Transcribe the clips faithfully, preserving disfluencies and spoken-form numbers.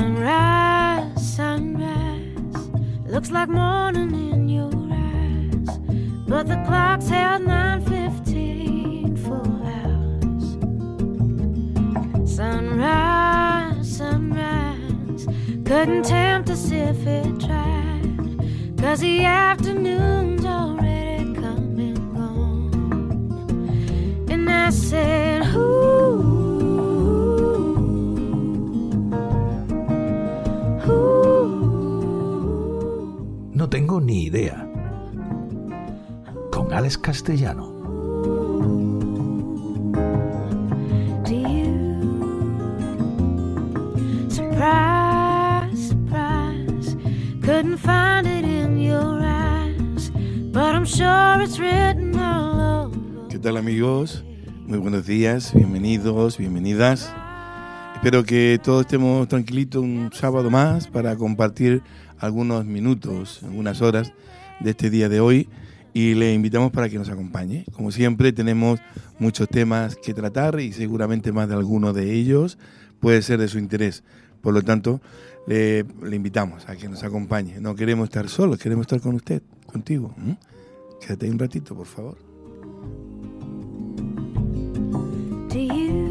Sunrise, sunrise, looks like morning in your eyes, but the clock's held nine fifteen full hours. Sunrise, sunrise, couldn't tempt us if it tried, 'cause the afternoon's already come and gone. And I said, ooh, No tengo ni idea. Con Alex Castellano. do you? Surprise, surprise, couldn't find it in your eyes, but I'm sure it's written all over. ¿Qué tal, amigos? Muy buenos días, bienvenidos, bienvenidas. Espero que todos estemos tranquilitos un sábado más para compartir algunos minutos, algunas horas de este día de hoy, y le invitamos para que nos acompañe. Como siempre, tenemos muchos temas que tratar y seguramente más de alguno de ellos puede ser de su interés. Por lo tanto, le, le invitamos a que nos acompañe. No queremos estar solos, queremos estar con usted, contigo. ¿Mm? Quédate ahí un ratito, por favor. Do you?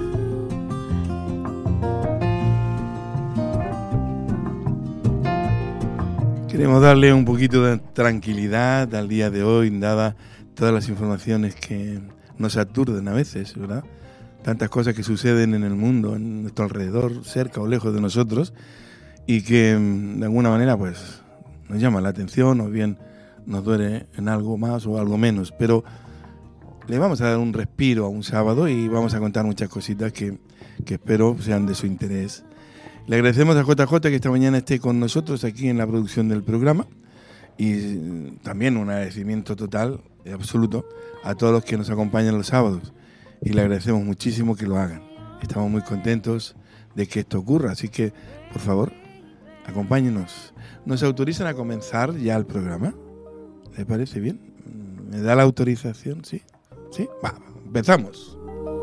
Queremos darle un poquito de tranquilidad al día de hoy, dada todas las informaciones que nos aturden a veces, ¿verdad? Tantas cosas que suceden en el mundo, en nuestro alrededor, cerca o lejos de nosotros, y que de alguna manera pues nos llaman la atención o bien nos duele en algo más o algo menos. Pero le vamos a dar un respiro a un sábado y vamos a contar muchas cositas que, que espero sean de su interés. Le agradecemos a J J que esta mañana esté con nosotros aquí en la producción del programa, y también un agradecimiento total y absoluto a todos los que nos acompañan los sábados, y le agradecemos muchísimo que lo hagan. Estamos muy contentos de que esto ocurra, así que por favor acompáñenos. ¿Nos autorizan a comenzar ya el programa? ¿Le parece bien? ¿Me da la autorización? ¿Sí? ¿Sí? Va, empezamos.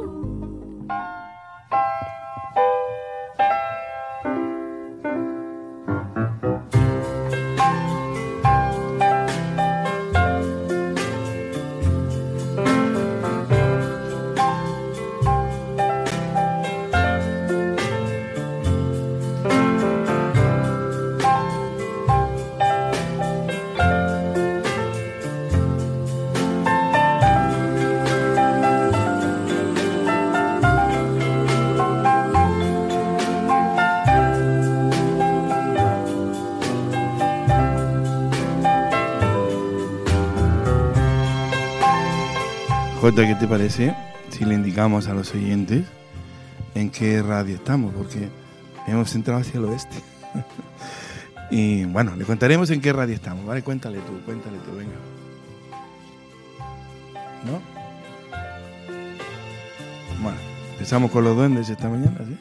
Jota, ¿qué te parece si le indicamos a los oyentes en qué radio estamos? Porque hemos entrado hacia el oeste. Y bueno, le contaremos en qué radio estamos, ¿vale? Cuéntale tú, cuéntale tú, venga. ¿No? Bueno, empezamos con los duendes esta mañana, ¿sí?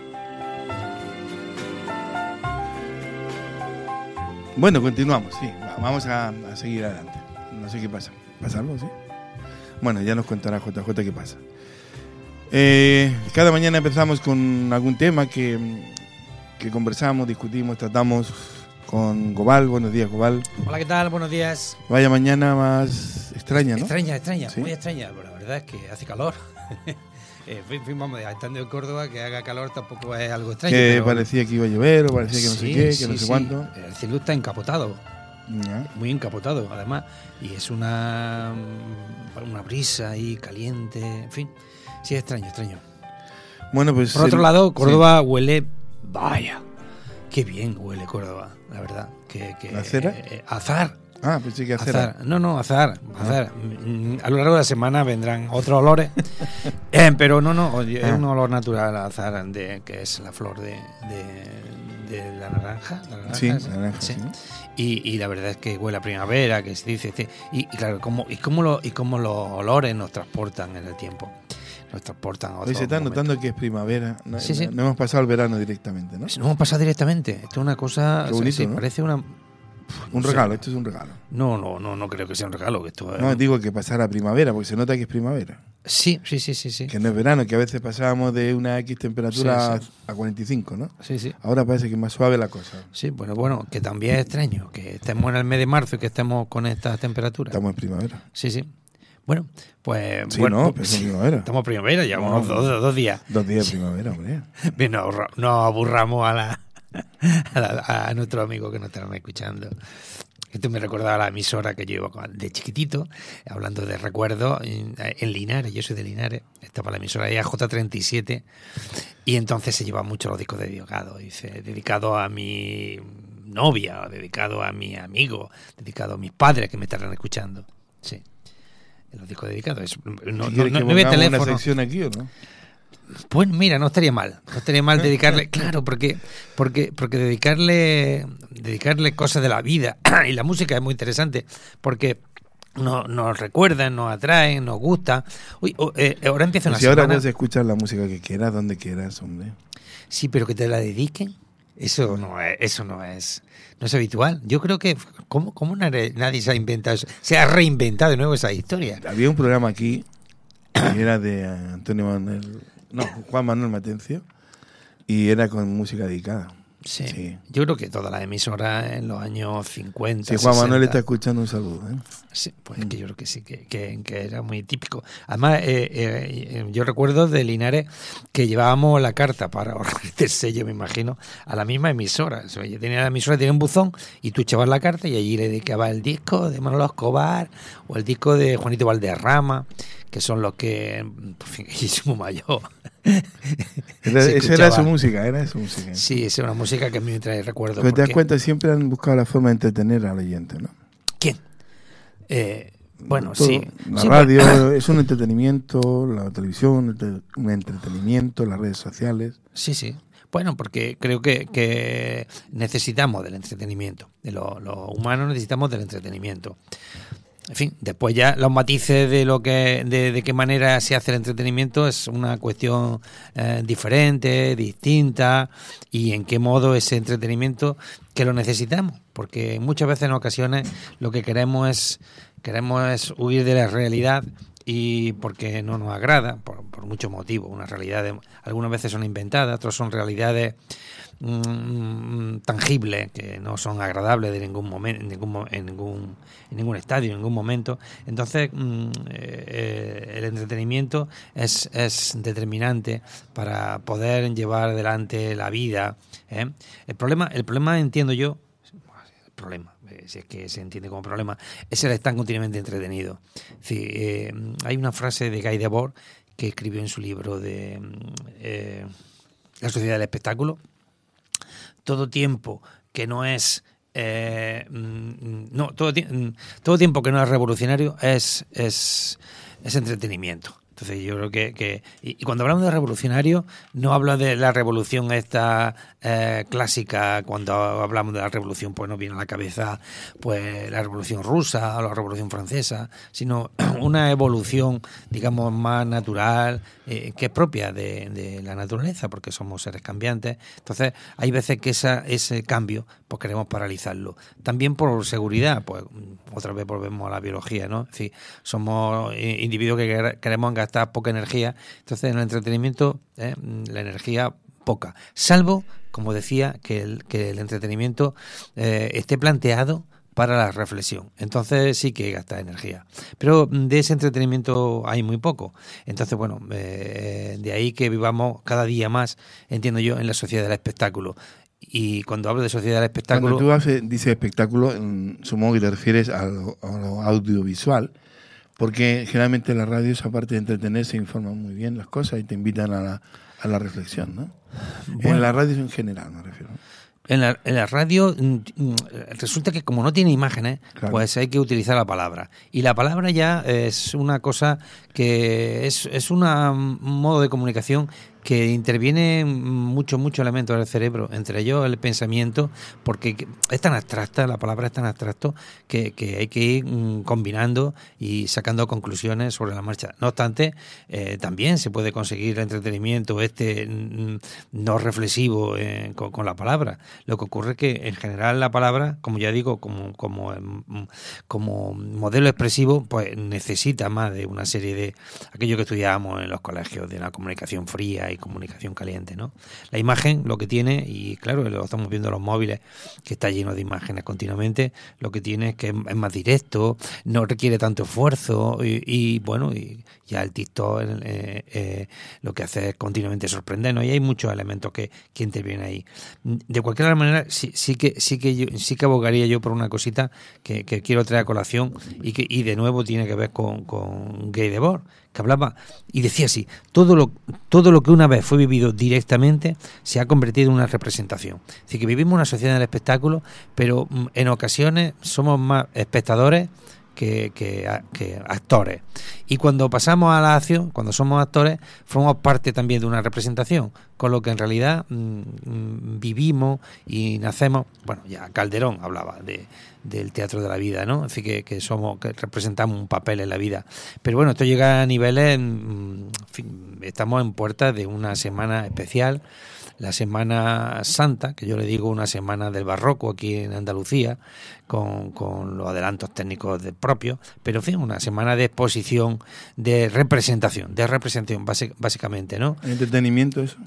Bueno, continuamos, sí. Vamos a, a seguir adelante. No sé qué pasa. ¿Pasa algo, sí? Bueno, ya nos contará J J qué pasa. Eh, cada mañana empezamos con algún tema que, que conversamos, discutimos, tratamos con Gobal. Buenos días, Gobal. Hola, ¿qué tal? Buenos días. Vaya mañana más extraña, ¿no? Extraña, extraña, ¿Sí? Muy extraña. Pero la verdad es que hace calor. eh, en fin, vamos, estando en Córdoba, que haga calor tampoco es algo extraño. Que pero... parecía que iba a llover o parecía que no sí, sé qué, que sí, no sé sí. cuánto. El cielo está encapotado. Ya. Muy encapotado, además. Y es una, una brisa ahí caliente. En fin, sí, es extraño, extraño. Bueno, pues... Por otro el... lado, Córdoba sí. huele... Vaya, qué bien huele Córdoba, la verdad. Que, que, ¿La cera? Eh, eh, azar. Ah, pensé que hacer... Azar. No, no, azar. azar. Ah. A lo largo de la semana vendrán otros olores. eh, pero no, no, es ah. un olor natural azar, de, que es la flor de, de, de la naranja. La naranja sí, ¿sí? la naranja, sí. sí. Y, y la verdad es que huele a primavera, que se dice... Este, y, y claro, cómo, y, cómo lo, y cómo los olores nos transportan en el tiempo. Nos transportan a otro Hoy se está momento. notando que es primavera. No, sí, no, sí. no hemos pasado el verano directamente, ¿no? Nos hemos pasado directamente. Esto es una cosa... Qué bonito, sí, ¿no? Parece una... Un regalo, esto es un regalo. No, no, no, no creo que sea un regalo. Que esto es... No, digo que pasara primavera, porque se nota que es primavera. Sí, sí, sí, sí, sí. Que no es verano, que a veces pasábamos de una X temperatura sí, sí. a cuarenta y cinco, ¿no? Sí, sí. Ahora parece que es más suave la cosa. Sí, bueno, bueno, que también es extraño, que estemos en el mes de marzo y que estemos con estas temperaturas. Estamos en primavera. Sí, sí. Bueno, pues... Sí, bueno, no, pero es primavera. Estamos en primavera, ya No, unos dos, dos días. Dos días de primavera, hombre. Bien, nos, nos aburramos a, la, a, la, a nuestros amigos que nos estarán escuchando. Esto me recordaba la emisora que yo iba de chiquitito, hablando de recuerdos, en, en Linares, yo soy de Linares, estaba la emisora de A J treinta y siete, y entonces se llevaban mucho los discos dedicados, dice, dedicado a mi novia, dedicado a mi amigo, dedicado a mis padres que me estarán escuchando. Sí, los discos dedicados. Es, no, no, ¿Quieres no, que no había pongamos teléfono. una sección aquí o no? Pues mira, no estaría mal, no estaría mal dedicarle, claro, porque porque porque dedicarle dedicarle cosas de la vida y la música es muy interesante porque nos, nos recuerdan, nos atraen, nos gusta. Uy, oh, eh, ahora empieza una Pues si ahora semana. puedes escuchar la música que quieras, donde quieras, hombre. Sí, pero que te la dediquen, eso no es, eso no es, no es habitual. Yo creo que cómo cómo nadie se ha inventado eso, se ha reinventado de nuevo esa historia. Había un programa aquí que era de Antonio Manuel, no, Juan Manuel Matencio, y era con música dedicada. Sí. Sí. Yo creo que todas las emisoras en los años cincuenta, Si Juan sesenta, Manuel está escuchando, un saludo. ¿eh? Sí, pues es que yo creo que sí, que, que, que era muy típico. Además, eh, eh, yo recuerdo de Linares que llevábamos la carta para ahorrar el sello, me imagino, a la misma emisora. O sea, yo tenía la emisora, tenía un buzón y tú echabas la carta y allí le dedicabas el disco de Manolo Escobar o el disco de Juanito Valderrama, que son los que, por fin, muchísimo mayor. Era, esa era su música, era su música. Sí, esa es una música que a mí me trae recuerdo. Pero te das porque... cuenta, siempre han buscado la forma de entretener al oyente, ¿no? ¿Quién? Eh, bueno, Todo. sí. La sí, radio bueno. es un entretenimiento, la televisión un entretenimiento, las redes sociales. Sí, sí. Bueno, porque creo que, que necesitamos del entretenimiento. De los lo humanos necesitamos del entretenimiento. En fin, después ya los matices de lo que de, de qué manera se hace el entretenimiento es una cuestión eh, diferente, distinta, y en qué modo ese entretenimiento que lo necesitamos, porque muchas veces en ocasiones lo que queremos es queremos es huir de la realidad y porque no nos agrada por, por muchos motivos. Unas realidades algunas veces son inventadas, otras son realidades Mm, tangibles que no son agradables de ningún momento, en ningún en ningún en ningún estadio, en ningún momento. Entonces mm, eh, el entretenimiento es es determinante para poder llevar adelante la vida. ¿eh? El problema el problema entiendo yo el problema si es que se entiende como problema es el estar continuamente entretenido. Sí, eh, hay una frase de Guy Debord que escribió en su libro de eh, La sociedad del espectáculo. Todo tiempo que no es eh, no todo, todo tiempo que no es revolucionario es es, es entretenimiento. Entonces yo creo que, que y, y cuando hablamos de revolucionario no hablo de la revolución esta eh, clásica. Cuando hablamos de la revolución pues nos viene a la cabeza pues la revolución rusa o la revolución francesa, sino una evolución digamos más natural eh, que es propia de, de la naturaleza, porque somos seres cambiantes. Entonces hay veces que esa, ese cambio pues queremos paralizarlo, también por seguridad. Pues otra vez volvemos a la biología, ¿no? Es decir, somos individuos que queremos gastar poca energía, entonces en el entretenimiento eh, la energía poca, salvo, como decía, que el, que el entretenimiento eh, esté planteado para la reflexión. Entonces sí que gasta energía. Pero de ese entretenimiento hay muy poco. Entonces, bueno, eh, de ahí que vivamos cada día más, entiendo yo, en la sociedad del espectáculo. Y cuando hablo de sociedad del espectáculo... Cuando tú haces, dices espectáculo, supongo que te refieres a lo, a lo audiovisual, porque generalmente las radios, aparte de entretener, se informan muy bien las cosas y te invitan a la, a la reflexión, ¿no? Bueno, en las radios en general me refiero. En la, en la radio resulta que como no tiene imágenes, claro, pues hay que utilizar la palabra. Y la palabra ya es una cosa que es, es una, un modo de comunicación que intervienen muchos, muchos elementos del cerebro, entre ellos el pensamiento, porque es tan abstracta, la palabra es tan abstracto que, que hay que ir mm, combinando y sacando conclusiones sobre la marcha. No obstante, eh, también se puede conseguir el entretenimiento este mm, no reflexivo eh, con, con la palabra. Lo que ocurre es que en general la palabra, como ya digo, como, como, como modelo expresivo, pues necesita más de una serie de aquello que estudiábamos en los colegios, de la comunicación fría y comunicación caliente, ¿no? La imagen lo que tiene, y claro, lo estamos viendo en los móviles, que está lleno de imágenes continuamente, lo que tiene es que es más directo, no requiere tanto esfuerzo y, y bueno, y ya el TikTok eh, eh, lo que hace es continuamente sorprendernos, y hay muchos elementos que, que intervienen ahí. De cualquier manera, sí, sí que sí que yo, sí que abogaría yo por una cosita que, que quiero traer a colación y que y de nuevo tiene que ver con, con Guy Debord, que hablaba y decía así: todo lo todo lo que una vez fue vivido directamente se ha convertido en una representación. Es decir, que vivimos una sociedad del espectáculo, pero en ocasiones somos más espectadores que, que, que actores. Y cuando pasamos a la acción, cuando somos actores, formamos parte también de una representación, con lo que en realidad mmm, vivimos y nacemos. Bueno, ya Calderón hablaba de del teatro de la vida, ¿no? Es decir, que, que somos, que representamos un papel en la vida. Pero bueno, esto llega a niveles, en fin, estamos en puertas de una semana especial, la Semana Santa, que yo le digo una semana del barroco aquí en Andalucía, con, con los adelantos técnicos de propios, pero en fin, una semana de exposición, de representación, de representación basic, básicamente, ¿no? ¿Entretenimiento eso?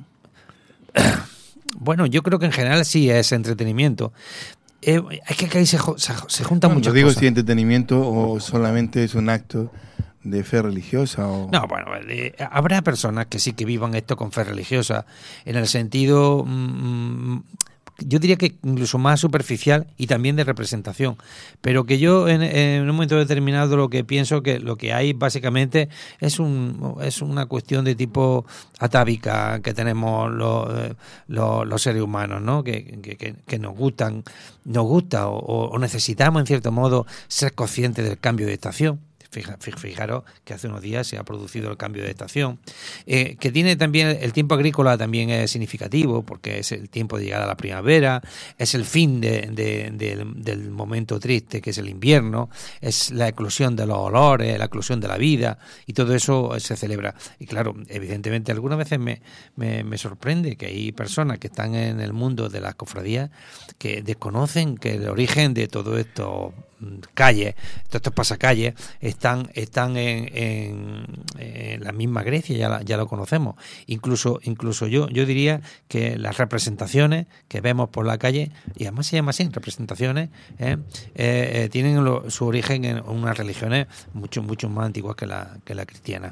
Bueno, yo creo que en general sí es entretenimiento. Eh, es que ahí se, se, se juntan bueno, muchas digo cosas. Si entretenimiento o solamente es un acto de fe religiosa o... No, bueno, eh, habrá personas que sí que vivan esto con fe religiosa, en el sentido, mmm, yo diría que incluso más superficial y también de representación, pero que yo en, en un momento determinado lo que pienso que lo que hay básicamente es un es una cuestión de tipo atávica que tenemos los, los, los seres humanos, ¿no? Que, que, que nos gustan, nos gusta o, o necesitamos en cierto modo ser conscientes del cambio de estación. Fijaros que hace unos días se ha producido el cambio de estación, eh, que tiene también el tiempo agrícola, también es significativo porque es el tiempo de llegada a la primavera, es el fin de, de, de, del momento triste que es el invierno, es la eclosión de los olores, la eclosión de la vida, y todo eso se celebra. Y claro, evidentemente algunas veces me, me, me sorprende que hay personas que están en el mundo de las cofradías que desconocen que el origen de todo esto calles, todos estos pasacalles están están en, en, en la misma Grecia, ya, la, ya lo conocemos. Incluso incluso yo yo diría que las representaciones que vemos por la calle, y además se llama así, representaciones, ¿eh? Eh, eh, tienen lo, su origen en unas religiones mucho mucho más antiguas que la que la cristiana.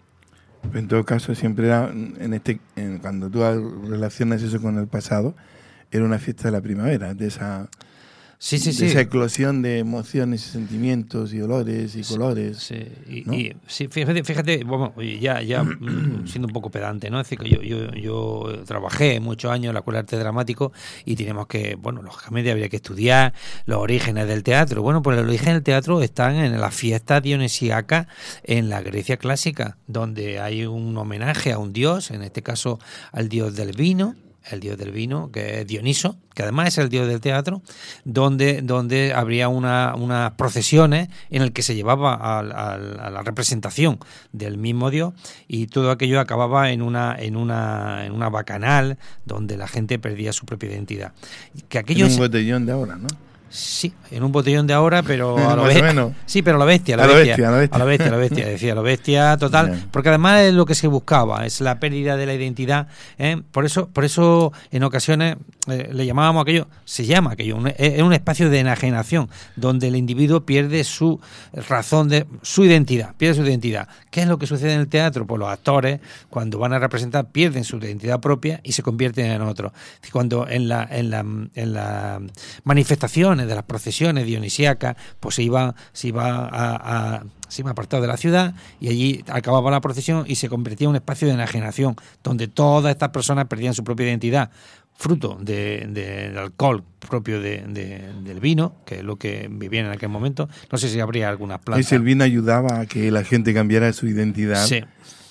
En todo caso, siempre era, en este en, cuando tú relacionas eso con el pasado, era una fiesta de la primavera, de esa... Sí, sí, de sí. esa eclosión de emociones y sentimientos y olores y sí, colores. Sí, y, ¿no? y sí, fíjate, fíjate, bueno, ya, ya siendo un poco pedante, ¿no? Es decir, que yo, yo, yo trabajé muchos años en la Escuela de Arte Dramático y tenemos que, bueno, lógicamente habría que estudiar los orígenes del teatro. Bueno, pues los orígenes del teatro están en la fiesta dionisíaca en la Grecia clásica, donde hay un homenaje a un dios, en este caso al dios del vino, el dios del vino, que es Dioniso, que además es el dios del teatro, donde donde habría una, unas procesiones en el que se llevaba a, a, a la representación del mismo dios, y todo aquello acababa en una en una en una bacanal donde la gente perdía su propia identidad. Que aquello en un es, botellón de ahora, ¿no? Sí, en un botellón de ahora, pero a lo Más be- o menos. Sí, pero a la bestia, a la, A la bestia, bestia, a la bestia. a la bestia, a la bestia, decía, a la bestia total, Bien. porque además es lo que se buscaba, es la pérdida de la identidad, ¿eh? Por eso, por eso en ocasiones eh, le llamábamos aquello, se llama aquello, un, es un espacio de enajenación, donde el individuo pierde su razón de, su identidad, pierde su identidad. ¿Qué es lo que sucede en el teatro? Pues los actores, cuando van a representar, pierden su identidad propia y se convierten en otros. Cuando en la, en la, en las manifestaciones de las procesiones dionisíacas, pues se iba, se iba a, a se iba apartado de la ciudad y allí acababa la procesión y se convertía en un espacio de enajenación donde todas estas personas perdían su propia identidad, fruto de, de, del alcohol propio de, de, del vino, que es lo que vivían en aquel momento. No sé si habría algunas plantas. Ese el vino ayudaba a que la gente cambiara su identidad. Sí.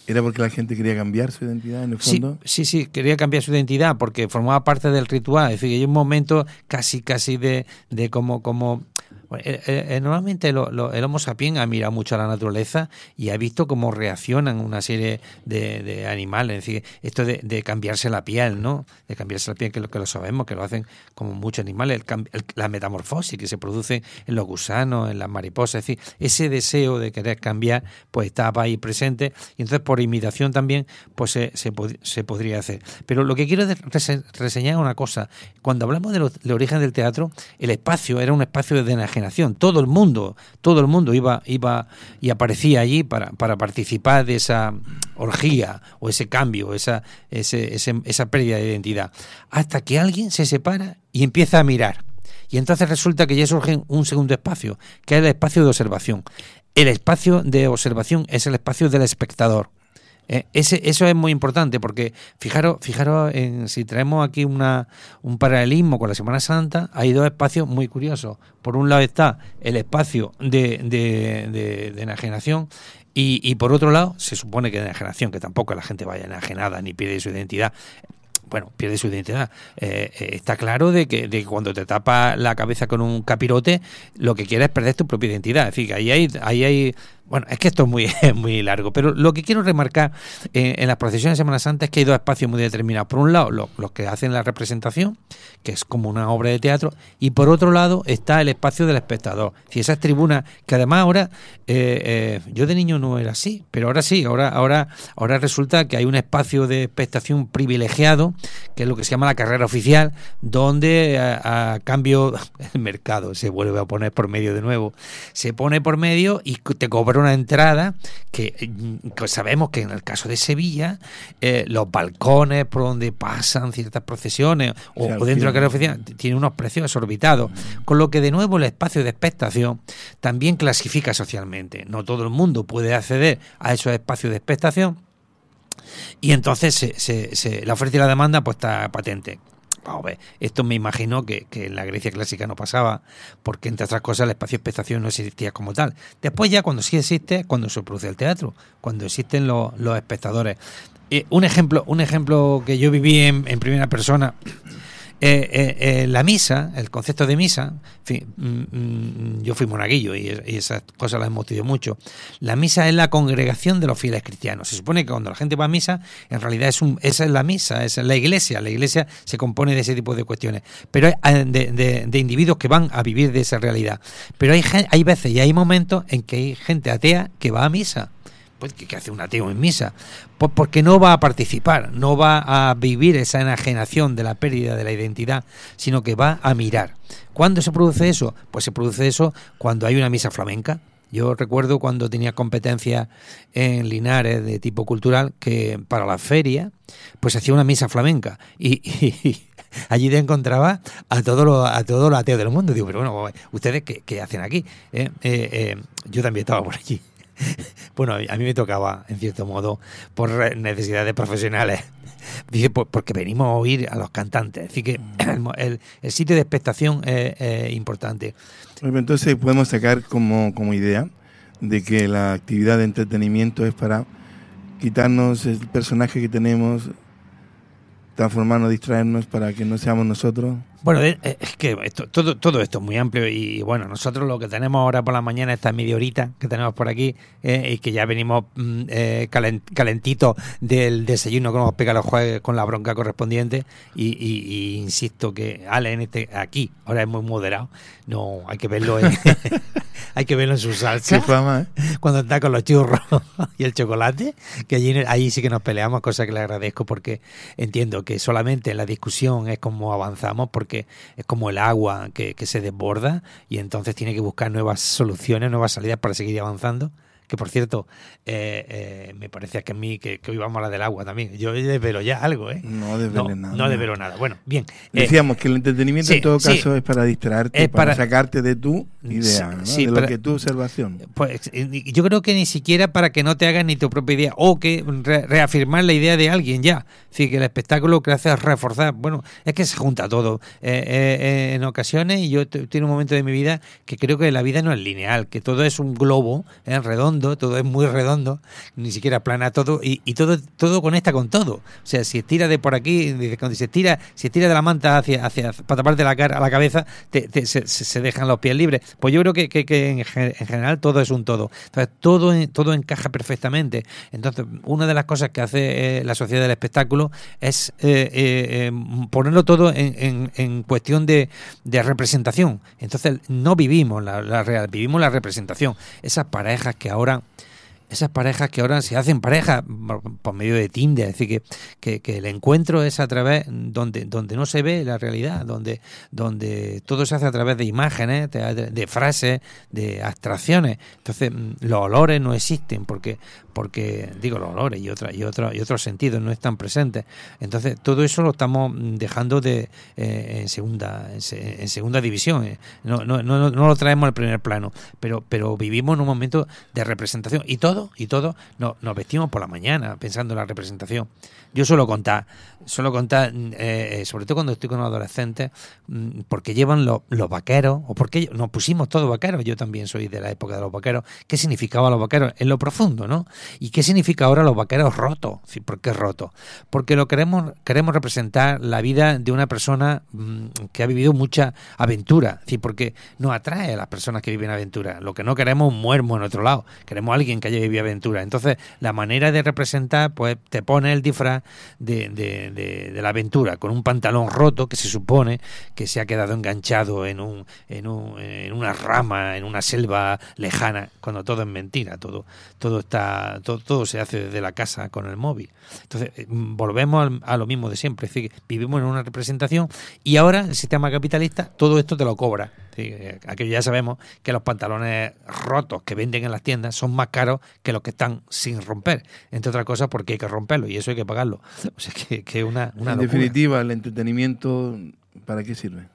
¿Era porque la gente quería cambiar su identidad en el fondo? Sí, sí, sí, quería cambiar su identidad porque formaba parte del ritual. Es decir, hay un momento casi, casi de, de como... como Bueno, eh, eh, normalmente lo, lo, el Homo sapiens ha mirado mucho a la naturaleza y ha visto cómo reaccionan una serie de, de animales. Es decir, esto de, de cambiarse la piel, ¿no? De cambiarse la piel, que lo, que lo sabemos, que lo hacen como muchos animales. El, el, la metamorfosis que se produce en los gusanos, en las mariposas. Es decir, ese deseo de querer cambiar, pues está ahí presente. Y entonces, por imitación también, pues se, se, pod- se podría hacer. Pero lo que quiero rese- reseñar es una cosa. Cuando hablamos de del origen del teatro, el espacio era un espacio de enajenación. Todo el mundo, todo el mundo iba, iba y aparecía allí para, para participar de esa orgía o ese cambio, esa, ese, ese, esa pérdida de identidad. Hasta que alguien se separa y empieza a mirar. Y entonces resulta que ya surge un segundo espacio, que es el espacio de observación. El espacio de observación es el espacio del espectador. Eh, ese, eso es muy importante porque fijaros, fijaros en, si traemos aquí una, un paralelismo con la Semana Santa, hay dos espacios muy curiosos. Por un lado está el espacio de, de, de, de enajenación y, y por otro lado se supone que de enajenación, que tampoco la gente vaya enajenada ni pierde su identidad. Bueno, pierde su identidad. Eh, eh, está claro de que, de que cuando te tapas la cabeza con un capirote, lo que quieres es perder tu propia identidad. Es decir, que ahí hay, ahí hay bueno, es que esto es muy, muy largo, pero lo que quiero remarcar eh, en las procesiones de Semana Santa es que hay dos espacios muy determinados. Por un lado, los, los que hacen la representación, que es como una obra de teatro, y por otro lado está el espacio del espectador. Si esas tribunas, que además ahora, eh, eh, yo de niño no era así, pero ahora sí, ahora, ahora, ahora resulta que hay un espacio de expectación privilegiado, que es lo que se llama la carrera oficial, donde a, a cambio el mercado se vuelve a poner por medio de nuevo, se pone por medio y te cobra una entrada que, que sabemos que en el caso de Sevilla eh, los balcones por donde pasan ciertas procesiones o, o dentro de la carrera oficial tiene unos precios exorbitados, con lo que de nuevo el espacio de expectación también clasifica socialmente. No todo el mundo puede acceder a esos espacios de expectación y entonces se, se, se, la oferta y la demanda pues está patente. Vamos a ver, esto me imagino que, que en la Grecia clásica no pasaba, porque entre otras cosas el espacio de expectación no existía como tal. Después ya cuando sí existe, cuando se produce el teatro, cuando existen los, los espectadores. Eh, un ejemplo, un ejemplo que yo viví en, en primera persona. Eh, eh, eh, la misa, el concepto de misa, en fin, mm, mm, yo fui monaguillo y, y esas cosas las hemos estudiado mucho. La misa es la congregación de los fieles cristianos. Se supone que cuando la gente va a misa, en realidad es un, esa es la misa, esa es la iglesia. La iglesia se compone de ese tipo de cuestiones, pero hay de, de, de individuos que van a vivir de esa realidad. Pero hay, hay veces y hay momentos en que hay gente atea que va a misa. Pues ¿qué hace un ateo en misa? Pues porque no va a participar, no va a vivir esa enajenación de la pérdida de la identidad, sino que va a mirar. ¿Cuándo se produce eso? Pues se produce eso cuando hay una misa flamenca. Yo recuerdo cuando tenía competencia en Linares de tipo cultural, que para la feria, pues hacía una misa flamenca y, y, y allí te encontraba a todos los a todos los ateos del mundo. Digo, pero bueno, ¿ustedes qué, qué hacen aquí? ¿Eh? Eh, eh, yo también estaba por allí. Bueno, a mí me tocaba, en cierto modo, por necesidades profesionales. Dice, pues porque venimos a oír a los cantantes. Es decir, que el, el sitio de expectación es, es importante. Entonces podemos sacar como, como idea de que la actividad de entretenimiento es para quitarnos el personaje que tenemos, transformarnos, distraernos para que no seamos nosotros. Bueno, es que esto, todo, todo esto es muy amplio y bueno, nosotros lo que tenemos ahora por la mañana, esta media horita que tenemos por aquí, eh, y que ya venimos eh, calent, calentitos del desayuno que nos pega los jueves con la bronca correspondiente y, y, y insisto que Ale en este aquí ahora es muy moderado, no hay que verlo en, hay que verlo en su salsa. Qué fama, ¿eh? Cuando está con los churros y el chocolate, que allí ahí sí que nos peleamos, cosa que le agradezco porque entiendo que solamente en la discusión es como avanzamos, porque que es como el agua que, que se desborda y entonces tiene que buscar nuevas soluciones, nuevas salidas para seguir avanzando. Que por cierto, eh, eh, me parece que a mí que, que hoy vamos a hablar del agua también. Yo desvelo ya algo, ¿eh? No desvelo nada. No desvelo nada. Bueno, bien. Decíamos eh, que el entretenimiento sí, en todo caso sí, es para distraerte, es para, para sacarte de tu idea, ¿no? Sí, de para, lo que tu observación. Pues yo creo que ni siquiera para que no te hagas ni tu propia idea o que re, reafirmar la idea de alguien ya. Es decir, que el espectáculo que hace es reforzar. Bueno, es que se junta todo. Eh, eh, en ocasiones, y yo tengo un momento de mi vida que creo que la vida no es lineal, que todo es un globo, es redondo. redondo, todo es muy redondo, ni siquiera plana todo, y, y todo todo conecta con todo. O sea, si estira de por aquí, cuando se estira, si estira de la manta hacia, hacia para taparte la cara, a la cabeza, te, te, se, se dejan los pies libres. Pues yo creo que, que, que en, en general todo es un todo. Entonces, todo, todo encaja perfectamente. Entonces, una de las cosas que hace eh, la sociedad del espectáculo es eh, eh, ponerlo todo en, en, en cuestión de, de representación. Entonces, no vivimos la, la real, vivimos la representación. Esas parejas que ahora esas parejas que ahora se hacen parejas por, por medio de Tinder, es decir, que, que, que el encuentro es a través donde donde no se ve la realidad, donde donde todo se hace a través de imágenes, de, de frases, de abstracciones. Entonces, los olores no existen porque porque digo los olores y otra y otra y otros sentidos no están presentes. Entonces, todo eso lo estamos dejando de eh, en segunda en, se, en segunda división. Eh. No, no no no lo traemos al primer plano, pero pero vivimos en un momento de representación y todo y todo no, nos vestimos por la mañana pensando en la representación. Yo suelo contar, suelo contar, eh, sobre todo cuando estoy con los adolescentes, porque llevan los, los vaqueros, o porque nos pusimos todos vaqueros. Yo también soy de la época de los vaqueros. ¿Qué significaba los vaqueros? En lo profundo, ¿no? ¿Y qué significa ahora los vaqueros rotos? Sí, ¿por qué rotos? Porque lo queremos, queremos representar la vida de una persona mmm, que ha vivido mucha aventura. Sí, porque nos atrae a las personas que viven aventura. Lo que no queremos es un muermo en otro lado. Queremos a alguien que haya vivido aventura. Entonces, la manera de representar, pues te pone el disfraz de, de, de, de la aventura, con un pantalón roto que se supone que se ha quedado enganchado en un, en un, en una rama, en una selva lejana, cuando todo es mentira, todo, todo está, todo, todo se hace desde la casa con el móvil. Entonces, volvemos a lo mismo de siempre, es decir, vivimos en una representación y ahora el sistema capitalista todo esto te lo cobra. Sí, aquello ya sabemos que los pantalones rotos que venden en las tiendas son más caros que los que están sin romper, entre otras cosas porque hay que romperlo y eso hay que pagarlo. O sea que, que una, una en locura. definitiva, el entretenimiento, ¿para qué sirve?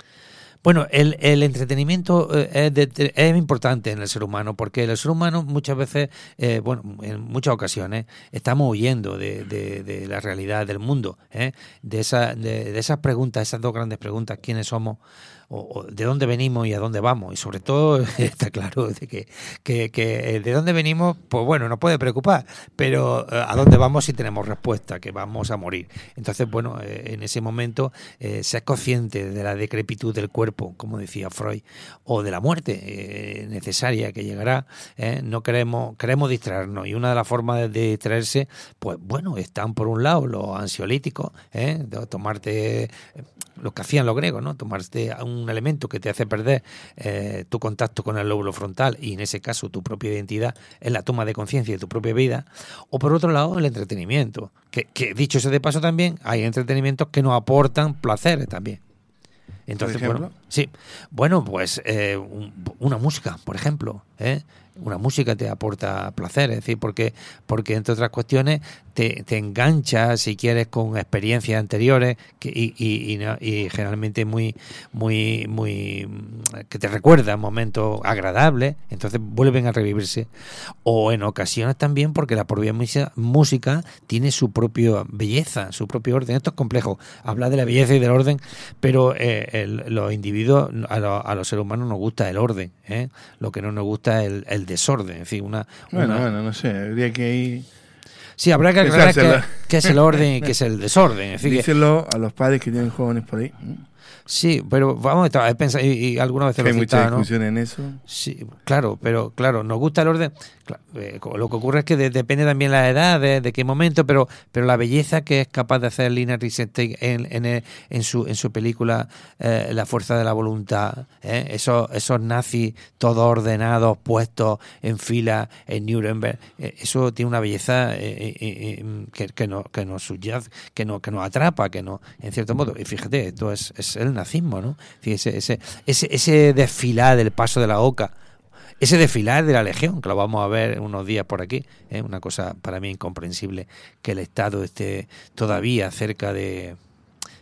Bueno, el, el entretenimiento es, de, es importante en el ser humano porque el ser humano muchas veces, eh, bueno, en muchas ocasiones estamos huyendo de, de, de la realidad del mundo, ¿eh? de, esa, de, de esas preguntas, esas dos grandes preguntas, ¿quiénes somos? O, o de dónde venimos y a dónde vamos, y sobre todo está claro de que, que, que de dónde venimos, pues bueno, nos puede preocupar, pero a dónde vamos si tenemos respuesta, que vamos a morir. Entonces, bueno, eh, en ese momento eh, ser consciente de la decrepitud del cuerpo, como decía Freud, o de la muerte eh, necesaria que llegará, eh, no queremos, queremos distraernos, y una de las formas de, de distraerse, pues bueno, están por un lado los ansiolíticos, eh, de tomarte eh, lo que hacían los griegos, ¿no? Tomarte un elemento que te hace perder eh, tu contacto con el lóbulo frontal y en ese caso tu propia identidad en la toma de conciencia de tu propia vida, o por otro lado el entretenimiento, que, que dicho sea de paso también hay entretenimientos que nos aportan placeres también. Entonces, bueno, sí, bueno, pues eh, un, una música, por ejemplo, ¿eh? Una música te aporta placer, es decir, porque porque entre otras cuestiones te, te engancha, si quieres, con experiencias anteriores que, y, y, y, y generalmente muy muy muy que te recuerdan momentos agradables, entonces vuelven a revivirse, o en ocasiones también porque la propia música tiene su propia belleza, su propio orden. Esto es complejo, hablar de la belleza y del orden, pero eh, el, los individuos, a, lo, a los seres humanos nos gusta el orden, ¿eh? Lo que no nos gusta es el, el desorden, en fin, una... Bueno, una... bueno, no sé, habría que ir... Sí, habrá que aclarar qué, qué es el orden y qué es el desorden. En fin, díselo a los padres que tienen jóvenes por ahí. Sí, pero vamos a pensar, y, y alguna vez hay mucha discusión, ¿no?, en eso. Sí, claro, pero claro, nos gusta el orden. Claro, eh, lo que ocurre es que de, depende también la edad, de, de qué momento, pero pero la belleza que es capaz de hacer Lina Riefenstahl en, en, el, en su en su película eh, La fuerza de la voluntad, ¿eh? esos esos nazis todos ordenados, puestos en fila en Nuremberg, eh, eso tiene una belleza eh, eh, eh, que, que nos que nos subyace, que nos que nos atrapa, que nos, en cierto modo. Y fíjate, esto es, es el nazismo, ¿no? Fíjese, ese ese ese desfilar del paso de la Oca. Ese desfilar de la Legión, que lo vamos a ver unos días por aquí, es ¿eh? Una cosa para mí incomprensible que el Estado esté todavía cerca de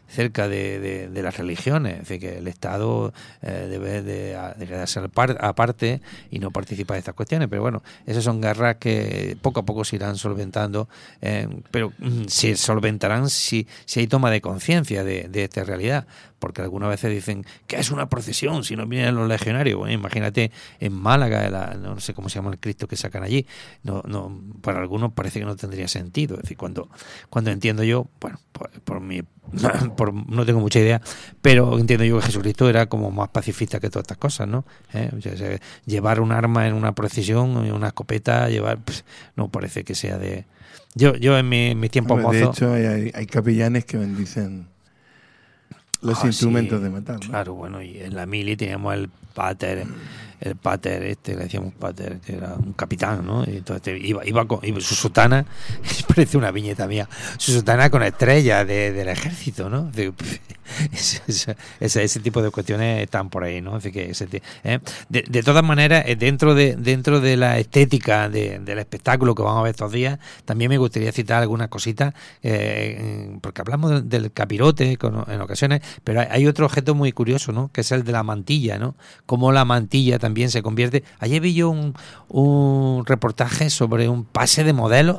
cerca de, de, de las religiones, es decir, que el Estado eh, debe de, de quedarse aparte y no participar de estas cuestiones, pero bueno, esas son guerras que poco a poco se irán solventando, eh, pero mm, se solventarán si, si hay toma de conciencia de, de esta realidad, porque algunas veces dicen que es una procesión si no vienen los legionarios. Bueno, imagínate en Málaga, la, no sé cómo se llama el Cristo que sacan allí, no, no, para algunos parece que no tendría sentido, es decir, cuando, cuando entiendo yo, bueno, por, por mi por, no tengo mucha idea, pero entiendo yo que Jesucristo era como más pacifista que todas estas cosas, ¿no? ¿Eh? O sea, llevar un arma en una procesión, una escopeta, llevar, pues, no parece que sea de... Yo yo en mi, en mis tiempos mozos... De hecho, hay, hay capellanes que bendicen los ah, instrumentos sí, de metal, ¿no? Claro, bueno, y en la mili teníamos el pater, el pater este, le decíamos pater, que era un capitán, ¿no? Y entonces iba, iba con iba, su sotana, parece una viñeta mía, su sotana con estrellas de, del ejército, ¿no? De, ese, ese, ese tipo de cuestiones están por ahí, ¿no? Así que ese, ¿eh? de, de todas maneras, dentro de dentro de la estética de, del espectáculo que vamos a ver estos días, también me gustaría citar algunas cositas, eh, porque hablamos del capirote con, en ocasiones, pero hay, hay otro objeto muy curioso, ¿no? Que es el de la mantilla, ¿no? Cómo la mantilla también se convierte... Ayer vi yo un, un reportaje sobre un pase de modelos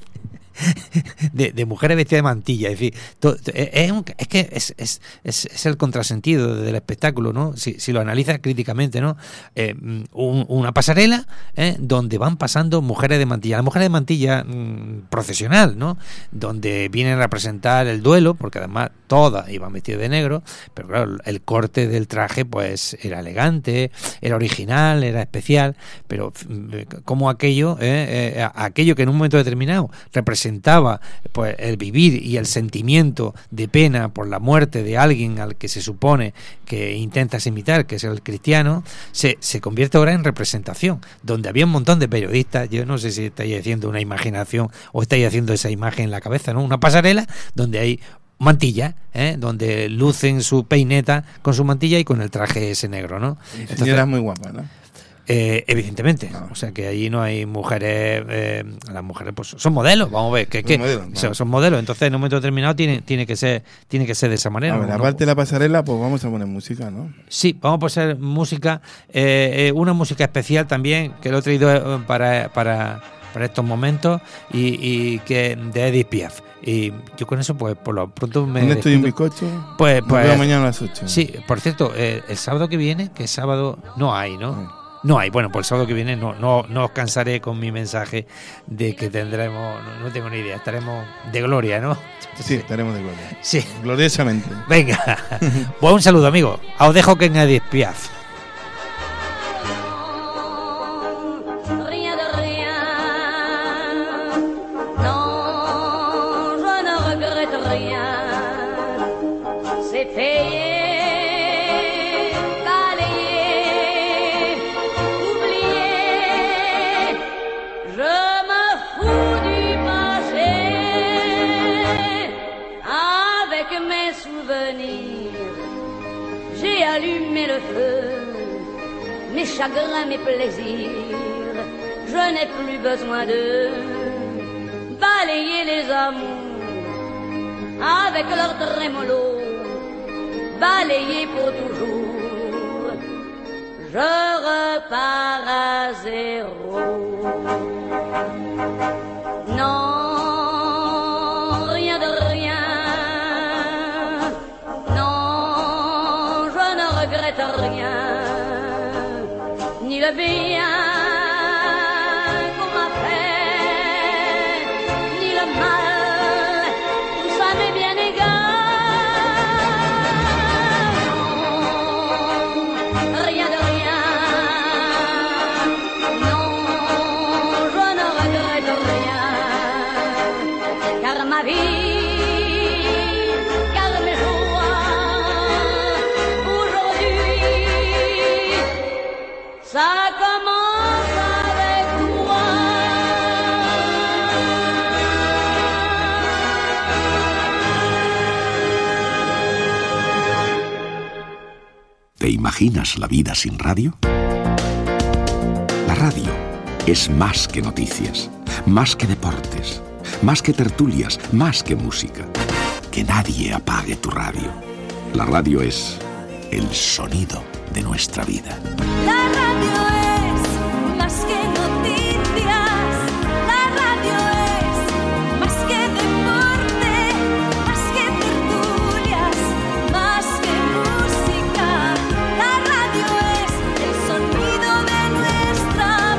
de, de mujeres vestidas de mantilla, es decir, todo, es, un, es que es, es, es, es el contrasentido del espectáculo, ¿no? Si, si lo analizas críticamente, ¿no? Eh, un, una pasarela ¿eh? donde van pasando mujeres de mantilla, la mujer de mantilla mmm, procesional, ¿no? Donde vienen a representar el duelo, porque además todas iban vestidas de negro, pero claro, el corte del traje pues era elegante, era original, era especial, pero como aquello, eh, eh, aquello que en un momento determinado representaba pues el vivir y el sentimiento de pena por la muerte de alguien al que se supone que intentas imitar, que es el cristiano, se, se convierte ahora en representación, donde había un montón de periodistas. Yo no sé si estáis haciendo una imaginación o estáis haciendo esa imagen en la cabeza, ¿no? Una pasarela donde hay mantilla, ¿eh? Donde lucen su peineta con su mantilla y con el traje ese negro, ¿no? Y señora muy guapa, ¿no? Eh, evidentemente, no. O sea que allí no hay mujeres, eh, las mujeres pues son modelos, vamos a ver, que, que modelos, no. son, son modelos, entonces en un momento determinado tiene, tiene que ser, tiene que ser de esa manera. A ver, ¿no? Aparte de la pasarela, pues vamos a poner música, ¿no? Sí, vamos a poner música, eh, eh, una música especial también, que lo he traído para, para, para estos momentos, y, y que de Edith Piaf. Y yo con eso, pues por lo pronto me... ¿Dónde estoy en bizcocho? Pues, pues, Nos vemos mañana a las ocho. Sí, por cierto, eh, el sábado que viene, que es sábado, no hay, ¿no? Sí. No hay, bueno, por el sábado que viene no, no, no os cansaré con mi mensaje de que tendremos, no, no tengo ni idea, estaremos de gloria, ¿no? Sí, estaremos de gloria. Sí. Gloriosamente. Venga, pues un saludo, amigo. Os dejo que en Edith Piaf. Mes chagrins, mes plaisirs, je n'ai plus besoin de balayer les amours avec leur trémolo, balayer pour toujours. Je repars à zéro. Non, rien de rien. Non, je ne regrette rien. Ni le bien qu'on m'a fait, ni le mal, tout ça m'est bien égal. Non, rien de rien. Non, je ne regrette rien. Car ma vie, car mes joies, aujourd'hui, ça commence avec toi. ¿Te imaginas la vida sin radio? La radio es más que noticias, más que deportes, más que tertulias, más que música. que nadie apague tu radio. La radio es el sonido de nuestra vida. La radio es más que noticias, la radio es más que deporte, más que tertulias, más que música. La radio es el sonido de nuestra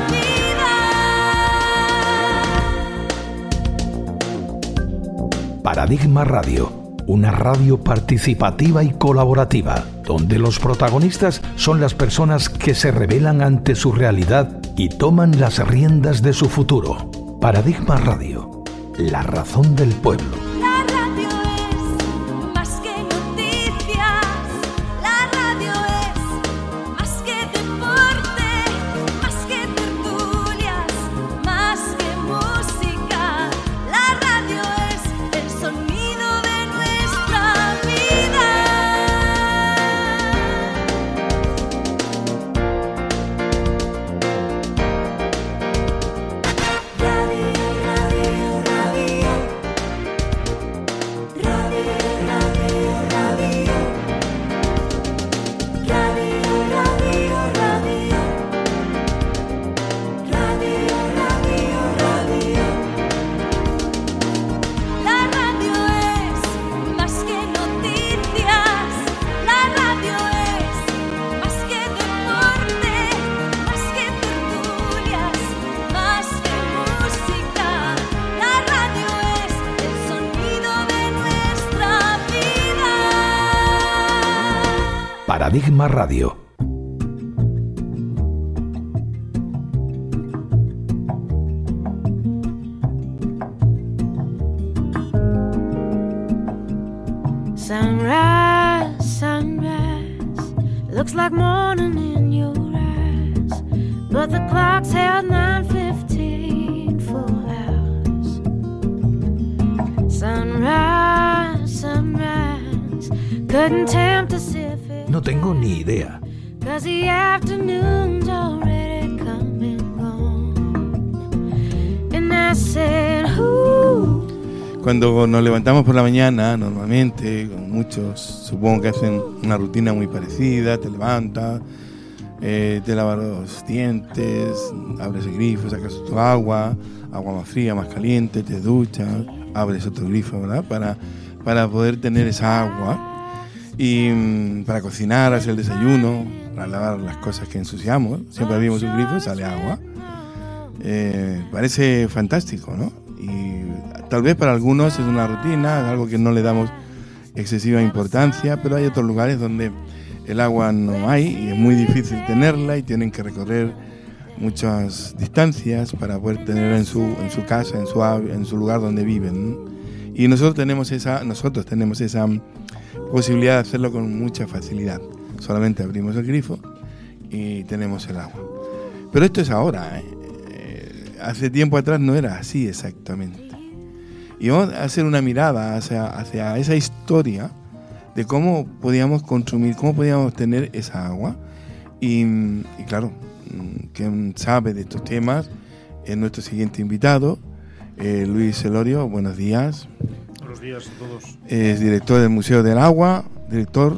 vida. Paradigma Radio. Una radio participativa y colaborativa, donde los protagonistas son las personas que se rebelan ante su realidad y toman las riendas de su futuro. Paradigma Radio, la razón del pueblo. La radio es más que noticias, la radio es más que deporte, más que tertulias, más que música. La radio es el sonido de nuestra vida. Radio, radio, radio. Radio, radio, radio. Radio, radio, radio. Radio, radio, radio. La radio es más que noticias, la radio es más que deporte, más que tertulias, más que música. La radio es el sonido de nuestra vida. Paradigma Radio. Sunrise, sunrise, looks like morning in your eyes, but the clock's held nine fifteen for hours. Sunrise, sunrise, couldn't tempt us if it No tengo ni idea. cause the afternoon's already come and gone. And I said, who? Cuando nos levantamos por la mañana, normalmente, con muchos, supongo que hacen una rutina muy parecida, te levantas, eh, te lavas los dientes, abres el grifo, sacas tu agua, agua más fría, más caliente, te duchas, abres otro grifo, ¿verdad? Para, para poder tener esa agua y mm, para cocinar, hacer el desayuno, para lavar las cosas que ensuciamos. Siempre abrimos un grifo y sale agua. Eh, parece fantástico, ¿no? Y tal vez para algunos es una rutina, algo que no le damos excesiva importancia, pero hay otros lugares donde el agua no hay y es muy difícil tenerla y tienen que recorrer muchas distancias para poder tenerla en su en su casa, en su en su lugar donde viven. Y nosotros tenemos esa nosotros tenemos esa posibilidad de hacerlo con mucha facilidad. Solamente abrimos el grifo y tenemos el agua. Pero esto es ahora, ¿eh? Hace tiempo atrás no era así exactamente. Y vamos a hacer una mirada hacia, hacia esa historia de cómo podíamos consumir, cómo podíamos tener esa agua. Y, y claro, quien sabe de estos temas es nuestro siguiente invitado, eh, Luis Elorio. Buenos días. Buenos días a todos. Es director del Museo del Agua, director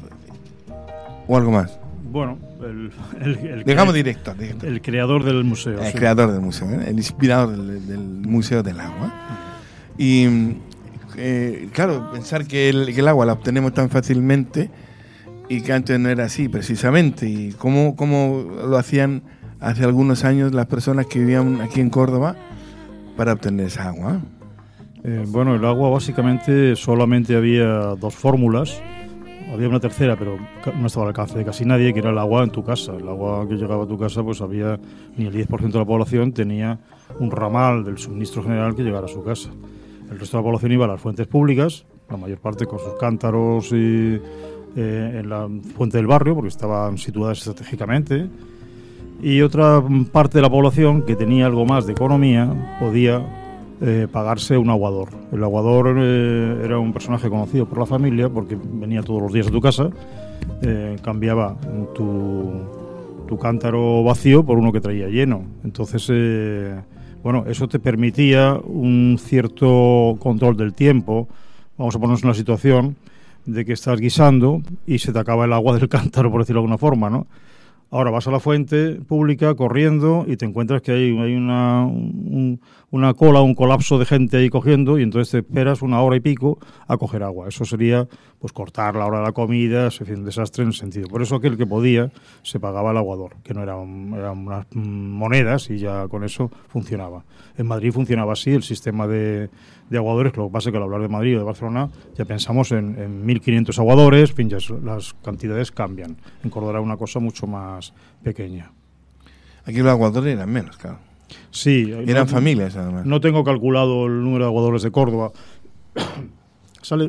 o algo más. Bueno, el, el, el, Digamos cre- director, director. el creador del museo. El sí. creador del museo, ¿eh? El inspirador del, del Museo del Agua. Y eh, claro, pensar que el, que el agua la obtenemos tan fácilmente y que antes no era así precisamente. Y cómo, cómo lo hacían hace algunos años las personas que vivían aquí en Córdoba para obtener esa agua. Eh, bueno, el agua básicamente solamente había dos fórmulas. Había una tercera, pero ca- no estaba al alcance de casi nadie, que era el agua en tu casa. El agua que llegaba a tu casa, pues había ni el diez por ciento de la población tenía un ramal del suministro general que llegara a su casa. El resto de la población iba a las fuentes públicas, la mayor parte con sus cántaros y, eh, en la fuente del barrio, porque estaban situadas estratégicamente. Y otra parte de la población que tenía algo más de economía podía eh, pagarse un aguador. El aguador eh, era un personaje conocido por la familia porque venía todos los días a tu casa, eh, cambiaba tu, tu cántaro vacío por uno que traía lleno. Entonces, eh, bueno, eso te permitía un cierto control del tiempo, vamos a ponernos en la situación de que estás guisando y se te acaba el agua del cántaro, por decirlo de alguna forma, ¿no? Ahora vas a la fuente pública corriendo y te encuentras que hay, hay una, un, una cola, un colapso de gente ahí cogiendo, y entonces te esperas una hora y pico a coger agua. Eso sería pues cortar la hora de la comida, es decir, un desastre en el sentido. Por eso aquel que podía se pagaba el aguador, que no eran, eran unas monedas y ya con eso funcionaba. En Madrid funcionaba así el sistema de, de aguadores. Lo que pasa es que al hablar de Madrid o de Barcelona ya pensamos en, en mil quinientos aguadores, en fin, ya las cantidades cambian. En Córdoba era una cosa mucho más pequeña. Aquí los aguadores eran menos, claro. Sí. Eran no, familias, además. No tengo calculado el número de aguadores de Córdoba. Sale,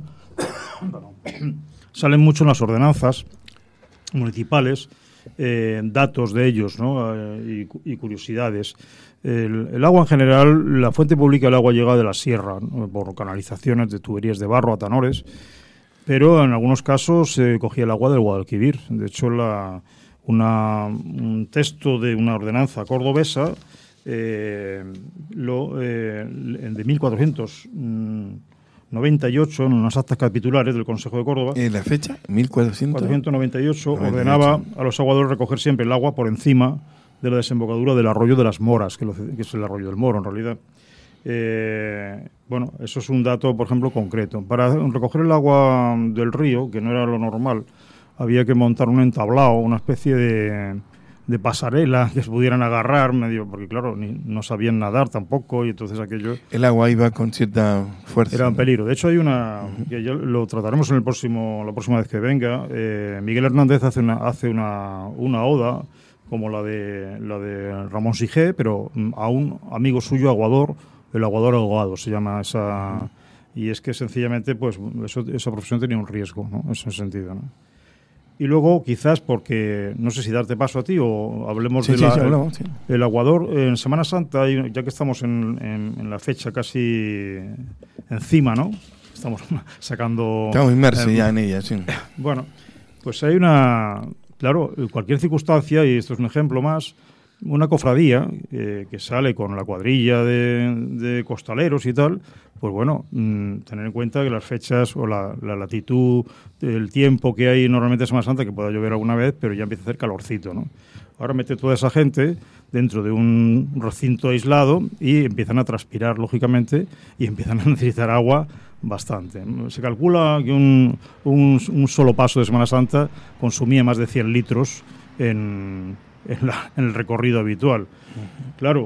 salen mucho en las ordenanzas municipales, eh, datos de ellos, ¿no? eh, y, y curiosidades. El, el agua en general, la fuente pública del agua llega de la sierra, ¿no? Por canalizaciones de tuberías de barro a tanores, pero en algunos casos se eh, cogía el agua del Guadalquivir. De hecho, la, una, un texto de una ordenanza cordobesa eh, lo, eh, de mil cuatrocientos noventa y ocho, en unas actas capitulares del Consejo de Córdoba. ¿En la fecha? mil cuatrocientos noventa y ocho, ordenaba a los aguadores recoger siempre el agua por encima de la desembocadura del arroyo de las Moras, que, lo, que es el arroyo del Moro en realidad. Eh, bueno, eso es un dato, por ejemplo, concreto. Para recoger el agua del río, que no era lo normal, había que montar un entablado, una especie de, de pasarela que se pudieran agarrar, medio, porque claro, ni, no sabían nadar tampoco, y entonces aquello... El agua iba con cierta fuerza. Era un peligro. De hecho, hay una, uh-huh. que ya lo trataremos en el próximo, la próxima vez que venga. Eh, Miguel Hernández hace una, hace una, una oda, como la de, la de Ramón Sigé, pero a un amigo suyo, aguador, el aguador ahogado, se llama esa... Y es que sencillamente, pues, eso, esa profesión tenía un riesgo, ¿no? En ese sentido, ¿no? Y luego, quizás, porque, no sé si darte paso a ti o hablemos sí, de sí, la, sí, hablamos, sí. el, el aguador. En Semana Santa, ya que estamos en, en, en la fecha casi encima, ¿no? Estamos sacando... Estamos inmersos eh, ya en ella, sí. Bueno, pues hay una... Claro, cualquier circunstancia, y esto es un ejemplo más, una cofradía eh, que sale con la cuadrilla de, de costaleros y tal, pues bueno, mmm, tener en cuenta que las fechas o la, la latitud, el tiempo que hay normalmente en Semana Santa, que pueda llover alguna vez, pero ya empieza a hacer calorcito, ¿no? Ahora mete toda esa gente dentro de un recinto aislado y empiezan a transpirar, lógicamente, y empiezan a necesitar agua bastante. Se calcula que un, un, un solo paso de Semana Santa consumía más de cien litros en, en, la, en el recorrido habitual. Uh-huh. Claro,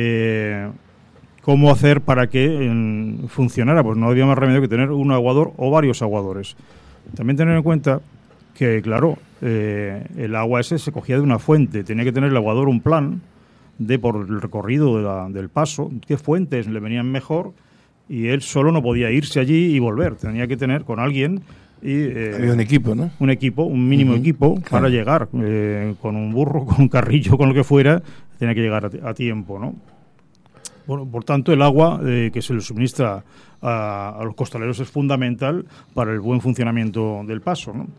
eh, ¿cómo hacer para que en, funcionara? Pues no había más remedio que tener un aguador o varios aguadores. También tener en cuenta que, claro, eh, el agua ese se cogía de una fuente. Tenía que tener el aguador un plan de por el recorrido de la, del paso, qué fuentes le venían mejor, y él solo no podía irse allí y volver. Tenía que tener con alguien... Y, eh, había un equipo, ¿no? Un equipo, un mínimo uh-huh. equipo claro. para llegar. Eh, con un burro, con un carrillo, con lo que fuera, tenía que llegar a, a tiempo, ¿no? Bueno, por tanto, el agua eh, que se le suministra a, a los costaleros es fundamental para el buen funcionamiento del paso, ¿no?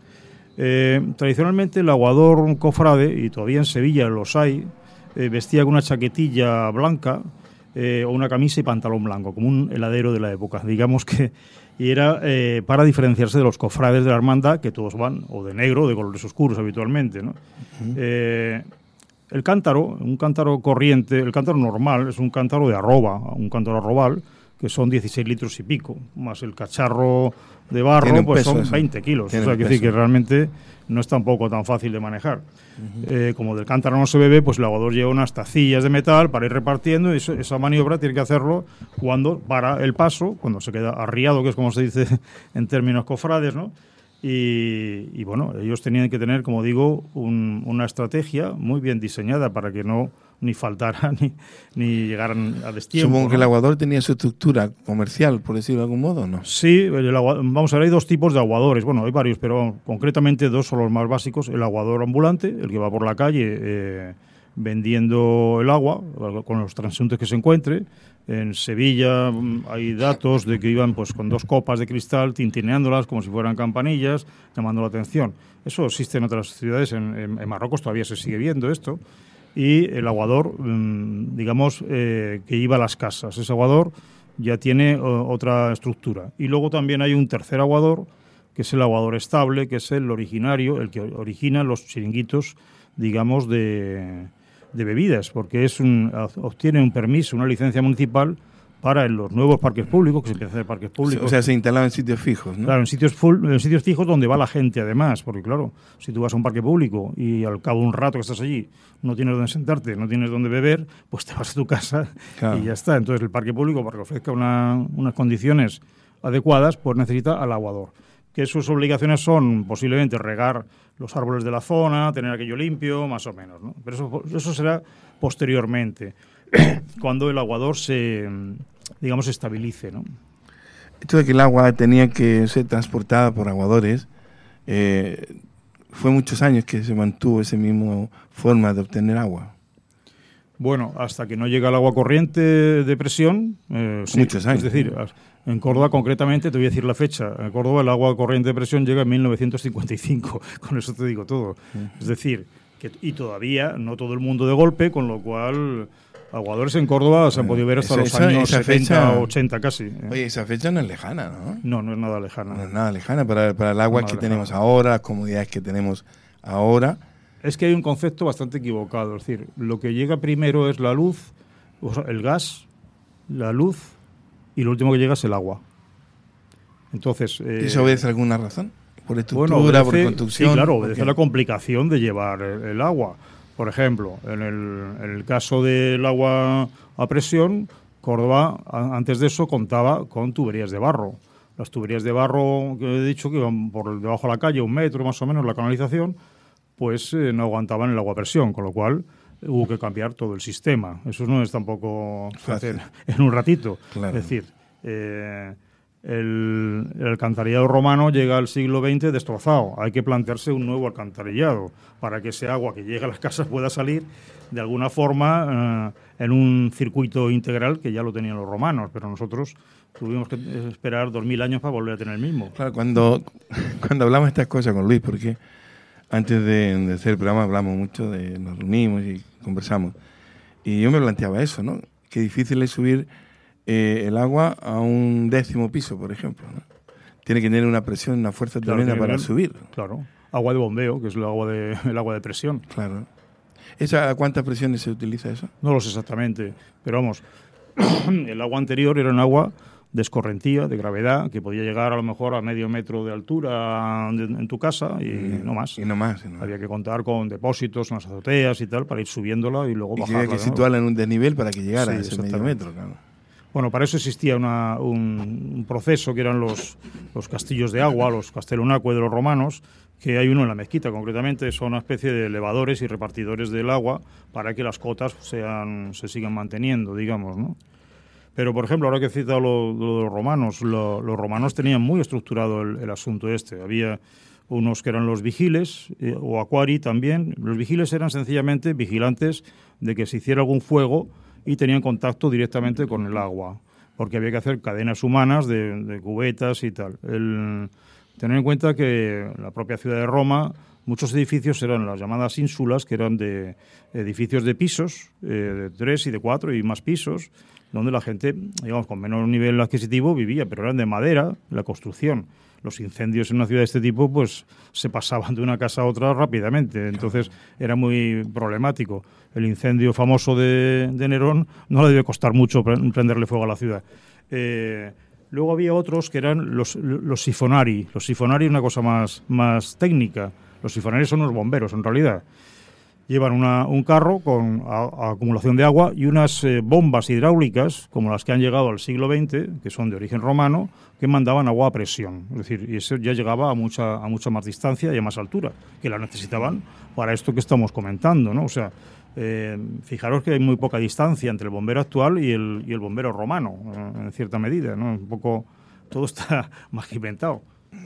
Eh, tradicionalmente el aguador cofrade, y todavía en Sevilla los hay, eh, vestía con una chaquetilla blanca eh, o una camisa y pantalón blanco, como un heladero de la época, digamos que, y era eh, para diferenciarse de los cofrades de la hermandad, que todos van o de negro o de colores oscuros habitualmente, ¿no? Uh-huh. Eh, el cántaro, un cántaro corriente, el cántaro normal es un cántaro de arroba, un cántaro arrobal, que son dieciséis litros y pico, más el cacharro de barro, pues peso, son eso. veinte kilos. O sea, que decir que realmente no es tampoco tan fácil de manejar. Uh-huh. Eh, como del cántaro no se bebe, pues el aguador lleva unas tacillas de metal para ir repartiendo, y eso, esa maniobra tiene que hacerlo cuando para el paso, cuando se queda arriado, que es como se dice en términos cofrades, ¿no? Y, y bueno, ellos tenían que tener, como digo, un, una estrategia muy bien diseñada para que no ni faltara ni, ni llegaran a destiempo. Supongo ¿no? que el aguador tenía su estructura comercial, por decirlo de algún modo, ¿no? Sí, el agua, vamos a ver, hay dos tipos de aguadores. Bueno, hay varios, pero concretamente dos son los más básicos. El aguador ambulante, el que va por la calle eh, vendiendo el agua con los transeúntes que se encuentre. En Sevilla hay datos de que iban pues con dos copas de cristal tintineándolas como si fueran campanillas, llamando la atención. Eso existe en otras ciudades, en, en, en Marruecos todavía se sigue viendo esto. Y el aguador, digamos, eh, que iba a las casas. Ese aguador ya tiene uh, otra estructura. Y luego también hay un tercer aguador, que es el aguador estable, que es el originario, el que origina los chiringuitos, digamos, de, de bebidas, porque es un, obtiene un permiso, una licencia municipal para en los nuevos parques públicos, que se empieza a hacer parques públicos. O sea, se instalan en sitios fijos, ¿no? Claro, en sitios, full, en sitios fijos donde va la gente, además, porque claro, si tú vas a un parque público y al cabo de un rato que estás allí no tienes dónde sentarte, no tienes dónde beber, pues te vas a tu casa, claro, y ya está. Entonces el parque público, para que ofrezca una, unas condiciones adecuadas, pues necesita al aguador. Que sus obligaciones son posiblemente regar los árboles de la zona, tener aquello limpio, más o menos, ¿no? Pero eso, eso será posteriormente, cuando el aguador se, digamos, se estabilice, ¿no? Esto de que el agua tenía que ser transportada por aguadores, eh, fue muchos años que se mantuvo esa misma forma de obtener agua. Bueno, hasta que no llega el agua corriente de presión. Eh, sí, muchos años. Es decir, en Córdoba concretamente, te voy a decir la fecha, en Córdoba el agua corriente de presión llega en mil novecientos cincuenta y cinco, con eso te digo todo. Uh-huh. Es decir, que, y todavía no todo el mundo de golpe, con lo cual aguadores en Córdoba se han podido ver hasta esa, los años esa setenta, fecha, ochenta casi. ¿eh? Oye, esa fecha no es lejana, ¿no? No, no es nada lejana. No es nada lejana para, para el agua no que lejana. tenemos ahora, las comodidades que tenemos ahora. Es que hay un concepto bastante equivocado, es decir, lo que llega primero es la luz, o sea, el gas, la luz, y lo último que llega es el agua. Entonces, eh, ¿eso obedece a alguna razón? ¿Por estructura, bueno, obedece, por construcción? Sí, claro, obedece a la complicación de llevar el, el agua. Por ejemplo, en el, en el caso del agua a presión, Córdoba, a, antes de eso, contaba con tuberías de barro. Las tuberías de barro, que he dicho, que iban por debajo de la calle, un metro más o menos, la canalización, pues eh, no aguantaban el agua a presión, con lo cual hubo que cambiar todo el sistema. Eso no es tampoco fácil en un ratito. Claro. Es decir, eh, el, el alcantarillado romano llega al siglo veinte destrozado. Hay que plantearse un nuevo alcantarillado para que ese agua que llega a las casas pueda salir de alguna forma eh, en un circuito integral que ya lo tenían los romanos, pero nosotros tuvimos que esperar dos mil años para volver a tener el mismo. Claro, cuando, cuando hablamos de estas cosas con Luis, porque antes de, de hacer el programa hablamos mucho, de nos reunimos y conversamos. Y yo me planteaba eso, ¿no? Qué difícil es subir eh, el agua a un décimo piso, por ejemplo, ¿no? Tiene que tener una presión, una fuerza claro, tremenda para ver, subir. Claro. Agua de bombeo, que es el agua de, el agua de presión. Claro. ¿Esa, ¿A cuántas presiones se utiliza eso? No lo sé exactamente, pero vamos, el agua anterior era un agua de escorrentía, de gravedad, que podía llegar a lo mejor a medio metro de altura en, en tu casa y mm, no más. Y no más. Y no. Había que contar con depósitos en las azoteas y tal para ir subiéndola y luego y bajarla. Y había que ¿no? situarla en un desnivel para que llegara sí, a ese medio metro, claro. Bueno, para eso existía una, un, un proceso que eran los, los castillos de agua, los castellonacue de los romanos, que hay uno en la mezquita concretamente, son una especie de elevadores y repartidores del agua para que las cotas sean, se sigan manteniendo, digamos, ¿no? Pero, por ejemplo, ahora que he citado lo, lo de los romanos, lo, los romanos tenían muy estructurado el, el asunto este. Había unos que eran los vigiles, eh, o aquari también. Los vigiles eran sencillamente vigilantes de que se hiciera algún fuego y tenían contacto directamente con el agua, porque había que hacer cadenas humanas de, de cubetas y tal. El, tener en cuenta que la propia ciudad de Roma, muchos edificios eran las llamadas ínsulas, que eran de edificios de pisos, eh, de tres y de cuatro y más pisos, donde la gente, digamos, con menor nivel adquisitivo vivía, pero eran de madera, la construcción. Los incendios en una ciudad de este tipo, pues, se pasaban de una casa a otra rápidamente, entonces era muy problemático. El incendio famoso de, de Nerón no le debe costar mucho prenderle fuego a la ciudad. Eh, luego había otros que eran los, los sifonari. Los sifonari es una cosa más, más técnica. Los sifonari son los bomberos, en realidad. Llevan una, un carro con a, a acumulación de agua y unas eh, bombas hidráulicas, como las que han llegado al siglo veinte, que son de origen romano, que mandaban agua a presión. Es decir, y eso ya llegaba a mucha, a mucha más distancia y a más altura, que la necesitaban para esto que estamos comentando, ¿no? O sea, eh, fijaros que hay muy poca distancia entre el bombero actual y el, y el bombero romano, eh, en cierta medida, ¿no? Un poco, todo está más que inventado.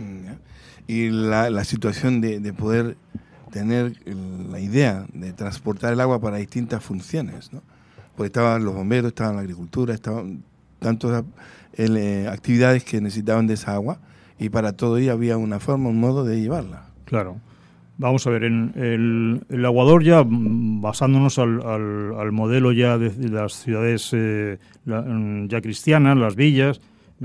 Y la, la situación de, de poder tener la idea de transportar el agua para distintas funciones, ¿no? Porque estaban los bomberos, estaban la agricultura, estaban tantas eh, actividades que necesitaban de esa agua y para todo ello había una forma, un modo de llevarla. Claro. Vamos a ver, en el, el aguador ya, basándonos al, al, al modelo ya de, de las ciudades eh, la, ya cristianas, las villas,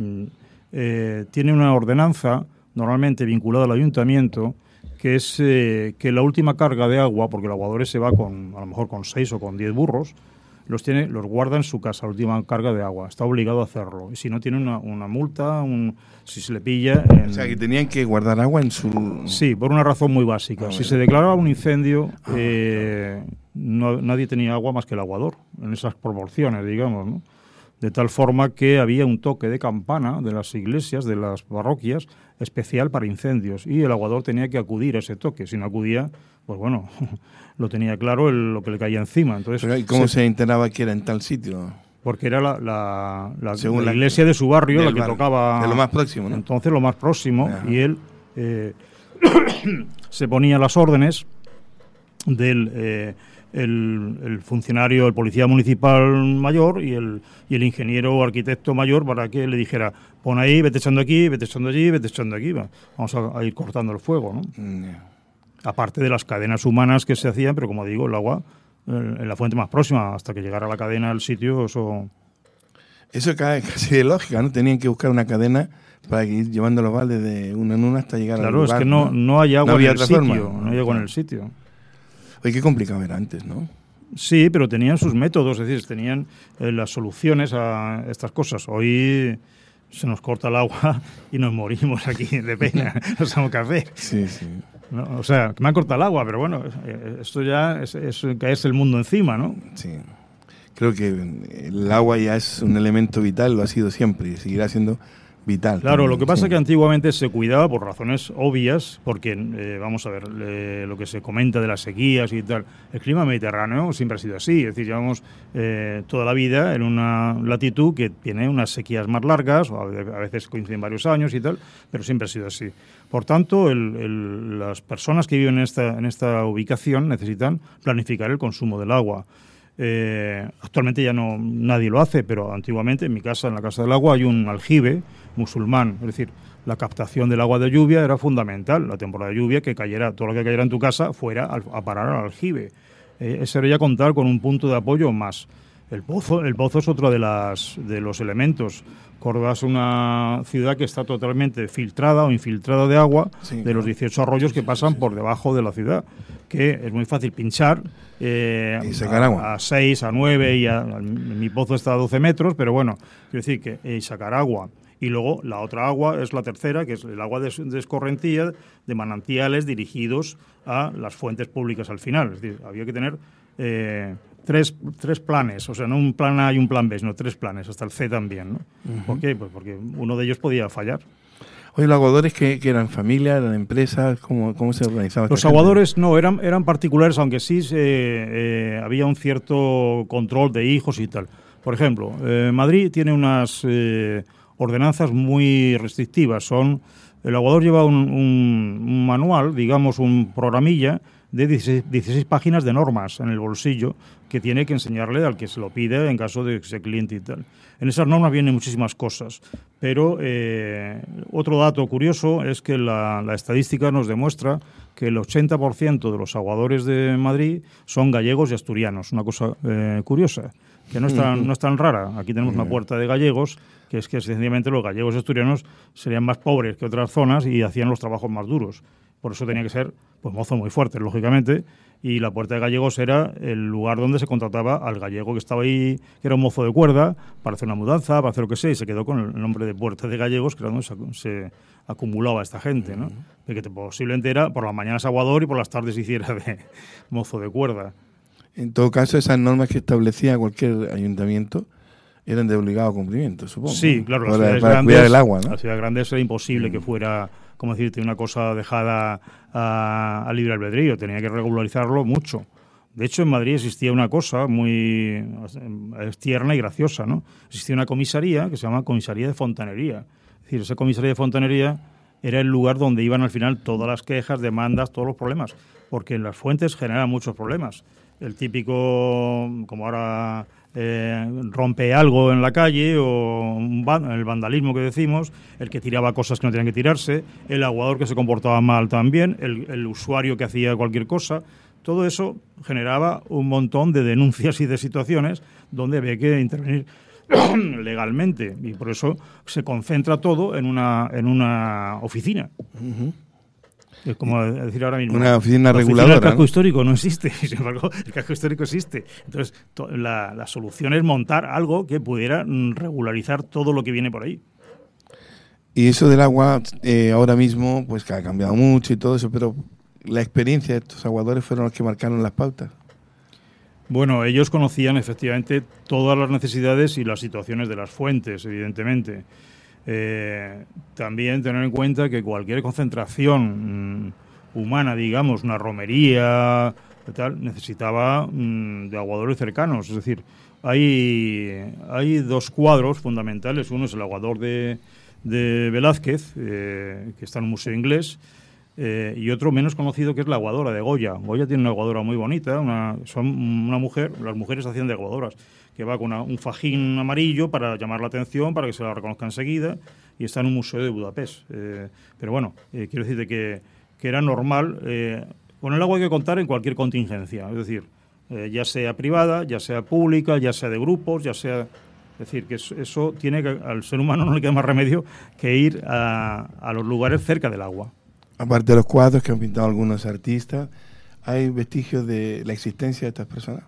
eh, tiene una ordenanza normalmente vinculada al ayuntamiento, que es eh, que la última carga de agua, porque el aguador se va con a lo mejor con seis o con diez burros, los tiene, los guarda en su casa, la última carga de agua. Está obligado a hacerlo. Y si no, tiene una, una multa, un, si se le pilla... En... O sea, que tenían que guardar agua en su... Sí, por una razón muy básica. Ah, si se declaraba un incendio, ah, eh, no, nadie tenía agua más que el aguador, en esas proporciones, digamos, ¿no? De tal forma que había un toque de campana de las iglesias, de las parroquias, especial para incendios. Y el aguador tenía que acudir a ese toque. Si no acudía, pues bueno, lo tenía claro el, lo que le caía encima. Entonces, ¿pero y cómo se, se enteraba que era en tal sitio? Porque era la, la, la, la, la iglesia de su barrio la que barrio, tocaba... De lo más próximo, ¿no? Entonces, lo más próximo. Ajá. Y él eh, se ponía las órdenes del... Eh, El, el funcionario, el policía municipal mayor y el, y el ingeniero o arquitecto mayor para que le dijera, pon ahí, vete echando aquí, vete echando allí, vete echando aquí. Va. Vamos a, a ir cortando el fuego, ¿no? Mm. Aparte de las cadenas humanas que se hacían, pero como digo, el agua en, en la fuente más próxima, hasta que llegara la cadena al sitio, eso... Eso cae casi de lógica, ¿no? Tenían que buscar una cadena para ir llevando los baldes de una en una hasta llegar claro, al lugar. Claro, es que no, no, no hay agua no en el sitio, forma. no hay agua en el sitio. Oye, qué complicado era antes, ¿no? Sí, pero tenían sus métodos, es decir, tenían eh, las soluciones a estas cosas. Hoy se nos corta el agua y nos morimos aquí de pena, no sabemos qué hacer. Sí, sí. ¿No? O sea, que me han cortado el agua, pero bueno, esto ya es, es caerse el mundo encima, ¿no? Sí. Creo que el agua ya es un elemento vital, lo ha sido siempre y seguirá siendo vital. Claro, también, lo que pasa sí. es que antiguamente se cuidaba por razones obvias, porque, eh, vamos a ver, eh, lo que se comenta de las sequías y tal, el clima mediterráneo siempre ha sido así, es decir, llevamos eh, toda la vida en una latitud que tiene unas sequías más largas, o a veces coinciden varios años y tal, pero siempre ha sido así. Por tanto, el, el, las personas que viven en esta, en esta ubicación necesitan planificar el consumo del agua. Eh, actualmente ya no nadie lo hace, pero antiguamente en mi casa, en la Casa del Agua, hay un aljibe musulmán, es decir, la captación del agua de lluvia era fundamental, la temporada de lluvia, que cayera, todo lo que cayera en tu casa fuera a, a parar al aljibe. Eh, eso sería contar con un punto de apoyo más. El pozo, el pozo es otro de, las, de los elementos. Córdoba es una ciudad que está totalmente filtrada o infiltrada de agua, sí, de los dieciocho arroyos que pasan por debajo de la ciudad, que es muy fácil pinchar eh, y sacar a, agua. a seis, a nueve, y a, a, mi pozo está a doce metros, pero bueno, quiero decir que eh, sacar agua. Y luego la otra agua es la tercera, que es el agua de, de escorrentía de manantiales dirigidos a las fuentes públicas al final. Es decir, había que tener eh, tres, tres planes, o sea, no un plan A y un plan B, sino tres planes, hasta el C también, ¿no? Uh-huh. ¿Por qué? Pues porque uno de ellos podía fallar. Oye, ¿los aguadores que, que eran familia, eran empresas? ¿Cómo, cómo se organizaban? Los aguadores no, eran, eran particulares, aunque sí eh, eh, había un cierto control de hijos y tal. Por ejemplo, eh, Madrid tiene unas... Eh, ordenanzas muy restrictivas. Son el aguador lleva un, un, un manual, digamos un programilla de dieciséis, dieciséis páginas de normas en el bolsillo que tiene que enseñarle al que se lo pide en caso de que sea cliente y tal. En esas normas vienen muchísimas cosas, pero eh, otro dato curioso es que la, la estadística nos demuestra que el ochenta por ciento de los aguadores de Madrid son gallegos y asturianos, una cosa eh, curiosa, que no es tan, no es tan rara. Aquí tenemos una puerta de gallegos, que es que sencillamente los gallegos y asturianos serían más pobres que otras zonas y hacían los trabajos más duros. Por eso tenía que ser pues mozos muy fuertes, lógicamente, y la Puerta de Gallegos era el lugar donde se contrataba al gallego que estaba ahí, que era un mozo de cuerda, para hacer una mudanza, para hacer lo que sea, y se quedó con el nombre de Puerta de Gallegos, que era donde se, se acumulaba esta gente, ¿no? Uh-huh. Que posiblemente era por las mañanas aguador y por las tardes hiciera de mozo de cuerda. En todo caso, esas normas que establecía cualquier ayuntamiento eran de obligado cumplimiento, supongo. Sí, claro. Las para, ciudades para grandes, cuidar el agua, ¿no? Las ciudades grandes era imposible mm. que fuera, como decirte, una cosa dejada a, a libre albedrío. Tenía que regularizarlo mucho. De hecho, en Madrid existía una cosa muy es tierna y graciosa, ¿no? Existía una comisaría que se llama Comisaría de Fontanería. Es decir, esa comisaría de Fontanería era el lugar donde iban al final todas las quejas, demandas, todos los problemas. Porque en las fuentes generan muchos problemas. El típico, como ahora eh, rompe algo en la calle, o un van, el vandalismo que decimos, el que tiraba cosas que no tenían que tirarse, el aguador que se comportaba mal también, el, el usuario que hacía cualquier cosa. Todo eso generaba un montón de denuncias y de situaciones donde había que intervenir legalmente, y por eso se concentra todo en una en una oficina. Uh-huh. Es como decir ahora mismo, una oficina la reguladora. Oficina del casco ¿no? histórico no existe, sin embargo, el casco histórico existe. Entonces, to, la, la solución es montar algo que pudiera mm, regularizar todo lo que viene por ahí. Y eso del agua, eh, ahora mismo, pues que ha cambiado mucho y todo eso, pero la experiencia de estos aguadores fueron los que marcaron las pautas. Bueno, ellos conocían efectivamente todas las necesidades y las situaciones de las fuentes, evidentemente. Eh, también tener en cuenta que cualquier concentración mmm, humana, digamos, una romería, tal, necesitaba mmm, de aguadores cercanos. Es decir, hay, hay dos cuadros fundamentales. Uno es el aguador de, de Velázquez, eh, que está en un museo inglés, Eh, y otro menos conocido, que es la aguadora de Goya. Goya tiene una aguadora muy bonita, una, son una mujer, las mujeres hacían de aguadoras, que va con una, un fajín amarillo para llamar la atención, para que se la reconozca enseguida, y está en un museo de Budapest. Eh, pero bueno, eh, quiero decirte que, que era normal. Eh, con el agua hay que contar en cualquier contingencia, es decir, eh, ya sea privada, ya sea pública, ya sea de grupos, ya sea... Es decir, que eso, eso tiene que, al ser humano no le queda más remedio que ir a, a los lugares cerca del agua. Aparte de los cuadros que han pintado algunos artistas, ¿hay vestigios de la existencia de estas personas?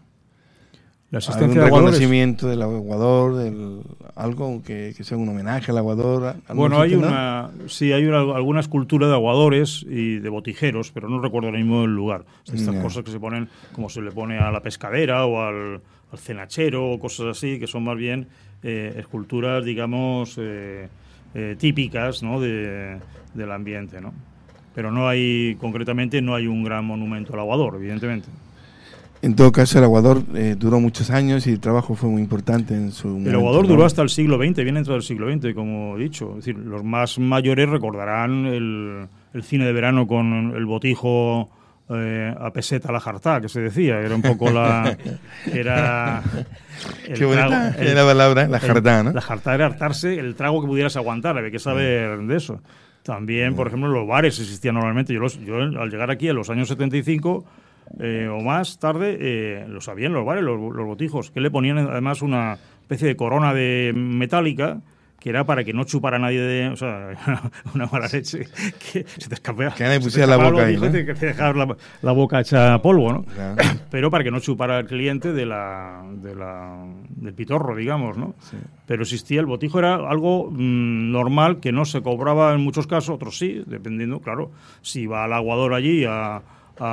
La existencia ¿Algún de aguadores? reconocimiento del aguador, del, algo que, que sea un homenaje al aguador? Bueno, hay existe, una, ¿no? sí, hay una, alguna escultura de aguadores y de botijeros, pero no recuerdo ahora mismo el lugar. Estas yeah. cosas que se ponen, como se le pone a la pescadera o al, al cenachero o cosas así, que son más bien eh, esculturas, digamos, eh, eh, típicas, ¿no?, de, del ambiente, ¿no? Pero no hay, concretamente, no hay un gran monumento al aguador, evidentemente. En todo caso, el aguador eh, duró muchos años y el trabajo fue muy importante en su momento. El aguador duró hasta el siglo veinte, viene dentro del siglo veinte, como he dicho. Es decir, los más mayores recordarán el, el cine de verano con el botijo eh, a peseta la jartá, que se decía. Era un poco la... Era... El Qué bonita trago, el, era la palabra, la jartá, ¿no? La jartá era hartarse el trago que pudieras aguantar, había que saber de eso. También, por ejemplo, los bares existían normalmente. Yo, los, yo al llegar aquí en los años setenta y cinco eh, o más tarde, eh, lo sabían los bares, los, los botijos, que le ponían además una especie de corona de metálica que era para que no chupara nadie de... O sea, una mala leche que se te escapaba. Que nadie pusiera la boca ahí, ¿no? Que te dejaba la, la boca hecha polvo, ¿no? Claro. Pero para que no chupara el cliente de la, de la, del pitorro, digamos, ¿no? Sí. Pero existía, el botijo era algo mmm, normal, que no se cobraba en muchos casos, otros sí, dependiendo, claro. Si va al aguador allí a...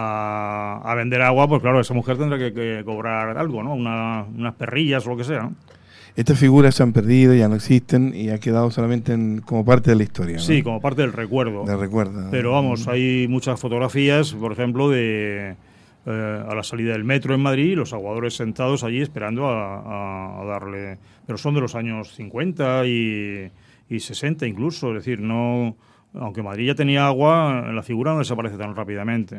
A, a vender agua, pues claro, esa mujer tendrá que, que cobrar algo, ¿no? Una, unas perrillas o lo que sea, ¿no? Estas figuras se han perdido, ya no existen y ha quedado solamente en, como parte de la historia, ¿no? Sí, como parte del recuerdo. Del recuerdo. Pero vamos, hay muchas fotografías, por ejemplo, de eh, a la salida del metro en Madrid, los aguadores sentados allí esperando a, a, a darle... Pero son de los años cincuenta y, y sesenta incluso, es decir, no... Aunque Madrid ya tenía agua, la figura no desaparece tan rápidamente.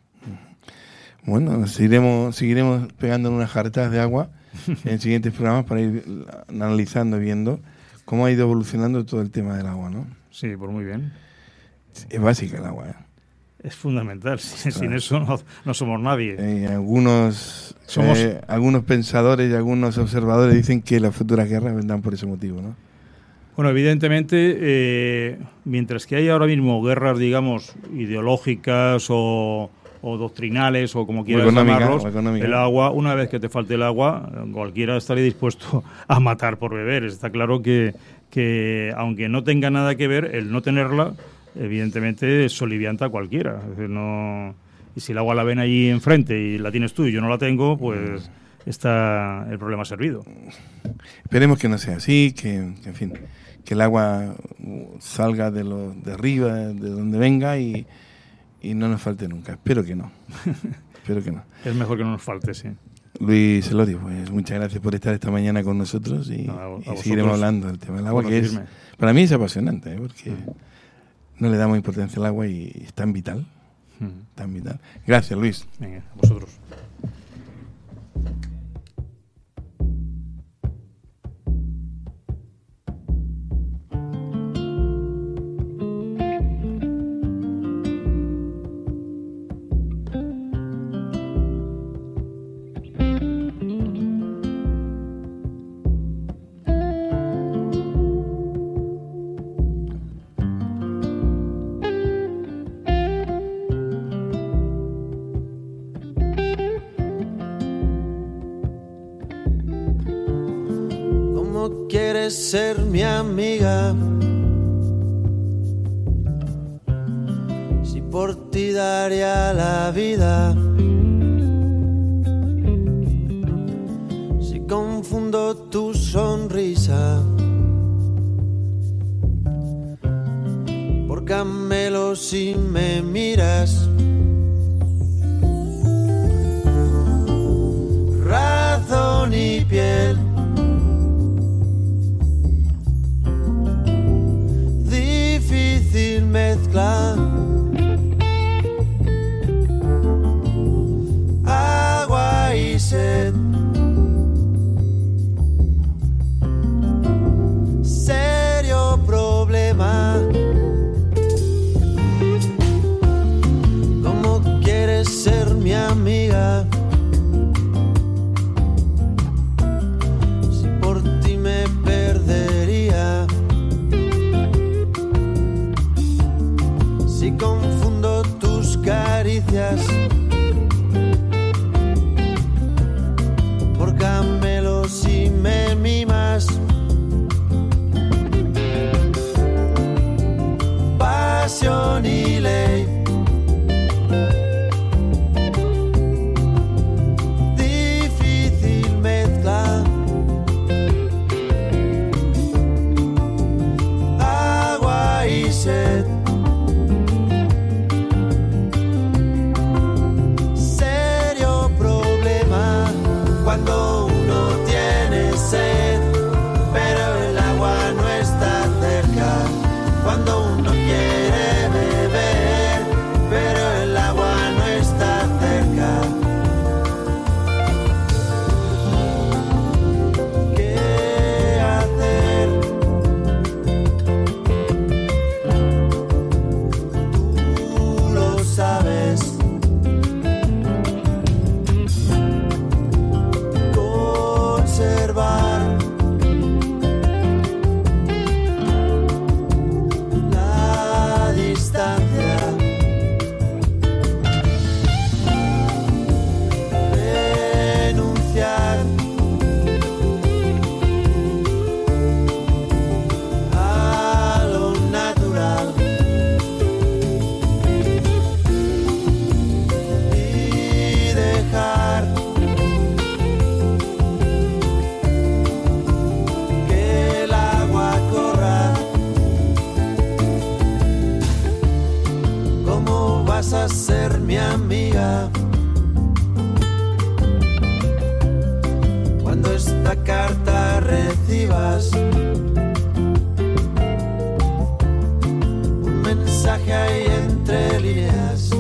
Bueno, seguiremos, seguiremos pegando unas jartas de agua en siguientes programas para ir analizando y viendo cómo ha ido evolucionando todo el tema del agua, ¿no? Sí, pues muy bien. Es básica el agua, ¿eh? Es fundamental. Sin, sin eso no, no somos nadie. Eh, algunos, somos... eh, algunos pensadores y algunos observadores dicen que las futuras guerras vendrán por ese motivo, ¿no? Bueno, evidentemente, eh, mientras que hay ahora mismo guerras, digamos, ideológicas o, o doctrinales o como quieras llamarlos, el agua, una vez que te falte el agua, cualquiera estaría dispuesto a matar por beber. Está claro que, que aunque no tenga nada que ver, el no tenerla, evidentemente, solivianta a cualquiera. Es decir, no, y si el agua la ven allí enfrente y la tienes tú y yo no la tengo, pues está el problema servido. Esperemos que no sea así, que, que en fin, que el agua salga de lo de arriba, de donde venga y, y no nos falte nunca. Espero que no. Espero que no. Es mejor que no nos falte, sí. Luis Elorio, pues muchas gracias por estar esta mañana con nosotros y, no, a, a y seguiremos hablando del tema del agua, que es, para mí es apasionante, ¿eh? Porque mm. no le damos importancia al agua y es tan vital, mm. tan vital. Gracias, Luis. Venga, a vosotros. ¿Cómo quieres ser mi amiga? Si por ti daría la vida. Si confundo tu sonrisa por camelo si me miras. Razón y piel, difícil mezcla. Agua y sed, serio problema. ¿Cómo quieres ser mi amiga? Si por ti me perdería. Si confundo tus caricias por camelos si me mimas. Pasión y ley, difícil mezcla. Agua y sed, serio problema. Cuando uno tiene sed, pero el agua no está cerca. Cuando uno quiere beber, pero el agua no está cerca. ¿Qué hacer? Tú lo sabes. Conservar la distancia, renunciar a lo natural y dejar que el agua corra. ¿Cómo vas a ser mi amiga cuando esta carta recibas un mensaje ahí entre líneas?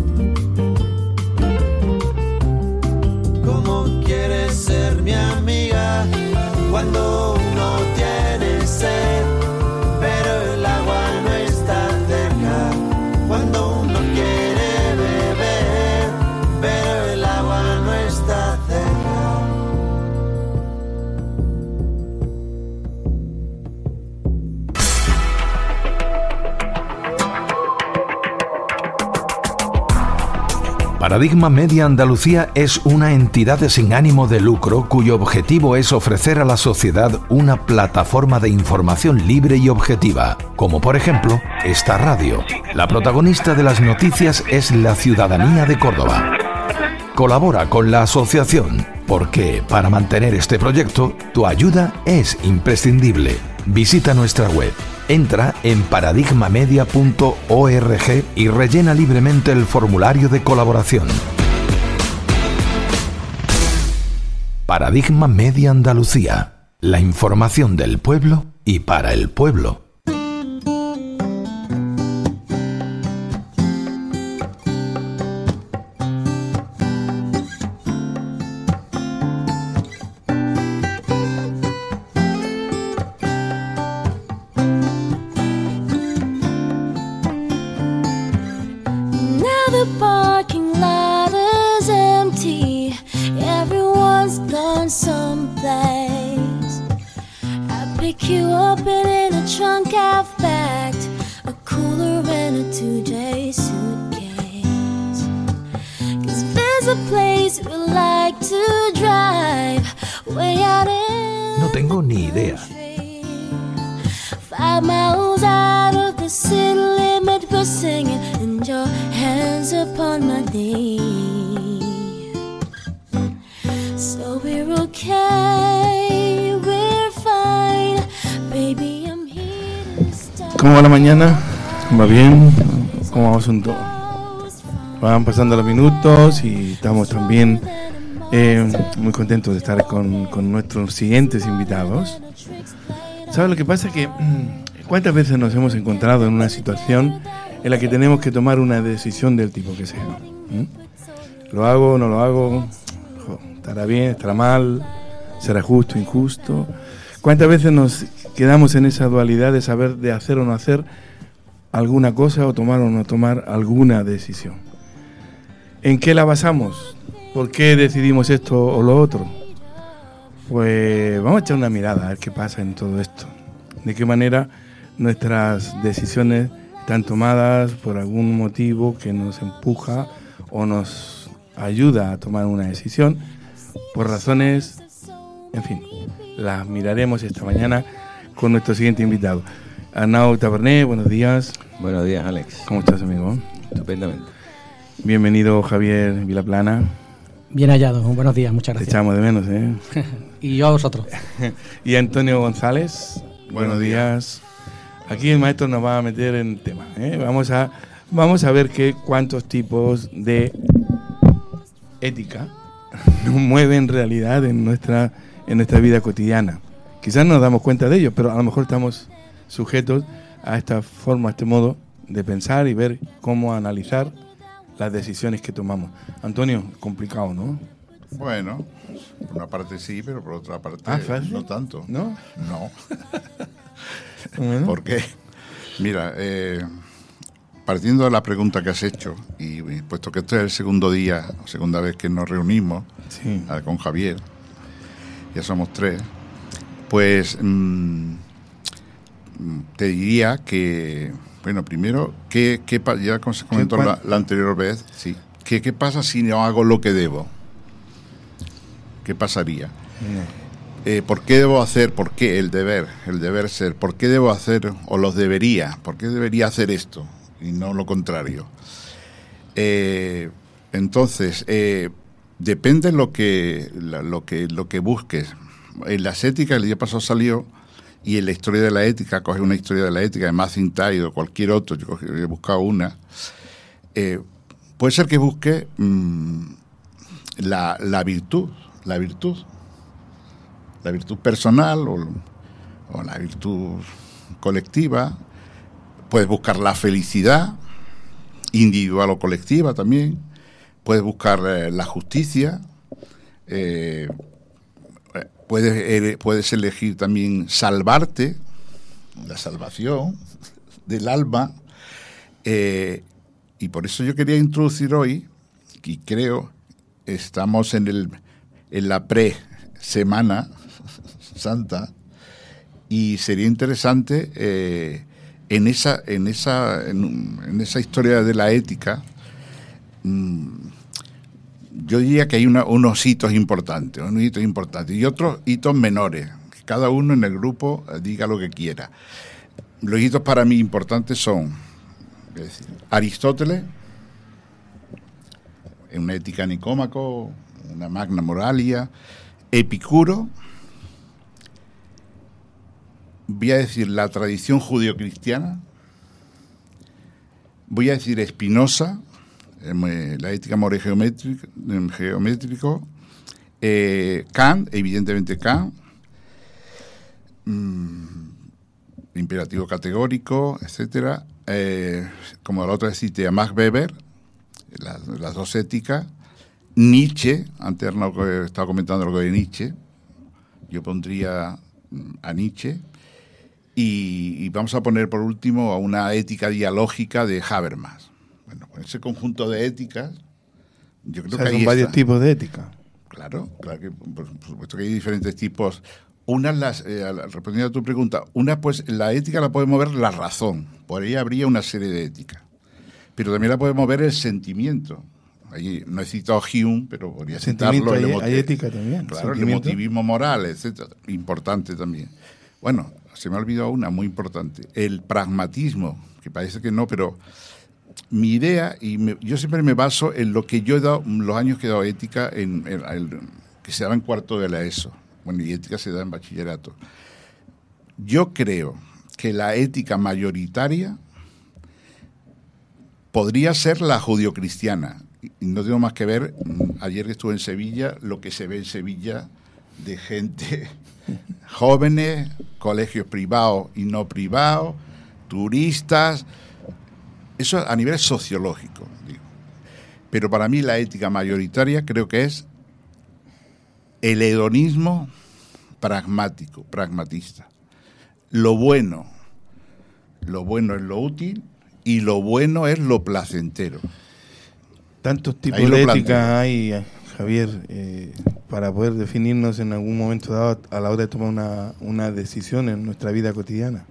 ¿Cómo quieres ser mi amiga cuando uno tiene sed, pero el agua no está cerca? Cuando uno quiere beber, pero el agua no está cerca. Paradigma Media Andalucía es una entidad sin ánimo de lucro cuyo objetivo es ofrecer a la sociedad una plataforma de información libre y objetiva, como por ejemplo esta radio. La protagonista de las noticias es la ciudadanía de Córdoba. Colabora con la asociación, porque para mantener este proyecto, tu ayuda es imprescindible. Visita nuestra web. Entra en paradigmamedia punto org y rellena libremente el formulario de colaboración. Paradigma Media Andalucía. La información del pueblo y para el pueblo. The parking lot is empty. Everyone's gone someplace. I pick you up and in a trunk I've packed a cooler and a two-day suitcase. 'Cause there's a place we like to drive way out in. No tengo ni idea. Five miles out of the city limit, we're singing, and your hands upon my knee. So we're okay, we're fine, baby, I'm here to stay. ¿Cómo va la mañana? ¿Va bien? ¿Cómo va el asunto? Van pasando los minutos y estamos también eh, muy contentos de estar con, con nuestros siguientes invitados. ¿Sabes lo que pasa? Que ¿cuántas veces nos hemos encontrado en una situación en la que tenemos que tomar una decisión del tipo que sea? ¿Mm? ¿Lo hago o no lo hago? Jo, ¿estará bien? ¿Estará mal? ¿Será justo o injusto? ¿Cuántas veces nos quedamos en esa dualidad de saber de hacer o no hacer alguna cosa o tomar o no tomar alguna decisión? ¿En qué la basamos? ¿Por qué decidimos esto o lo otro? Pues vamos a echar una mirada a ver qué pasa en todo esto. De qué manera nuestras decisiones están tomadas por algún motivo que nos empuja o nos ayuda a tomar una decisión, por razones, en fin, las miraremos esta mañana con nuestro siguiente invitado. Arnau Taberner, buenos días. Buenos días, Alex. ¿Cómo estás, amigo? Estupendamente. Bienvenido, Javier Vilaplana. Bien hallado, buenos días, muchas gracias. Te echamos de menos, ¿eh? Y yo a vosotros. Y Antonio González, buenos, buenos días. días. Aquí el maestro nos va a meter en tema, ¿eh? Vamos a, vamos a ver qué cuántos tipos de ética nos mueven en realidad en nuestra, en nuestra vida cotidiana. Quizás no nos damos cuenta de ello, pero a lo mejor estamos sujetos a esta forma, a este modo de pensar y ver cómo analizar las decisiones que tomamos. Antonio, complicado, ¿no? Bueno, por una parte sí, pero por otra parte ah, ¿fácil? No tanto. ¿No? No. Bueno. ¿Por qué? Mira, eh, partiendo de la pregunta que has hecho, y, y puesto que este es el segundo día, segunda vez que nos reunimos sí. a, con Javier, ya somos tres, pues mmm, te diría que... Bueno, primero, ¿qué, qué ya se comentó la, la anterior vez? Sí. ¿Qué, ¿Qué pasa si no hago lo que debo? ¿Qué pasaría? No. Eh, ¿Por qué debo hacer? ¿Por qué el deber? El deber ser. ¿Por qué debo hacer o los debería? ¿Por qué debería hacer esto y no lo contrario? Eh, entonces, eh, depende lo que, la, lo que lo que busques. En las éticas el día pasado salió. Y en la historia de la ética, coge una historia de la ética de McIntyre o de cualquier otro, yo he buscado una, eh, puede ser que busque mmm, la, la virtud, la virtud, la virtud personal o, o la virtud colectiva, puedes buscar la felicidad, individual o colectiva también, puedes buscar eh, la justicia, eh, Puedes, puedes elegir también salvarte, la salvación del alma, eh, y por eso yo quería introducir hoy, y creo estamos en el en la pre-semana santa, y sería interesante eh, en esa en esa en, en esa historia de la ética. Mmm, Yo diría que hay una, unos hitos importantes, unos hitos importantes y otros hitos menores. Que cada uno en el grupo diga lo que quiera. Los hitos para mí importantes son es decir, Aristóteles, en una ética Nicómaco, una Magna Moralia, Epicuro, voy a decir la tradición judio-cristiana, voy a decir Spinoza, la ética moral geométrica, geométrico, eh, Kant, evidentemente Kant, mmm, imperativo categórico, etcétera. Eh, como la otra cité a Max Weber, las, las dos éticas, Nietzsche, antes Arnau estaba comentando algo de Nietzsche, yo pondría a Nietzsche, y, y vamos a poner por último a una ética dialógica de Habermas. Bueno, con ese conjunto de éticas, yo creo o sea, que son ahí varios está. tipos de ética. Claro, claro que por supuesto que hay diferentes tipos. Una, las, eh, respondiendo a tu pregunta, una pues la ética la puede mover la razón, por ahí habría una serie de éticas, pero también la puede mover el sentimiento, Ahí no he citado a Hume, pero podría Sentimiento, citarlo. hay, el hay ética también. Claro, el emotivismo moral, etcétera. Importante también. Bueno, se me ha olvidado una muy importante. El pragmatismo, que parece que no, pero mi idea, y me, yo siempre me baso en lo que yo he dado, los años que he dado ética, en, en, en, que se daba en cuarto de la ESO. Bueno, y ética se da en bachillerato. Yo creo que la ética mayoritaria podría ser la judio-cristiana. Y no tengo más que ver, ayer que estuve en Sevilla, lo que se ve en Sevilla de gente, jóvenes, colegios privados y no privados, turistas, eso a nivel sociológico, digo. Pero para mí la ética mayoritaria creo que es el hedonismo pragmático, pragmatista. Lo bueno, lo bueno es lo útil y lo bueno es lo placentero. Tantos tipos de ética hay, Javier, eh, para poder definirnos en algún momento dado a la hora de tomar una, una decisión en nuestra vida cotidiana.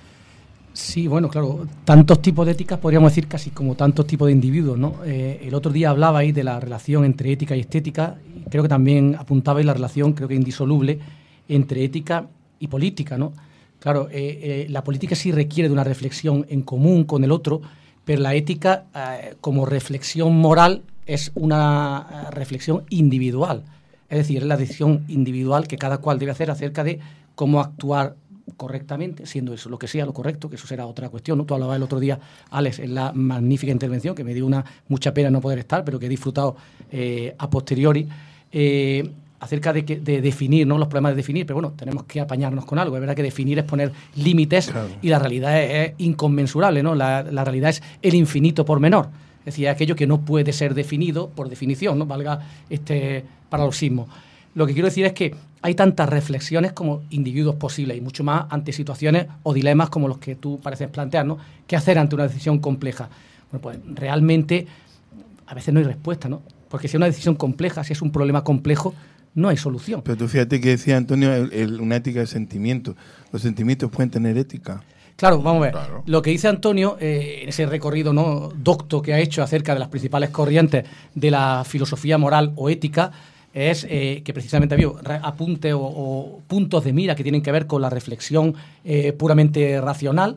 Sí, bueno, claro, tantos tipos de éticas, podríamos decir casi como tantos tipos de individuos, ¿no? Eh, el otro día hablabais de la relación entre ética y estética, y creo que también apuntabais la relación, creo que indisoluble, entre ética y política, ¿no? Claro, eh, eh, la política sí requiere de una reflexión en común con el otro, pero la ética, eh, como reflexión moral, es una eh, reflexión individual. Es decir, es la decisión individual que cada cual debe hacer acerca de cómo actuar correctamente, siendo eso lo que sea lo correcto, que eso será otra cuestión, ¿no? Tú hablabas el otro día, Alex, en la magnífica intervención, que me dio una mucha pena no poder estar, pero que he disfrutado eh, a posteriori, eh, acerca de, que, de definir, ¿no? Los problemas de definir, pero bueno, tenemos que apañarnos con algo. Es verdad que definir es poner límites, claro, y la realidad es, es inconmensurable, ¿no? La, la realidad es el infinito por menor. Es decir, aquello que no puede ser definido por definición, ¿no? Valga este paroxismo. Lo que quiero decir es que hay tantas reflexiones como individuos posibles y mucho más ante situaciones o dilemas como los que tú pareces plantear, ¿no? ¿Qué hacer ante una decisión compleja? Bueno, pues realmente a veces no hay respuesta, ¿no? Porque si es una decisión compleja, si es un problema complejo, no hay solución. Pero tú fíjate que decía Antonio, el, el, una ética de sentimientos. Los sentimientos pueden tener ética. Claro, vamos a ver. Claro. Lo que dice Antonio, eh, en ese recorrido, ¿no?, docto que ha hecho acerca de las principales corrientes de la filosofía moral o ética, es eh, que precisamente había apuntes o, o puntos de mira que tienen que ver con la reflexión eh, puramente racional,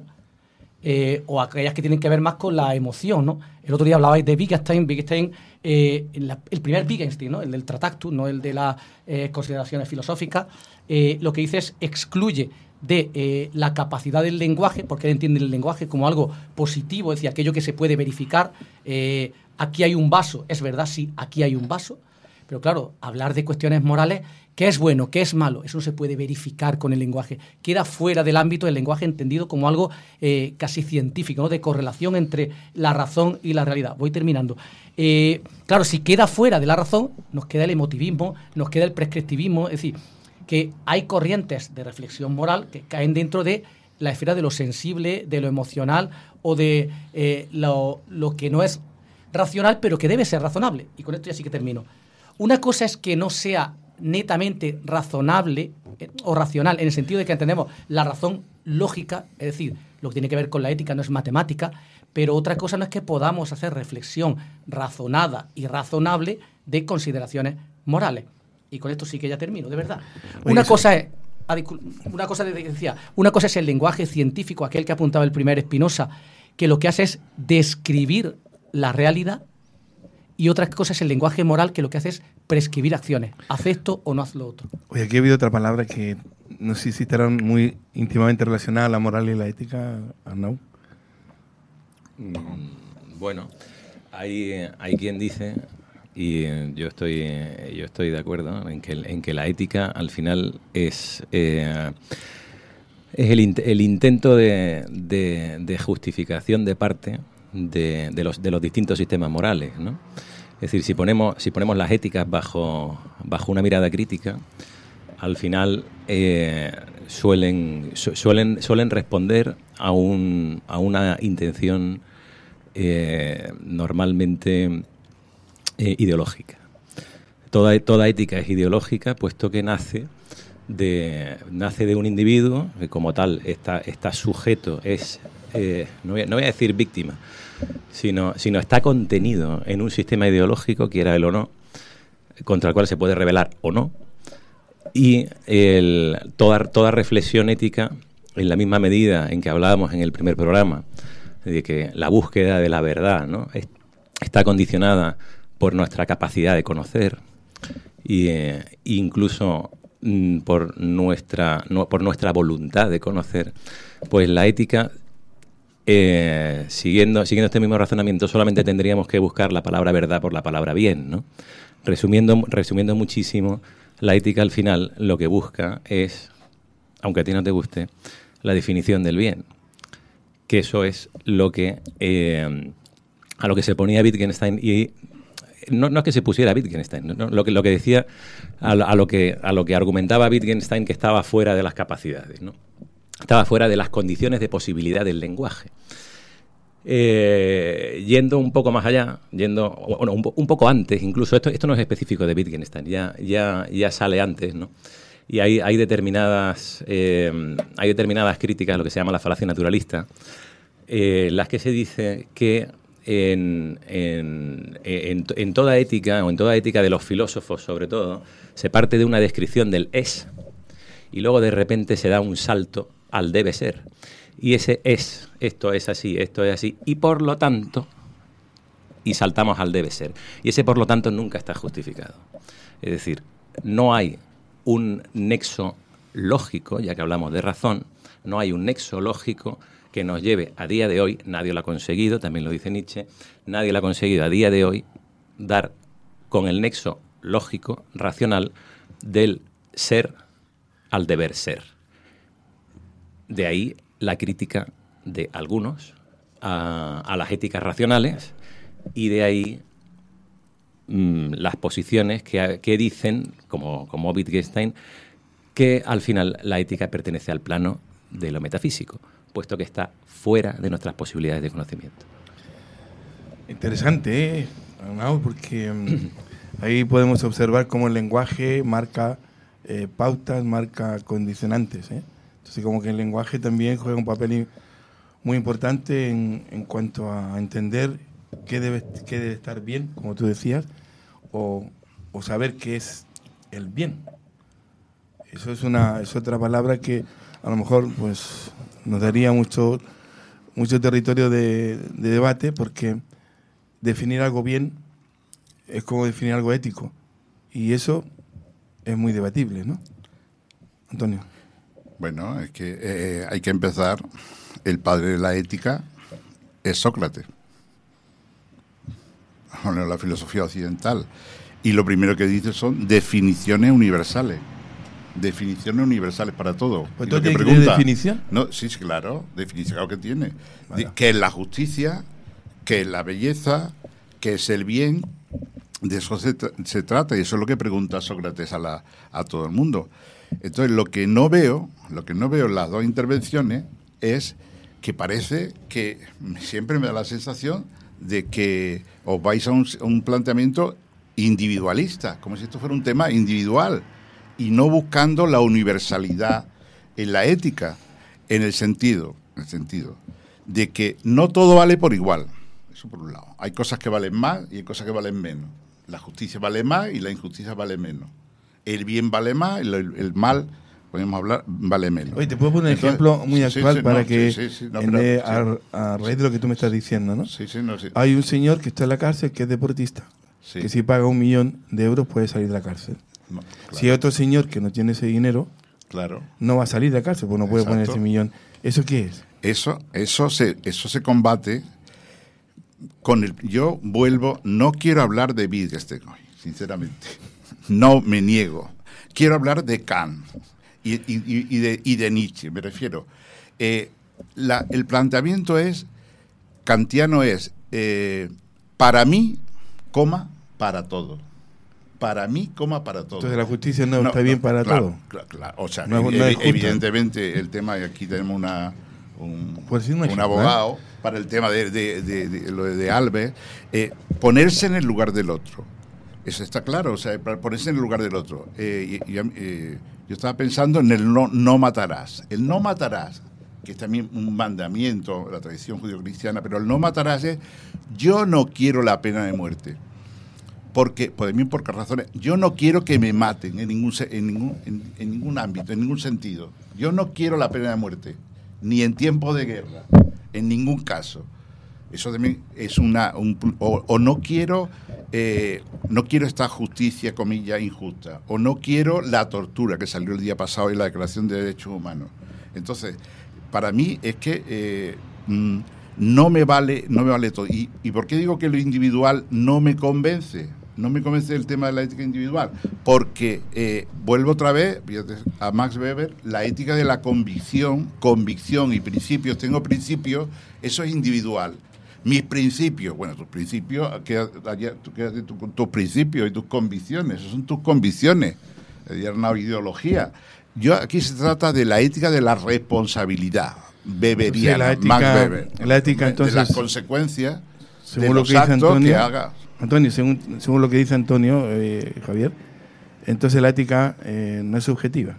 eh, o aquellas que tienen que ver más con la emoción, ¿no? El otro día hablabais de Wittgenstein, Wittgenstein eh, la, el primer Wittgenstein, ¿no?, el del Tratactus, no el de las eh, consideraciones filosóficas, eh, lo que dice es excluye de eh, la capacidad del lenguaje, porque él entiende el lenguaje como algo positivo, es decir, aquello que se puede verificar. Eh, aquí hay un vaso, es verdad, sí, aquí hay un vaso, pero claro, hablar de cuestiones morales, ¿qué es bueno, qué es malo? Eso no se puede verificar con el lenguaje. Queda fuera del ámbito del lenguaje entendido como algo eh, casi científico, ¿no?, de correlación entre la razón y la realidad. Voy terminando. Eh, claro, si queda fuera de la razón, nos queda el emotivismo, nos queda el prescriptivismo, es decir, que hay corrientes de reflexión moral que caen dentro de la esfera de lo sensible, de lo emocional o de eh, lo, lo que no es racional, pero que debe ser razonable. Y con esto ya sí que termino. Una cosa es que no sea netamente razonable eh, o racional, en el sentido de que entendemos la razón lógica, es decir, lo que tiene que ver con la ética no es matemática, pero otra cosa no es que podamos hacer reflexión razonada y razonable de consideraciones morales. Y con esto sí que ya termino, de verdad. Oye, una cosa es, una cosa de, decía, una cosa es el lenguaje científico, aquel que apuntaba el primer Spinoza, que lo que hace es describir la realidad, y otra cosa es el lenguaje moral, que lo que hace es prescribir acciones. Haz esto o no haz lo otro. Oye, aquí ha habido otra palabra que no sé si estarán muy íntimamente relacionada a la moral y la ética, Arnau. Mm, bueno, hay, hay quien dice, y yo estoy yo estoy de acuerdo en que en que la ética al final es eh, es el, el intento de, de, de justificación de parte de, de los de los distintos sistemas morales, ¿no? Es decir, si ponemos si ponemos las éticas bajo bajo una mirada crítica, al final eh, suelen su, suelen suelen responder a un a una intención eh, normalmente Eh, ideológica. Toda, toda ética es ideológica, puesto que nace de, nace de un individuo que como tal está, está sujeto, es eh, no, voy a, no voy a decir víctima, sino, sino está contenido en un sistema ideológico, quiera él o no, contra el cual se puede rebelar o no, y el, toda, toda reflexión ética, en la misma medida en que hablábamos en el primer programa, de que la búsqueda de la verdad, ¿no?, es, está condicionada por nuestra capacidad de conocer y eh, incluso mm, por nuestra no, por nuestra voluntad de conocer, pues la ética, eh, siguiendo siguiendo este mismo razonamiento, solamente tendríamos que buscar la palabra verdad por la palabra bien, ¿no? Resumiendo resumiendo muchísimo, la ética al final lo que busca es, aunque a ti no te guste, la definición del bien, que eso es lo que eh, a lo que se ponía Wittgenstein, y no, no es que se pusiera Wittgenstein, ¿no? lo que lo que decía a, a lo que a lo que argumentaba Wittgenstein, que estaba fuera de las capacidades, ¿no? Estaba fuera de las condiciones de posibilidad del lenguaje. Eh, yendo un poco más allá, yendo bueno, un, un poco antes, incluso esto esto no es específico de Wittgenstein, ya ya ya sale antes, ¿no? Y hay, hay determinadas eh, hay determinadas críticas a lo que se llama la falacia naturalista, eh, las que se dice que en, en, en, en toda ética, o en toda ética de los filósofos sobre todo, se parte de una descripción del es, y luego de repente se da un salto al debe ser. Y ese es, esto es así, esto es así, y por lo tanto, y saltamos al debe ser. Y ese por lo tanto nunca está justificado. Es decir, no hay un nexo lógico, ya que hablamos de razón, no hay un nexo lógico que nos lleve a día de hoy, nadie lo ha conseguido, también lo dice Nietzsche, nadie lo ha conseguido a día de hoy dar con el nexo lógico, racional, del ser al deber ser. De ahí la crítica de algunos a, a las éticas racionales, y de ahí mmm, las posiciones que, que dicen, como, como Wittgenstein, que al final la ética pertenece al plano de lo metafísico, puesto que está fuera de nuestras posibilidades de conocimiento. Interesante, ¿eh? Arnau, porque um, ahí podemos observar cómo el lenguaje marca eh, pautas, marca condicionantes, ¿eh? Entonces, como que el lenguaje también juega un papel muy importante en, en cuanto a entender qué debe, qué debe estar bien, como tú decías, o, o saber qué es el bien. Eso es una es otra palabra que a lo mejor pues nos daría mucho mucho territorio de, de debate, porque definir algo bien es como definir algo ético, y eso es muy debatible, ¿no? Antonio. Bueno, es que eh, hay que empezar. El padre de la ética es Sócrates, bueno, la filosofía occidental, y lo primero que dice son definiciones universales. Definiciones universales para todo. ¿Pues tú tienes pregunta, definición? No, sí, sí, claro, definición, claro que tiene. Vale. ¿Qué es la justicia? ¿Qué es la belleza? ¿Qué es el bien? De eso se, tra- se trata, y eso es lo que pregunta Sócrates a, la, a todo el mundo. Entonces, lo que no veo, lo que no veo en las dos intervenciones es que parece que siempre me da la sensación de que os vais a un, a un planteamiento individualista, como si esto fuera un tema individual, y no buscando la universalidad en la ética, en el sentido, en el sentido de que no todo vale por igual. Eso por un lado. Hay cosas que valen más y hay cosas que valen menos. La justicia vale más y la injusticia vale menos. El bien vale más y el, el mal, podemos hablar, vale menos. Oye, te puedo poner un Entonces, ejemplo muy sí, actual sí, para no, que, sí, sí, sí, no, en pero, de, sí. a, a raíz de lo que tú me estás diciendo, ¿no? Sí, sí, no, sí. Hay un señor que está en la cárcel que es deportista, Sí. que si paga un millón de euros puede salir de la cárcel. No, claro. Si hay otro señor que no tiene ese dinero, Claro. no va a salir de la cárcel, porque no puede Exacto. poner ese millón. ¿Eso qué es? Eso, eso se, eso se combate con el. Yo vuelvo, no quiero hablar de Wittgenstein hoy, sinceramente. No me niego. Quiero hablar de Kant y, y, y, de, y de Nietzsche, me refiero. Eh, la, el planteamiento es, kantiano es, eh, para mí, coma, para todo. Para mí, coma, para todo. Entonces la justicia no, no está bien para claro, todo. Claro, claro. O sea, no, ev- no es justo. evidentemente el tema, y aquí tenemos una, un, Pues sí, un un ejemplo, abogado ¿eh? para el tema de, de, de, de, de lo de Albert, eh, ponerse en el lugar del otro. Eso está claro, o sea, para ponerse en el lugar del otro. Eh, y, y, eh, yo estaba pensando en el no, no matarás. El no matarás que es también un mandamiento de la tradición judio-cristiana, pero el no matarás es, yo no quiero la pena de muerte. Porque, por mí, por qué razones, yo no quiero que me maten en ningún, en, ningún, en, en ningún ámbito, en ningún sentido. Yo no quiero la pena de muerte, ni en tiempos de guerra, en ningún caso. Eso también es una... Un, o, o no quiero eh, no quiero esta justicia, comillas, injusta. O no quiero la tortura que salió el día pasado en la Declaración de Derechos Humanos. Entonces, para mí es que eh, mm, no me vale no me vale todo. ¿Y, ¿Y por qué digo que lo individual no me convence? No me convence el tema de la ética individual. Porque, eh, vuelvo otra vez fíjate, a Max Weber, la ética de la convicción, convicción y principios, tengo principios, eso es individual. Mis principios, bueno, tus principios, quédate, quédate tú con tus principios y tus convicciones, esos son tus convicciones, es una ideología. Yo aquí se trata de la ética de la responsabilidad beberiana, la ética, Max Weber, la ética, entonces, de las consecuencias según de lo los que dice actos Antonio, que haga. Antonio, según, según lo que dice Antonio, eh, Javier, entonces la ética eh, no es subjetiva.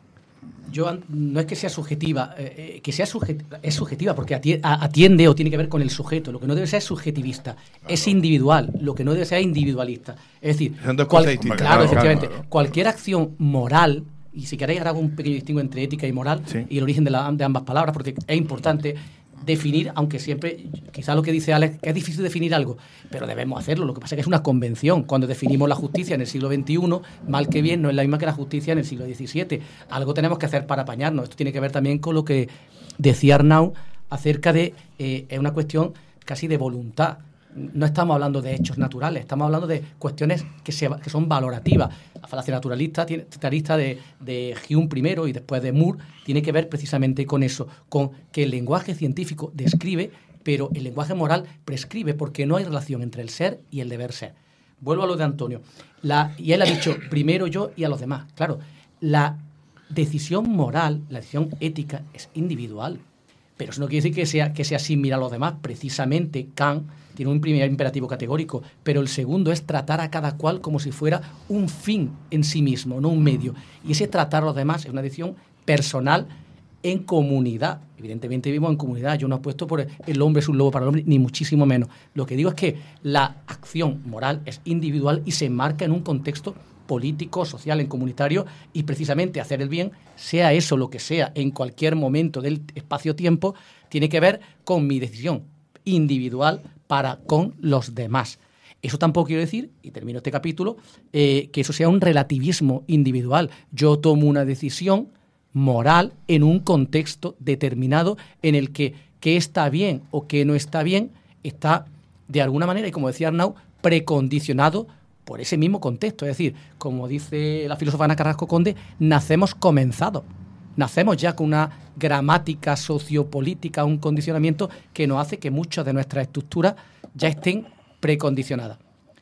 Yo no es que sea subjetiva, eh, que sea subjetiva, es subjetiva porque atiende o tiene que ver con el sujeto. Lo que no debe ser es subjetivista, claro. Es individual. Lo que no debe ser es individualista. Es decir, cual, claro, claro, efectivamente, claro. Cualquier acción moral, y si queréis hago un pequeño distingo entre ética y moral, sí. Y el origen de, la, de ambas palabras, porque es importante definir, aunque siempre, quizá lo que dice Alex, que es difícil definir algo, pero debemos hacerlo. Lo que pasa es que es una convención. Cuando definimos la justicia en el siglo veintiuno, mal que bien, no es la misma que la justicia en el siglo diecisiete. Algo tenemos que hacer para apañarnos. Esto tiene que ver también con lo que decía Arnau acerca de, eh, es una cuestión casi de voluntad. No estamos hablando de hechos naturales, estamos hablando de cuestiones que, se, que son valorativas. La falacia naturalista, naturalista de, de Hume primero y después de Moore tiene que ver precisamente con eso, con que el lenguaje científico describe, pero el lenguaje moral prescribe porque no hay relación entre el ser y el deber ser. Vuelvo a lo de Antonio. La, y él ha dicho primero yo y a los demás. Claro, la decisión moral, la decisión ética es individual, pero eso no quiere decir que sea, que sea sin mirar a los demás. Precisamente Kant tiene un primer imperativo categórico, pero el segundo es tratar a cada cual como si fuera un fin en sí mismo, no un medio. Y ese tratar a los demás es una decisión personal en comunidad. Evidentemente vivimos en comunidad. Yo no apuesto por el hombre es un lobo para el hombre, ni muchísimo menos. Lo que digo es que la acción moral es individual y se enmarca en un contexto político, social, en comunitario, y precisamente hacer el bien, sea eso lo que sea, en cualquier momento del espacio-tiempo, tiene que ver con mi decisión individual para con los demás. Eso tampoco quiere decir, y termino este capítulo, eh, que eso sea un relativismo individual. Yo tomo una decisión moral en un contexto determinado en el que qué está bien o qué no está bien está, de alguna manera, y como decía Arnau, precondicionado por ese mismo contexto. Es decir, como dice la filósofa Ana Carrasco Conde, nacemos comenzados. Nacemos ya con una gramática sociopolítica, un condicionamiento que nos hace que muchas de nuestras estructuras ya estén precondicionadas.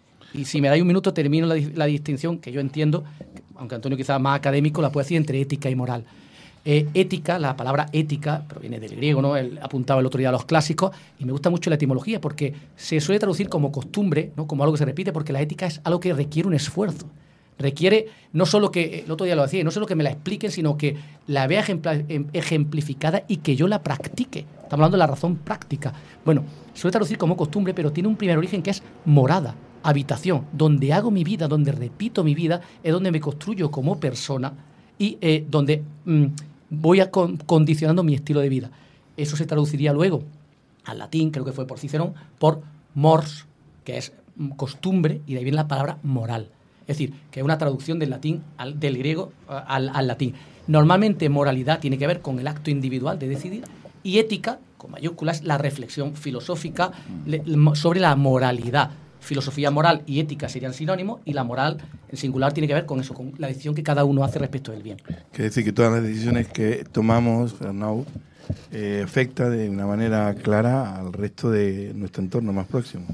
Y si me dais un minuto, termino la, la distinción que yo entiendo, aunque Antonio quizás más académico, la puede decir entre ética y moral. Eh, ética, la palabra ética, proviene del griego, ¿no? Él apuntaba el otro día a los clásicos, y me gusta mucho la etimología porque se suele traducir como costumbre, ¿no? Como algo que se repite, porque la ética es algo que requiere un esfuerzo. Requiere no solo que, el otro día lo decía, no solo que me la expliquen, sino que la vea ejemplificada y que yo la practique. Estamos hablando de la razón práctica. Bueno, suele traducir como costumbre, pero tiene un primer origen que es morada, habitación. Donde hago mi vida, donde repito mi vida, es donde me construyo como persona y eh, donde mmm, voy a con, condicionando mi estilo de vida. Eso se traduciría luego al latín, creo que fue por Cicerón, por mors, que es costumbre, y de ahí viene la palabra moral. Es decir, que es una traducción del latín al, del griego al, al latín. Normalmente moralidad tiene que ver con el acto individual de decidir, y ética, con mayúsculas, la reflexión filosófica le, sobre la moralidad. Filosofía moral y ética serían sinónimos, y la moral en singular tiene que ver con eso, con la decisión que cada uno hace respecto del bien. Quiere decir que todas las decisiones que tomamos, Arnau, eh, afecta de una manera clara al resto de nuestro entorno más próximo.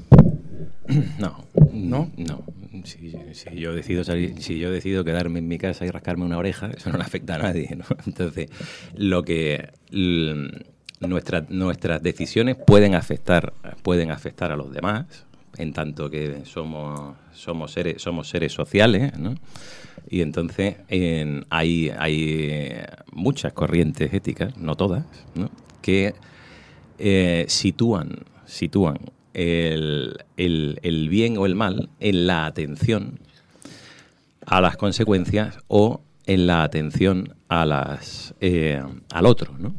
No, no, no. Si, si yo decido salir, si yo decido quedarme en mi casa y rascarme una oreja, eso no le afecta a nadie, ¿no? Entonces, lo que l, nuestra, nuestras decisiones pueden afectar, pueden afectar a los demás. en tanto que somos, somos, seres, somos seres sociales, ¿no? Y entonces en, hay, hay muchas corrientes éticas, no todas, ¿no? que eh, sitúan, sitúan el, el, el bien o el mal en la atención a las consecuencias o en la atención a las eh, al otro, ¿no?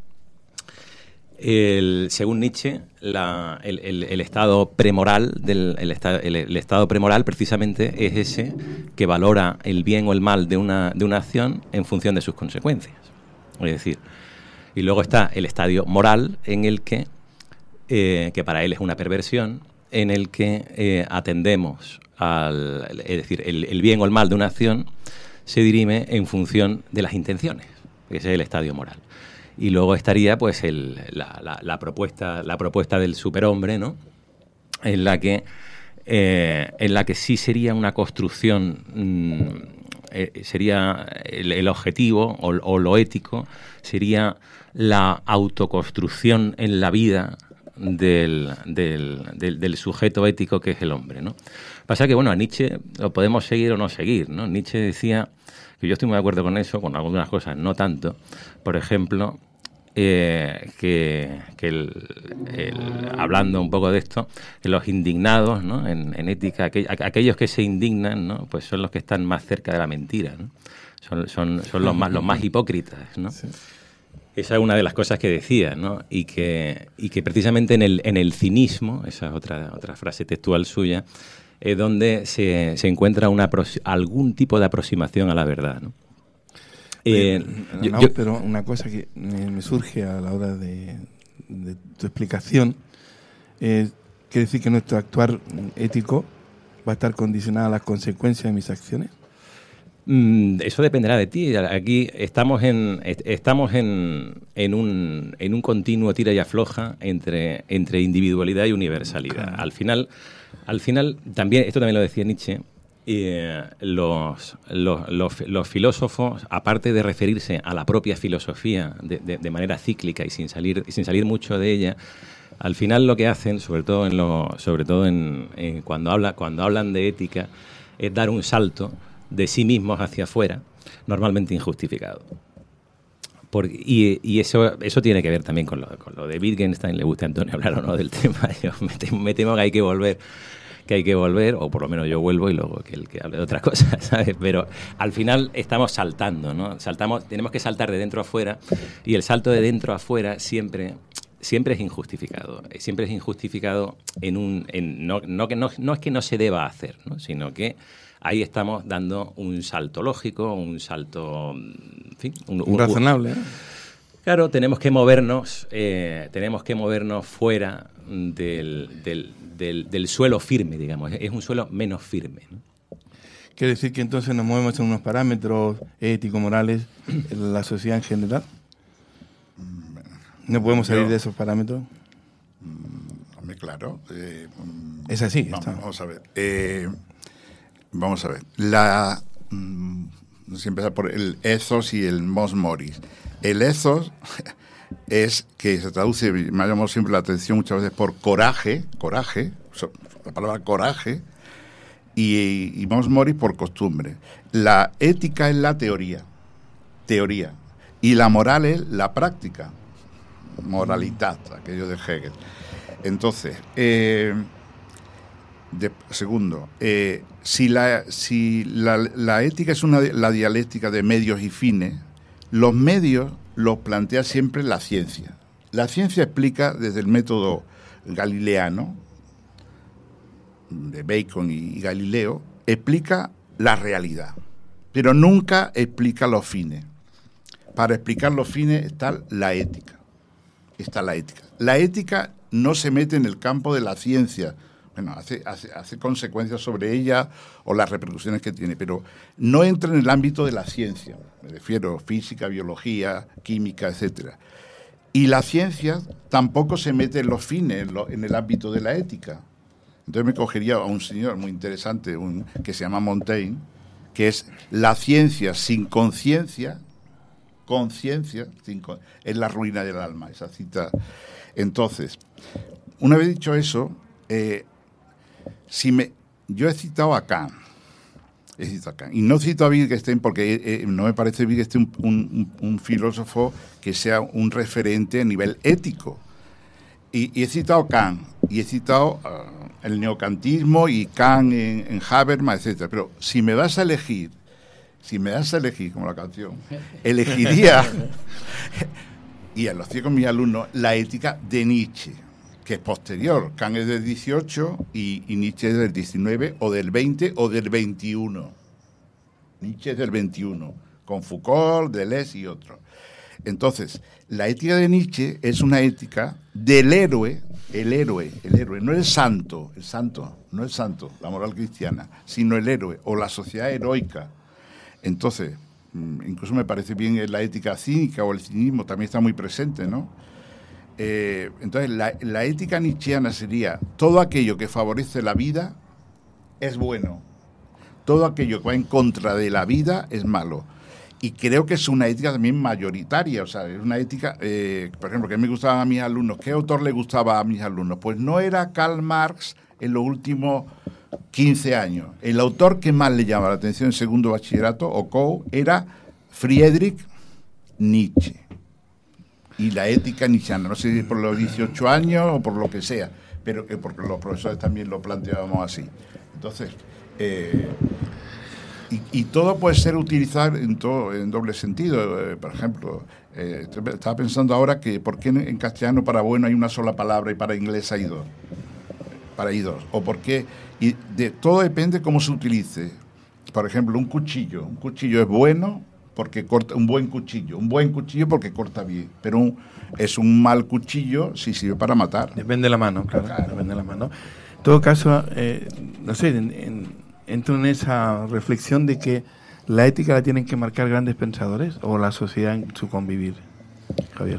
El, según Nietzsche, la, el, el, el estado premoral del el, esta, el, el estado premoral precisamente es ese que valora el bien o el mal de una de una acción en función de sus consecuencias. Es decir, y luego está el estadio moral en el que eh, que para él es una perversión, en el que eh, atendemos al, es decir, el, el bien o el mal de una acción se dirime en función de las intenciones, que ese es el estadio moral. Y luego estaría pues el, la, la, la propuesta la propuesta del superhombre, ¿no? En la que eh, en la que sí sería una construcción, mmm, eh, sería el, el objetivo o, o lo ético sería la autoconstrucción en la vida del, del, del, del sujeto ético que es el hombre, ¿no? Pasa que, bueno, a Nietzsche lo podemos seguir o no seguir, ¿no? Nietzsche decía, que yo estoy muy de acuerdo con eso, con algunas cosas no tanto, por ejemplo, eh, que, que el, el, hablando un poco de esto, que los indignados, ¿no? en, en ética, aqu aquellos que se indignan, ¿no? Pues son los que están más cerca de la mentira, ¿no? Son, son, son los más los más hipócritas, ¿no? Sí. Esa es una de las cosas que decía, ¿no? Y que, y que precisamente en el, en el cinismo, esa es otra, otra frase textual suya, es donde se, se encuentra una algún tipo de aproximación a la verdad, ¿no? Eh, yo, no, yo, pero una cosa que me, me surge a la hora de, de tu explicación, eh, quiere decir que nuestro actuar ético va a estar condicionado a las consecuencias de mis acciones. Eso dependerá de ti. Aquí estamos en estamos en, en un en un continuo tira y afloja entre entre individualidad y universalidad. Al final al final también esto también lo decía Nietzsche. Eh, los, los, los, los filósofos, aparte de referirse a la propia filosofía de, de, de manera cíclica y sin salir sin salir mucho de ella, al final lo que hacen, sobre todo en lo, sobre todo en, en cuando habla cuando hablan de ética, es dar un salto de sí mismos hacia afuera, normalmente injustificado. Por, y y eso eso tiene que ver también con lo, con lo de Wittgenstein. Le gusta a Antonio hablar o no del tema. Yo me temo, me temo que hay que volver, que hay que volver, o por lo menos yo vuelvo y luego que el que hable de otras cosas, ¿sabes? Pero al final estamos saltando, ¿no? Saltamos, tenemos que saltar de dentro a afuera, y el salto de dentro a afuera siempre siempre es injustificado. Siempre es injustificado en un en, no, no, que no, no es que no se deba hacer, ¿no? Sino que ahí estamos dando un salto lógico, un salto, en fin, un, un, razonable. ¿eh? Claro, tenemos que movernos, eh, tenemos que movernos fuera del, del, del, del suelo firme, digamos. Es un suelo menos firme, ¿no? Quiere decir que entonces nos movemos en unos parámetros ético-morales en la sociedad en general. ¿No podemos salir Yo, de esos parámetros? Hombre, claro. Eh, es así. Vamos, vamos a ver. Eh, Vamos a ver, la, mmm, vamos a empezar por el ethos y el mos moris. El ethos es que se traduce, me ha llamado siempre la atención muchas veces por coraje, coraje, la palabra coraje, y, y mos moris por costumbre. La ética es la teoría, teoría, y la moral es la práctica, moralidad, aquello de Hegel. Entonces, eh, de, segundo, eh, si, la, si la, la ética es una, la dialéctica de medios y fines, los medios los plantea siempre la ciencia. La ciencia explica desde el método galileano, de Bacon y Galileo, explica la realidad, pero nunca explica los fines. Para explicar los fines está la ética. Está la ética. La ética no se mete en el campo de la ciencia. Bueno, hace, hace, hace consecuencias sobre ella o las repercusiones que tiene, pero no entra en el ámbito de la ciencia. Me refiero a física, biología, química, etcétera. Y la ciencia tampoco se mete en los fines, en, lo, en el ámbito de la ética. Entonces me cogería a un señor muy interesante un, que se llama Montaigne, que es la ciencia sin conciencia, conciencia es la ruina del alma, esa cita. Entonces, una vez dicho eso, eh, si me, yo he citado a Kant, he citado a Kant, y no cito a Wittgenstein porque eh, no me parece Wittgenstein un, un, un filósofo que sea un referente a nivel ético. Y, y he citado a Kant, y he citado uh, el neocantismo y Kant en, en Habermas, etcétera. Pero si me vas a elegir, si me das a elegir, como la canción, elegiría, y lo hacía con mis alumnos, la ética de Nietzsche, que es posterior. Kant es del dieciocho y, y Nietzsche es del diecinueve, o del veinte, o del veintiuno. Nietzsche es del veintiuno, con Foucault, Deleuze y otros. Entonces, la ética de Nietzsche es una ética del héroe, el héroe, el héroe, no el santo, el santo, no el santo, la moral cristiana, sino el héroe o la sociedad heroica. Entonces, incluso me parece bien la ética cínica o el cinismo, también está muy presente, ¿no? Eh, entonces, la, la ética nietzscheana sería todo aquello que favorece la vida es bueno, todo aquello que va en contra de la vida es malo. Y creo que es una ética también mayoritaria, o sea, es una ética, eh, por ejemplo, que me gustaban a mis alumnos. ¿Qué autor le gustaba a mis alumnos? Pues no era Karl Marx en los últimos quince años. El autor que más le llamaba la atención en segundo bachillerato, o C O U, era Friedrich Nietzsche. Y la ética nietzscheana, no sé si por los dieciocho años o por lo que sea, pero que porque los profesores también lo planteábamos así. Entonces, eh, y, y todo puede ser utilizado en, todo, en doble sentido. Eh, por ejemplo, eh, estaba pensando ahora que por qué en castellano para bueno hay una sola palabra y para inglés hay dos. Para hay dos. O por qué, y de todo depende cómo se utilice. Por ejemplo, un cuchillo. Un cuchillo es bueno porque corta, un buen cuchillo. Un buen cuchillo porque corta bien. Pero un, es un mal cuchillo si sirve para matar. Depende de la mano, claro. claro. Depende de la mano. En todo caso, eh, no sé, en, en, entro en esa reflexión de que la ética la tienen que marcar grandes pensadores o la sociedad en su convivir. Javier.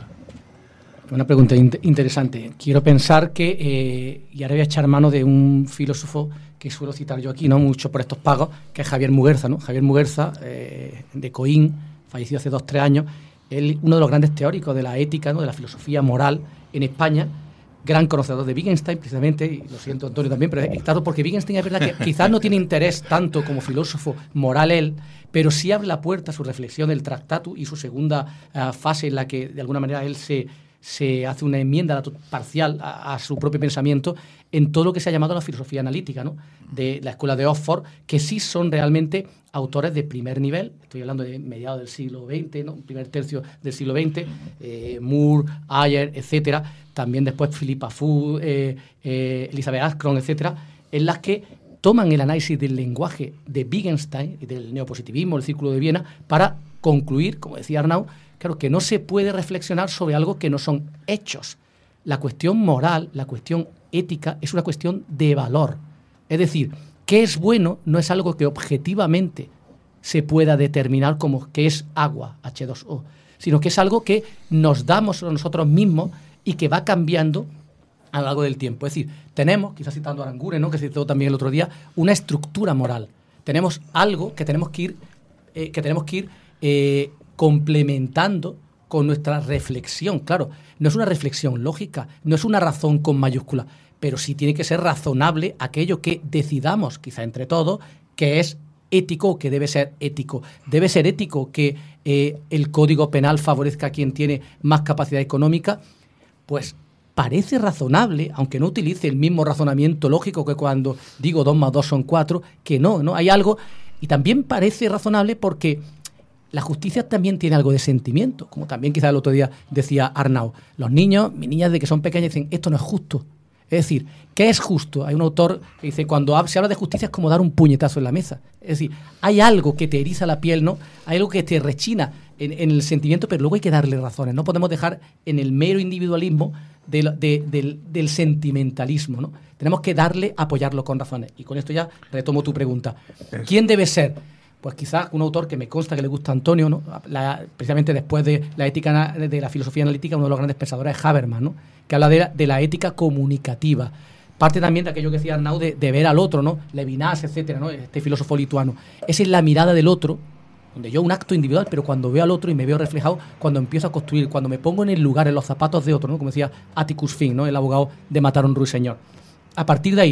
Una pregunta in- interesante. Quiero pensar que, eh, y ahora voy a echar mano de un filósofo que suelo citar yo aquí, no mucho por estos pagos, que es Javier Muguerza, ¿no? Javier Muguerza, eh, de Coín, fallecido hace dos, tres años, él, uno de los grandes teóricos de la ética, ¿no? De la filosofía moral en España, gran conocedor de Wittgenstein, precisamente, y lo siento Antonio también, pero es claro, porque Wittgenstein es verdad que quizás no tiene interés tanto como filósofo moral él, pero sí abre la puerta a su reflexión del Tractatus y su segunda uh, fase en la que de alguna manera él se, se hace una enmienda parcial a, a su propio pensamiento en todo lo que se ha llamado la filosofía analítica, ¿no? De la escuela de Oxford, que sí son realmente autores de primer nivel. Estoy hablando de mediados del siglo veinte, ¿no? Primer tercio del siglo veinte, eh, Moore, Ayer, etcétera. También después Philippa Foot, eh, eh, Elizabeth Askron, etcétera, en las que toman el análisis del lenguaje de Wittgenstein y del neopositivismo, el Círculo de Viena, para concluir, como decía Arnaud, claro, que no se puede reflexionar sobre algo que no son hechos. La cuestión moral, la cuestión ética, es una cuestión de valor. Es decir, qué es bueno no es algo que objetivamente se pueda determinar como que es agua, hache dos o, sino que es algo que nos damos a nosotros mismos y que va cambiando a lo largo del tiempo. Es decir, tenemos, quizás citando a Aranguren, ¿no? Que citó también el otro día, una estructura moral. Tenemos algo que tenemos que ir, eh, que tenemos que ir eh, complementando con nuestra reflexión. Claro, no es una reflexión lógica, no es una razón con mayúscula, pero sí tiene que ser razonable aquello que decidamos, quizá entre todos, que es ético o que debe ser ético. Debe ser ético que eh, el Código Penal favorezca a quien tiene más capacidad económica. Pues parece razonable, aunque no utilice el mismo razonamiento lógico que cuando digo dos más dos son cuatro, que no, ¿no? Hay algo, y también parece razonable porque la justicia también tiene algo de sentimiento, como también quizás el otro día decía Arnaud. Los niños, mis niñas de que son pequeñas dicen, esto no es justo. Es decir, ¿qué es justo? Hay un autor que dice, cuando se habla de justicia es como dar un puñetazo en la mesa. Es decir, hay algo que te eriza la piel, ¿no? Hay algo que te rechina en, en el sentimiento, pero luego hay que darle razones. No podemos dejar en el mero individualismo de, de, del, del sentimentalismo, ¿no? Tenemos que darle, apoyarlo con razones. Y con esto ya retomo tu pregunta. ¿Quién debe ser? Pues quizás un autor que me consta que le gusta a Antonio, ¿no? La, precisamente después de la ética de la filosofía analítica, uno de los grandes pensadores es Habermas, ¿no? Que habla de la, de la ética comunicativa. Parte también de aquello que decía Arnaud de, de ver al otro, ¿no? Levinas, etcétera, ¿no? Este filósofo lituano. Esa es la mirada del otro, donde yo un acto individual, pero cuando veo al otro y me veo reflejado, cuando empiezo a construir, cuando me pongo en el lugar, en los zapatos de otro, ¿no? Como decía Atticus Finch, ¿no? El abogado de Matar a un ruiseñor. A partir de ahí,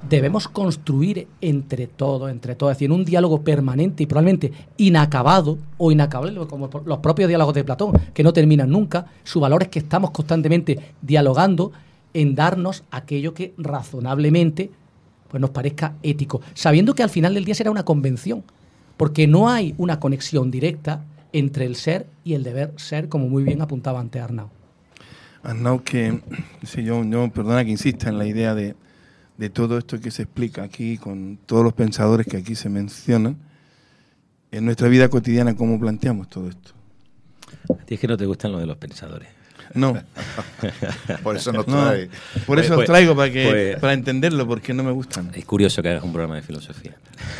debemos construir entre todos, entre todos, es decir, en un diálogo permanente y probablemente inacabado o inacabable, como los propios diálogos de Platón, que no terminan nunca. Su valor es que estamos constantemente dialogando en darnos aquello que razonablemente pues nos parezca ético, sabiendo que al final del día será una convención, porque no hay una conexión directa entre el ser y el deber ser, como muy bien apuntaba antes Arnau. Arnau, que sí, yo, yo, perdona que insista en la idea de, de todo esto que se explica aquí, con todos los pensadores que aquí se mencionan, en nuestra vida cotidiana, ¿cómo planteamos todo esto? A ti es que no te gustan lo de los pensadores. No. Por eso nos trae. No, por eso Pues, os traigo, para que pues, para entenderlo, porque no me gustan. Es curioso que hagas un programa de filosofía.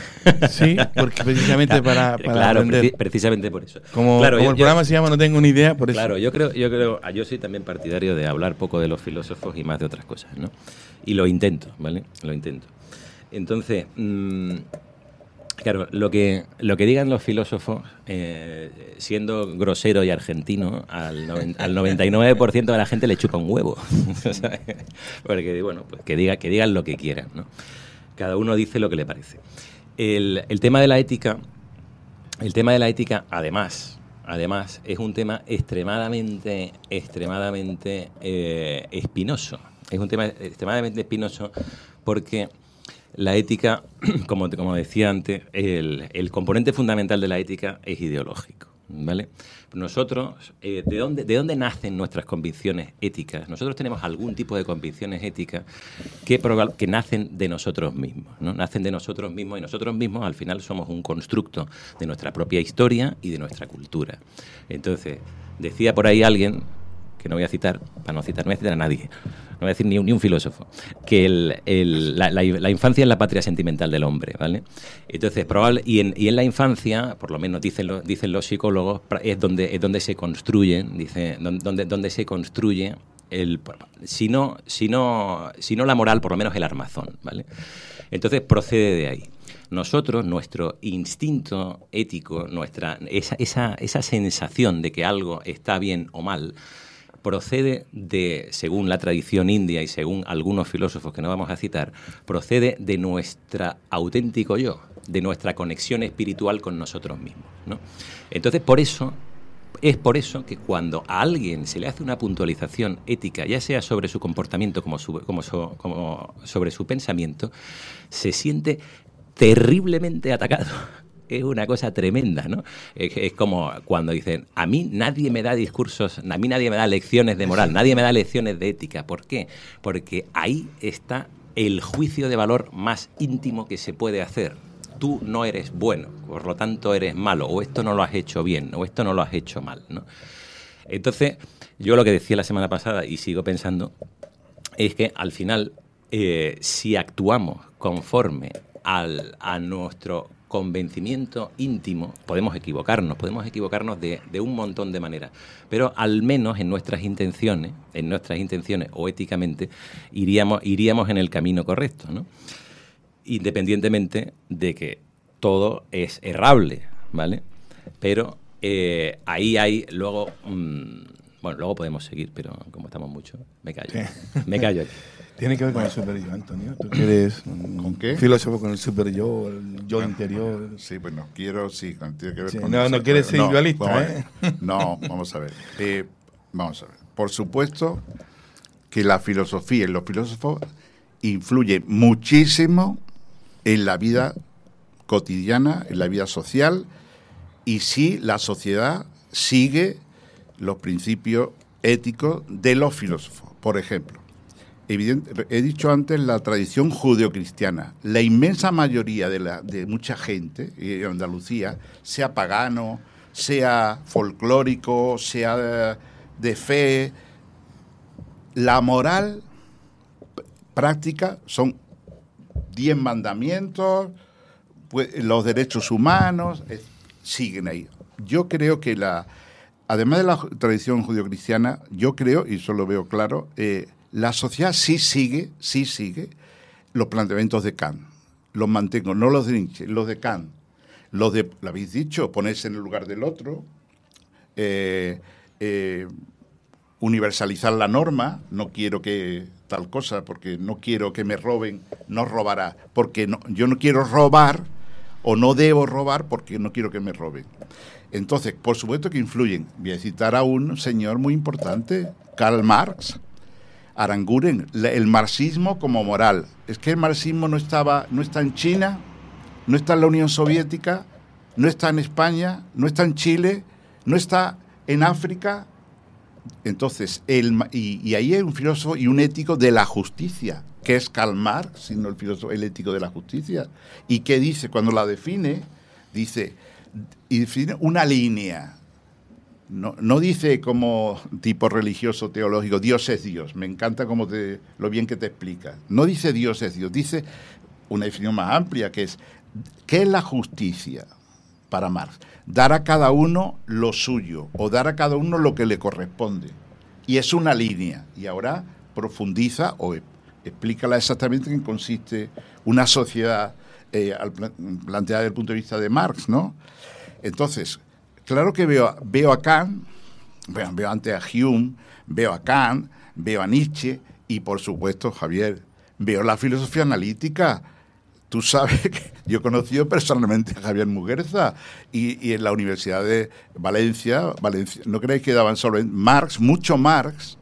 Sí, porque precisamente para, para claro, aprender. preci- precisamente por eso. Como, Claro, como yo- el yo- programa se llama No tengo ni idea, por eso. Claro, yo creo, yo creo, ah, yo soy también partidario de hablar poco de los filósofos y más de otras cosas, ¿no? Y lo intento, ¿vale? Lo intento. Entonces, mmm, claro, lo que lo que digan los filósofos, eh, siendo grosero y argentino, al, noven, al noventa y nueve por ciento de la gente le chupa un huevo. ¿Sabes? Porque, bueno, pues que, diga, que digan lo que quieran, ¿no? Cada uno dice lo que le parece. El, el tema de la ética, el tema de la ética, además, además, es un tema extremadamente, extremadamente eh, espinoso. Es un tema extremadamente espinoso porque la ética, como, como decía antes, el, el componente fundamental de la ética es ideológico, ¿vale? Nosotros, eh, ¿de dónde, ¿de dónde nacen nuestras convicciones éticas? Nosotros tenemos algún tipo de convicciones éticas que, proba- que nacen de nosotros mismos, ¿no? Nacen de nosotros mismos y nosotros mismos al final somos un constructo de nuestra propia historia y de nuestra cultura. Entonces, decía por ahí alguien, que no voy a citar, para no citar, no voy a citar a nadie, no voy a decir ni un, ni un filósofo, que el, el, la, la, la infancia es la patria sentimental del hombre, ¿vale? Entonces, probable, y, en, y en la infancia, por lo menos dicen, lo, dicen los psicólogos, es donde, es donde se construyen, dice, donde, donde se construye el, si no, si no, si no la moral, por lo menos el armazón, ¿vale? Entonces procede de ahí. Nosotros, nuestro instinto ético, nuestra esa, esa, esa sensación de que algo está bien o mal, procede de, según la tradición india y según algunos filósofos que no vamos a citar, procede de nuestro auténtico yo, de nuestra conexión espiritual con nosotros mismos, ¿no? Entonces, por eso, es por eso que cuando a alguien se le hace una puntualización ética, ya sea sobre su comportamiento como, su, como, so, como sobre su pensamiento, se siente terriblemente atacado. Es una cosa tremenda, ¿no? Es, es como cuando dicen, a mí nadie me da discursos, a mí nadie me da lecciones de moral, nadie me da lecciones de ética. ¿Por qué? Porque ahí está el juicio de valor más íntimo que se puede hacer. Tú no eres bueno, por lo tanto eres malo, o esto no lo has hecho bien, o esto no lo has hecho mal, ¿no? Entonces, yo lo que decía la semana pasada, y sigo pensando, es que al final, eh, si actuamos conforme al, a nuestro convencimiento íntimo, podemos equivocarnos, podemos equivocarnos de, de un montón de maneras, pero al menos en nuestras intenciones, en nuestras intenciones o éticamente, iríamos, iríamos en el camino correcto, ¿no? Independientemente de que todo es errable, ¿vale? Pero eh, ahí hay luego, mmm, bueno, luego podemos seguir, pero como estamos mucho, me callo, ¿Qué? me callo aquí. Tiene que ver con el super yo, Antonio. Tú que eres un ¿Con qué? filósofo con el super yo, el yo interior. Sí, pues no quiero, sí, tiene que ver Sí, con no, eso. no quieres ser No, individualista, vamos a ¿eh? ver. No, vamos a ver. Eh, vamos a ver. Por supuesto que la filosofía y los filósofos influyen muchísimo en la vida cotidiana, en la vida social, y sí, la sociedad sigue los principios éticos de los filósofos. Por ejemplo, evidente, he dicho antes la tradición judeocristiana. La inmensa mayoría de, la, de mucha gente en Andalucía, sea pagano, sea folclórico, sea de, de fe, la moral práctica son diez mandamientos, pues, los derechos humanos, eh, siguen ahí. Yo creo que la, además de la tradición judeocristiana, yo creo, y eso lo veo claro, eh, la sociedad sí sigue, sí sigue los planteamientos de Kant. Los mantengo, no los de Nietzsche, los de Kant. Los de, lo habéis dicho, ponerse en el lugar del otro, eh, eh, universalizar la norma, no quiero que tal cosa, porque no quiero que me roben, no robará, porque no, yo no quiero robar o no debo robar porque no quiero que me roben. Entonces, por supuesto que influyen. Voy a citar a un señor muy importante, Karl Marx, Aranguren, el marxismo como moral. Es que el marxismo no estaba, no está en China, no está en la Unión Soviética, no está en España, no está en Chile, no está en África. Entonces, el, y, y ahí hay un filósofo y un ético de la justicia, que es Karl Marx, sino el filósofo, el ético de la justicia. ¿Y qué dice? Cuando la define, dice, y define una línea. No, no dice como tipo religioso, teológico, Dios es Dios. Me encanta como te, lo bien que te explica. No dice Dios es Dios, dice una definición más amplia, que es, ¿qué es la justicia para Marx? Dar a cada uno lo suyo, o dar a cada uno lo que le corresponde. Y es una línea. Y ahora profundiza o explícala exactamente en qué consiste una sociedad eh, al planteada desde el punto de vista de Marx, ¿no? Entonces, claro que veo, veo a Kant, veo, veo antes a Hume, veo a Kant, veo a Nietzsche y, por supuesto, Javier, veo la filosofía analítica. Tú sabes que yo he conocido personalmente a Javier Muguerza y, y en la Universidad de Valencia, Valencia, no creéis que daban solo en Marx, mucho Marx,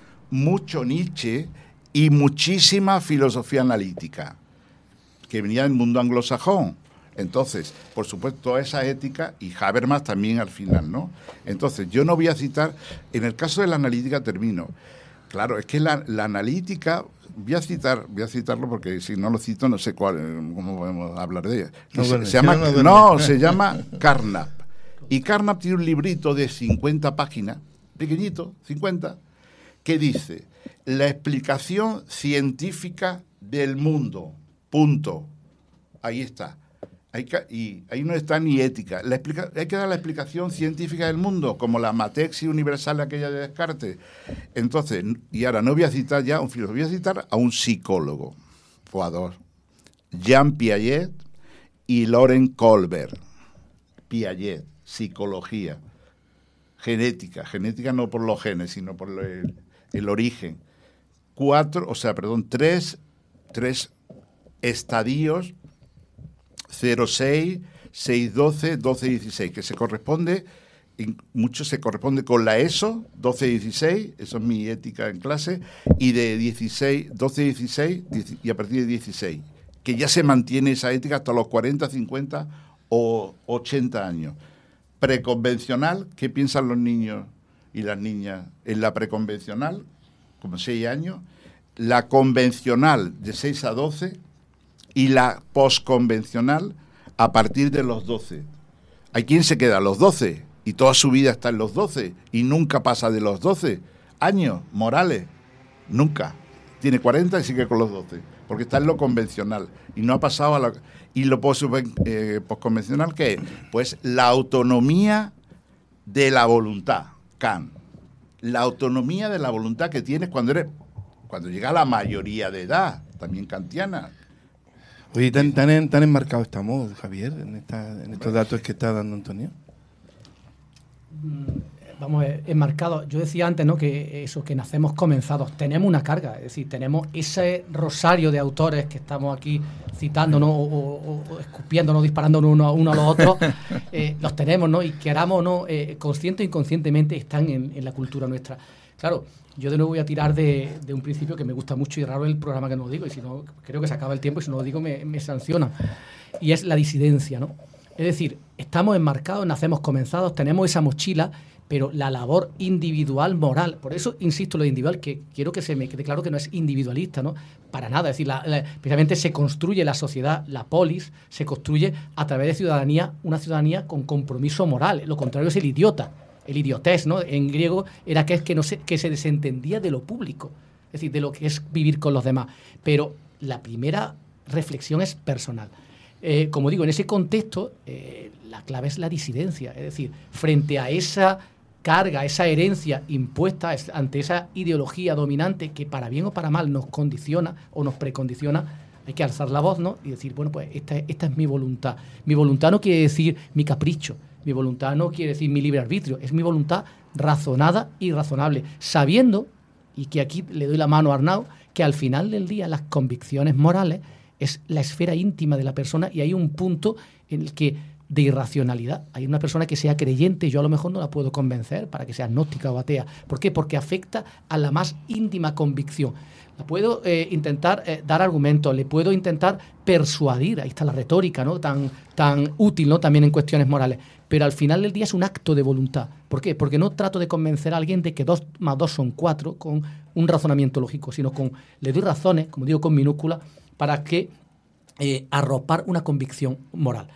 mucho Nietzsche y muchísima filosofía analítica que venía del mundo anglosajón. Entonces, por supuesto, toda esa ética y Habermas también al final, ¿no? Entonces, yo no voy a citar, en el caso de la analítica termino. Claro, es que la, la analítica, voy a citar, voy a citarlo porque si no lo cito no sé cuál, cómo podemos hablar de ella. No, se, bueno, se llama, no, no, se llama Carnap. Y Carnap tiene un librito de cincuenta páginas, pequeñito, cincuenta, que dice, la explicación científica del mundo, punto. Ahí está. Hay que, y ahí no está ni ética. La explica, hay que dar la explicación científica del mundo, como la matexi universal aquella de Descartes. Entonces, y ahora no voy a citar ya a un filósofo, voy a citar a un psicólogo, o a dos, Jean Piaget y Loren Kohlberg. Piaget, psicología, genética, genética no por los genes, sino por el, el origen. Cuatro, o sea, perdón, tres, tres estadios, cero seis, seis doce, doce dieciséis, que se corresponde, mucho se corresponde con la ESO, doce dieciséis, eso es mi ética en clase, y de dieciséis, doce dieciséis y a partir de dieciséis, que ya se mantiene esa ética hasta los cuarenta, cincuenta o ochenta años. Preconvencional, ¿qué piensan los niños y las niñas en la preconvencional? Como seis años. La convencional de seis a doce, y la posconvencional a partir de los doce. Hay quien se queda a los doce y toda su vida está en los doce y nunca pasa de los doce años morales. Nunca. Tiene cuarenta y sigue con los doce, porque está en lo convencional y no ha pasado a la... ¿Y lo pos, eh, posconvencional qué es? Pues la autonomía de la voluntad, Kant. La autonomía de la voluntad que tienes cuando eres, cuando llega a la mayoría de edad, también kantiana. Oye, ¿tan, tan, tan enmarcado estamos, Javier, en, esta, en estos datos que está dando Antonio? Vamos, enmarcado. Yo decía antes, ¿no?, que eso, que nacemos comenzados. Tenemos una carga, es decir, tenemos ese rosario de autores que estamos aquí citando, ¿no?, o, o, o escupiéndonos, disparándonos uno, uno a los otros. eh, los tenemos, ¿no?, y queramos o no, eh, consciente o inconscientemente están en, en la cultura nuestra. Claro, yo de nuevo voy a tirar de, de un principio que me gusta mucho y raro el programa que no lo digo, y si no, creo que se acaba el tiempo y si no lo digo me, me sancionan. Y es la disidencia, ¿no? Es decir, estamos enmarcados, nacemos comenzados, tenemos esa mochila, pero la labor individual moral, por eso insisto en lo individual, que quiero que se me quede claro que no es individualista, ¿no? Para nada, es decir, la, la, precisamente se construye la sociedad, la polis, se construye a través de ciudadanía, una ciudadanía con compromiso moral, lo contrario es el idiota. El idiotés, ¿no? En griego era que es que no se, que se desentendía de lo público, es decir, de lo que es vivir con los demás. Pero la primera reflexión es personal. Eh, como digo, en ese contexto, eh, la clave es la disidencia, es decir, frente a esa carga, esa herencia impuesta, ante esa ideología dominante que para bien o para mal nos condiciona o nos precondiciona, hay que alzar la voz, ¿no?, y decir, bueno, pues esta, esta es mi voluntad. Mi voluntad no quiere decir mi capricho. Mi voluntad no quiere decir mi libre arbitrio, es mi voluntad razonada y razonable, sabiendo, y que aquí le doy la mano a Arnau, que al final del día las convicciones morales es la esfera íntima de la persona y hay un punto en el que de irracionalidad. Hay una persona que sea creyente y yo a lo mejor no la puedo convencer para que sea agnóstica o atea. ¿Por qué? Porque afecta a la más íntima convicción. La puedo eh, intentar eh, dar argumentos, le puedo intentar persuadir, ahí está la retórica, ¿no? Tan, tan útil, ¿no? También en cuestiones morales. Pero al final del día es un acto de voluntad. ¿Por qué? Porque no trato de convencer a alguien de que dos más dos son cuatro con un razonamiento lógico, sino con le doy razones, como digo con minúsculas, para que eh, arropar una convicción moral.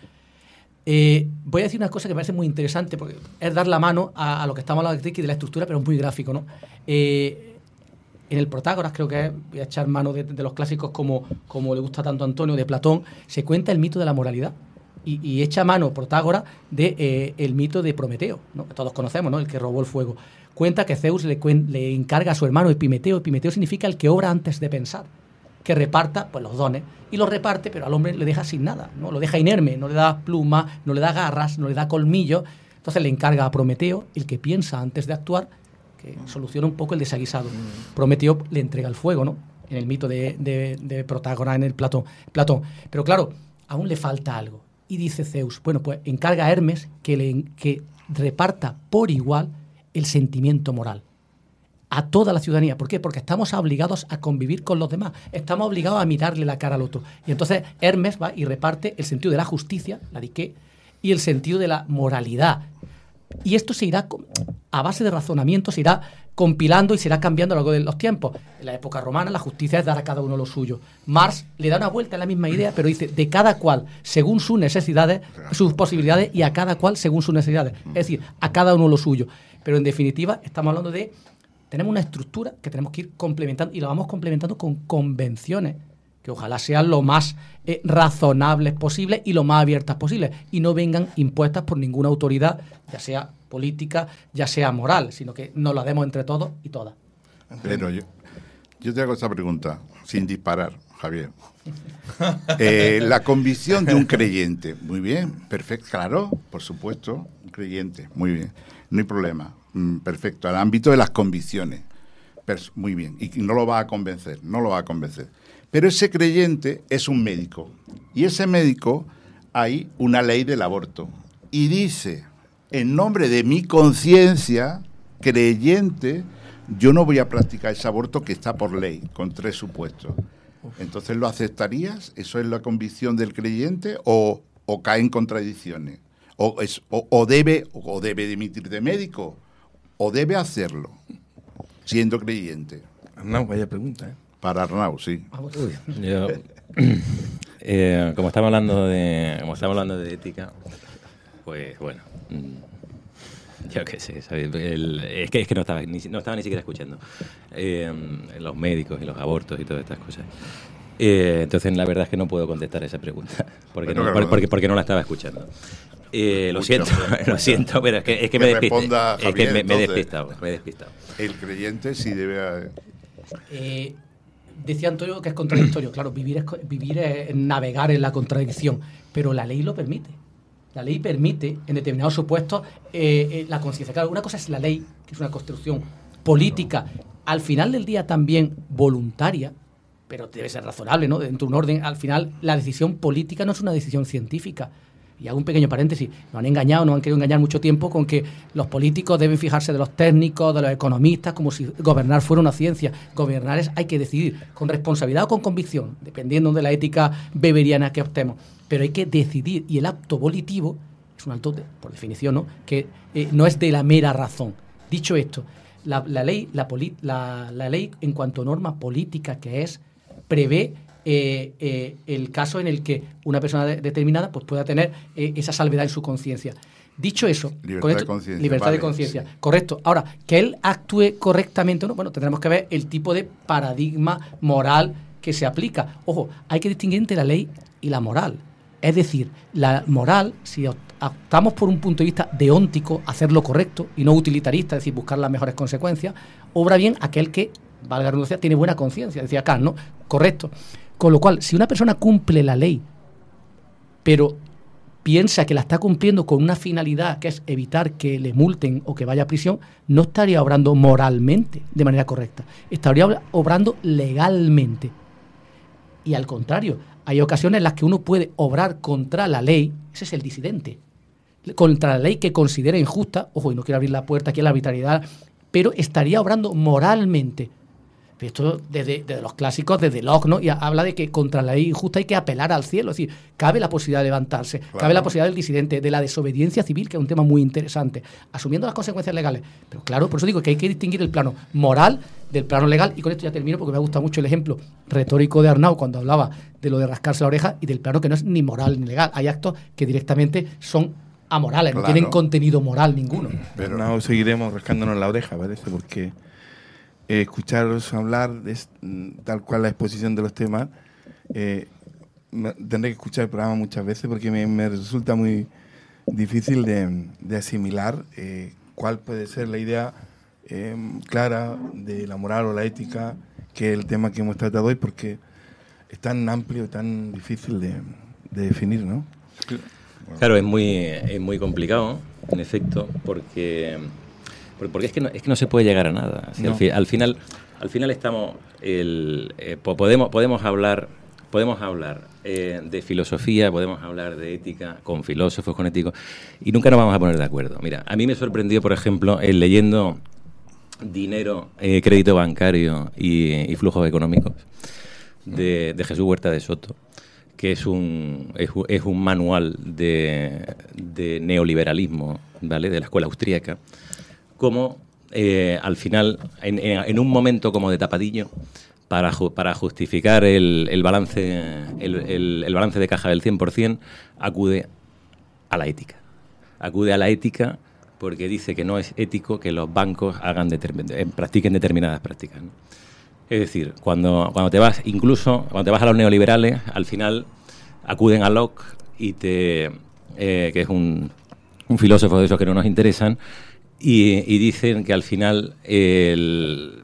Eh, voy a decir una cosa que me parece muy interesante, porque es dar la mano a, a lo que estamos hablando de y de la estructura, pero es muy gráfico, ¿no? Eh, en el Protágoras, creo que es, voy a echar mano de, de los clásicos como, como le gusta tanto a Antonio, de Platón, se cuenta el mito de la moralidad. Y, y echa mano Protágoras de eh, el mito de Prometeo, ¿no? Que todos conocemos, ¿no? El que robó el fuego. Cuenta que Zeus le, le encarga a su hermano Epimeteo. Epimeteo significa el que obra antes de pensar, que reparta pues los dones, y los reparte, pero al hombre le deja sin nada, ¿no? Lo deja inerme, no le da pluma, no le da garras, no le da colmillos. Entonces le encarga a Prometeo, el que piensa antes de actuar, que soluciona un poco el desaguisado. Prometeo le entrega el fuego, ¿no? En el mito de, de, de Protágoras, en el Platón. Platón. Pero claro, aún le falta algo. Y dice Zeus, bueno, pues encarga a Hermes que, le, que reparta por igual el sentimiento moral a toda la ciudadanía. ¿Por qué? Porque estamos obligados a convivir con los demás. Estamos obligados a mirarle la cara al otro. Y entonces Hermes va y reparte el sentido de la justicia, la dique, y el sentido de la moralidad. Y esto se irá, a base de razonamiento, se irá compilando y se irá cambiando a lo largo de los tiempos. En la época romana la justicia es dar a cada uno lo suyo. Marx le da una vuelta a la misma idea, pero dice de cada cual según sus necesidades, sus posibilidades, y a cada cual según sus necesidades. Es decir, a cada uno lo suyo. Pero en definitiva estamos hablando de, tenemos una estructura que tenemos que ir complementando, y la vamos complementando con convenciones que ojalá sean lo más eh, razonables posibles y lo más abiertas posibles, y no vengan impuestas por ninguna autoridad, ya sea política, ya sea moral, sino que nos la demos entre todos y todas. Pero yo, yo te hago esta pregunta, sin disparar, Javier. Eh, la convicción de un creyente, muy bien, perfecto, claro, por supuesto, un creyente, muy bien, no hay problema, mm, perfecto, al ámbito de las convicciones, Pers- muy bien, y no lo va a convencer, no lo va a convencer. Pero ese creyente es un médico, y ese médico hay una ley del aborto, y dice, en nombre de mi conciencia creyente, yo no voy a practicar ese aborto que está por ley, con tres supuestos. Entonces, ¿lo aceptarías? ¿Eso es la convicción del creyente o, o cae en contradicciones? O, es, o, o, debe, o debe dimitir de médico, o debe hacerlo, siendo creyente. Arnau, vaya pregunta, ¿eh? Para Arnau, sí. Uy, yo, eh, como estamos hablando de, como estamos hablando de ética, pues bueno, yo qué sé, ¿sabes? El, es que es que no estaba ni, no estaba ni siquiera escuchando eh, los médicos y los abortos y todas estas cosas. Eh, entonces la verdad es que no puedo contestar esa pregunta porque no, porque, porque, porque no la estaba escuchando. Eh, lo siento, lo siento, pero es que, es que, que me despistado. Es que me, me he despistado, me he despistado. El creyente sí debe. Eh, decía Antonio que es contradictorio. Claro, vivir es, vivir es navegar en la contradicción, pero la ley lo permite. La ley permite, en determinados supuestos, eh, eh, la conciencia. Claro, una cosa es la ley, que es una construcción política, al final del día también voluntaria, pero debe ser razonable, ¿no? Dentro de un orden. Al final, la decisión política no es una decisión científica. Y hago un pequeño paréntesis, nos han engañado, nos han querido engañar mucho tiempo con que los políticos deben fijarse de los técnicos, de los economistas, como si gobernar fuera una ciencia. Gobernar es, hay que decidir, con responsabilidad o con convicción, dependiendo de la ética beberiana que optemos. Pero hay que decidir, y el acto volitivo es un acto, de, por definición, ¿no? que eh, no es de la mera razón. Dicho esto, la, la, ley, la, poli, la, la ley, en cuanto a norma política que es, prevé Eh, eh, el caso en el que una persona de, determinada pues pueda tener eh, esa salvedad en su conciencia. Dicho eso, libertad esto, de conciencia. Libertad vale, de conciencia, sí. Correcto. Ahora, que él actúe correctamente o no, bueno, tendremos que ver el tipo de paradigma moral que se aplica. Ojo, hay que distinguir entre la ley y la moral. Es decir, la moral, si optamos por un punto de vista deóntico, hacer lo correcto y no utilitarista, es decir, buscar las mejores consecuencias, obra bien aquel que, valga la redundancia, tiene buena conciencia, decía Kant, ¿no? Correcto. Con lo cual, si una persona cumple la ley, pero piensa que la está cumpliendo con una finalidad, que es evitar que le multen o que vaya a prisión, no estaría obrando moralmente de manera correcta, estaría obra- obrando legalmente. Y al contrario, hay ocasiones en las que uno puede obrar contra la ley, ese es el disidente, contra la ley que considera injusta, ojo, y no quiero abrir la puerta aquí a la arbitrariedad, pero estaría obrando moralmente. Esto desde, desde los clásicos, desde Locke, ¿no? Y habla de que contra la ley injusta hay que apelar al cielo, es decir, cabe la posibilidad de levantarse, claro. Cabe la posibilidad del disidente, de la desobediencia civil, que es un tema muy interesante, asumiendo las consecuencias legales. Pero claro, por eso digo que hay que distinguir el plano moral del plano legal, y con esto ya termino porque me gusta mucho el ejemplo retórico de Arnau cuando hablaba de lo de rascarse la oreja, y del plano que no es ni moral ni legal. Hay actos que directamente son amorales, claro. No tienen contenido moral ninguno. Pero no seguiremos rascándonos la oreja, parece, porque eh, escucharos hablar de, tal cual la exposición de los temas, eh, tendré que escuchar el programa muchas veces porque me, me resulta muy difícil de, de asimilar eh, cuál puede ser la idea eh, clara de la moral o la ética, que es el tema que hemos tratado hoy, porque es tan amplio y tan difícil de, de definir, ¿no? Claro, es muy, es muy complicado, en efecto, porque, porque es, que no, es que no se puede llegar a nada. O sea, no. al, fi, al final al final estamos el, eh, podemos podemos hablar podemos hablar eh, de filosofía, podemos hablar de ética con filósofos, con éticos, y nunca nos vamos a poner de acuerdo. Mira, a mí me sorprendió, por ejemplo, el leyendo Dinero, eh, Crédito Bancario y, y Flujos Económicos de, de Jesús Huerta de Soto, que es un, es, es un manual de, de neoliberalismo, ¿vale?, de la escuela austríaca, como eh, al final, en, en, en un momento como de tapadillo, para, ju, para justificar el, el, balance, el, el, el balance de caja del cien por ciento, acude a la ética. Acude a la ética porque dice que no es ético que los bancos hagan determin- practiquen determinadas prácticas, ¿no? Es decir, cuando, cuando te vas, incluso cuando te vas a los neoliberales, al final acuden a Locke, y te, eh, que es un, un filósofo de esos que no nos interesan, y, y dicen que al final el,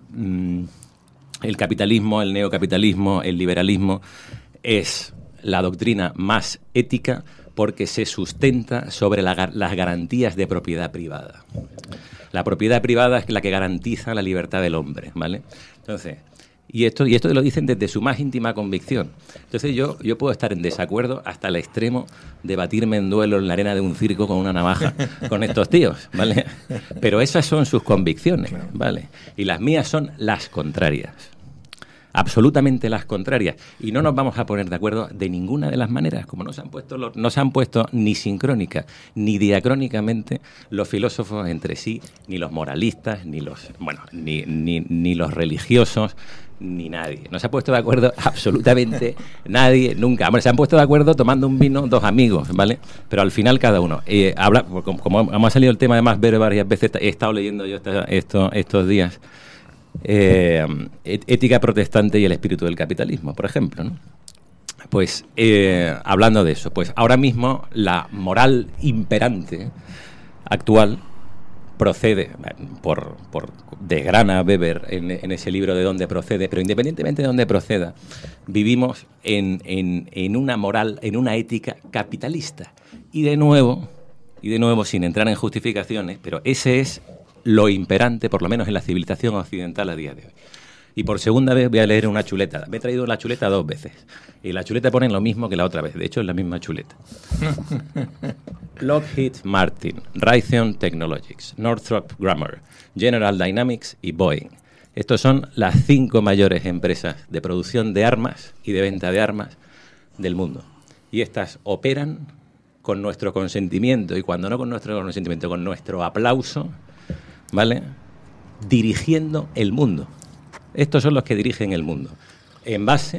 el capitalismo, el neocapitalismo, el liberalismo es la doctrina más ética porque se sustenta sobre la, las garantías de propiedad privada. La propiedad privada es la que garantiza la libertad del hombre, ¿vale? Entonces, y esto, y esto lo dicen desde su más íntima convicción. Entonces yo, yo puedo estar en desacuerdo hasta el extremo de batirme en duelo en la arena de un circo con una navaja con estos tíos, ¿vale? Pero esas son sus convicciones, ¿vale? Y las mías son las contrarias. Absolutamente las contrarias, y no nos vamos a poner de acuerdo de ninguna de las maneras, como no se han puesto los, no se han puesto ni sincrónica ni diacrónicamente los filósofos entre sí, ni los moralistas, ni los bueno, ni, ni, ni los religiosos, ni nadie. No se ha puesto de acuerdo absolutamente nadie, nunca. Hombre, se han puesto de acuerdo tomando un vino dos amigos, ¿vale? Pero al final cada uno eh, habla, como, como ha salido el tema, además, ver varias veces, he estado leyendo yo esta, esto, estos días. Eh, ética protestante y el espíritu del capitalismo, por ejemplo, ¿no? Pues eh, hablando de eso, pues ahora mismo la moral imperante actual procede, por, por desgrana Weber en, en ese libro de dónde procede, pero independientemente de dónde proceda, vivimos en, en, en una moral, en una ética capitalista. Y de nuevo, y de nuevo sin entrar en justificaciones, pero ese es lo imperante, por lo menos en la civilización occidental a día de hoy. Y por segunda vez voy a leer una chuleta. Me he traído la chuleta dos veces. Y la chuleta pone lo mismo que la otra vez. De hecho, es la misma chuleta. Lockheed Martin, Raytheon Technologies, Northrop Grumman, General Dynamics y Boeing. Estos son las cinco mayores empresas de producción de armas y de venta de armas del mundo. Y estas operan con nuestro consentimiento, y cuando no con nuestro consentimiento, con nuestro aplauso, ¿vale?, dirigiendo el mundo. Estos son los que dirigen el mundo, en base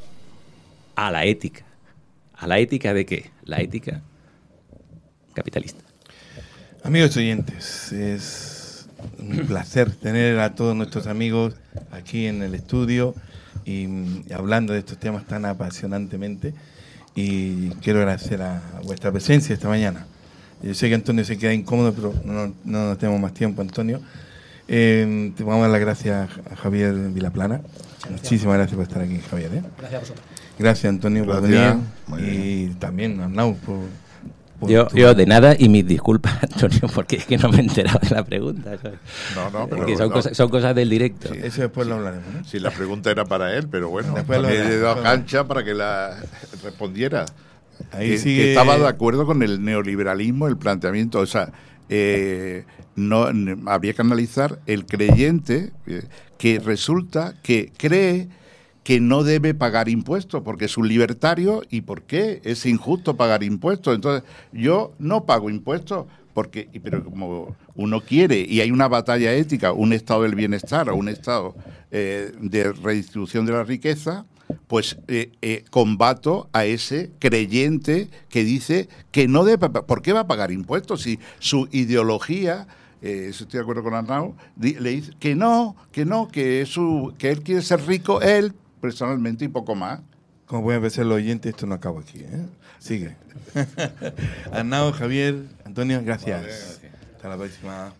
a la ética. ¿A la ética de qué? La ética capitalista. Amigos oyentes, es un placer tener a todos nuestros amigos aquí en el estudio y, y hablando de estos temas tan apasionantemente, y quiero agradecer a vuestra presencia esta mañana. Yo sé que Antonio se queda incómodo, pero no, no, no tenemos más tiempo, Antonio. Eh, te vamos a dar las gracias a Javier Vilaplana. Gracias. Muchísimas gracias por estar aquí, Javier, ¿eh? Gracias a vosotros. Gracias, Antonio, gracias. por venir. Y también a Arnau por Yo, yo de nada y mis disculpas, Antonio, porque es que no me he enterado de la pregunta. ¿sabes? No, no, pero que son, no. cosas, son cosas del directo. Sí, eso después lo hablaremos, ¿no? Sí, la pregunta era para él, pero bueno, Después lo le he hablaremos. dado cancha para que la respondiera. Ahí que, sigue- que estaba de acuerdo con el neoliberalismo, el planteamiento, o sea, eh, no n- habría que analizar el creyente eh, que resulta que cree que no debe pagar impuestos porque es un libertario. ¿Y por qué es injusto pagar impuestos? Entonces, yo no pago impuestos porque, y- pero como uno quiere y hay una batalla ética, un estado del bienestar o un estado eh, de redistribución de la riqueza, pues eh, eh, combato a ese creyente que dice que no debe, pa- ¿por qué va a pagar impuestos si su ideología, eh, eso estoy de acuerdo con Arnau, di- le dice que no, que no, que es su, que él quiere ser rico, él personalmente y poco más. Como pueden ver los oyentes, esto no acaba aquí, ¿eh? Sigue. Arnau, Javier, Antonio, gracias. Vale, gracias. Hasta la próxima.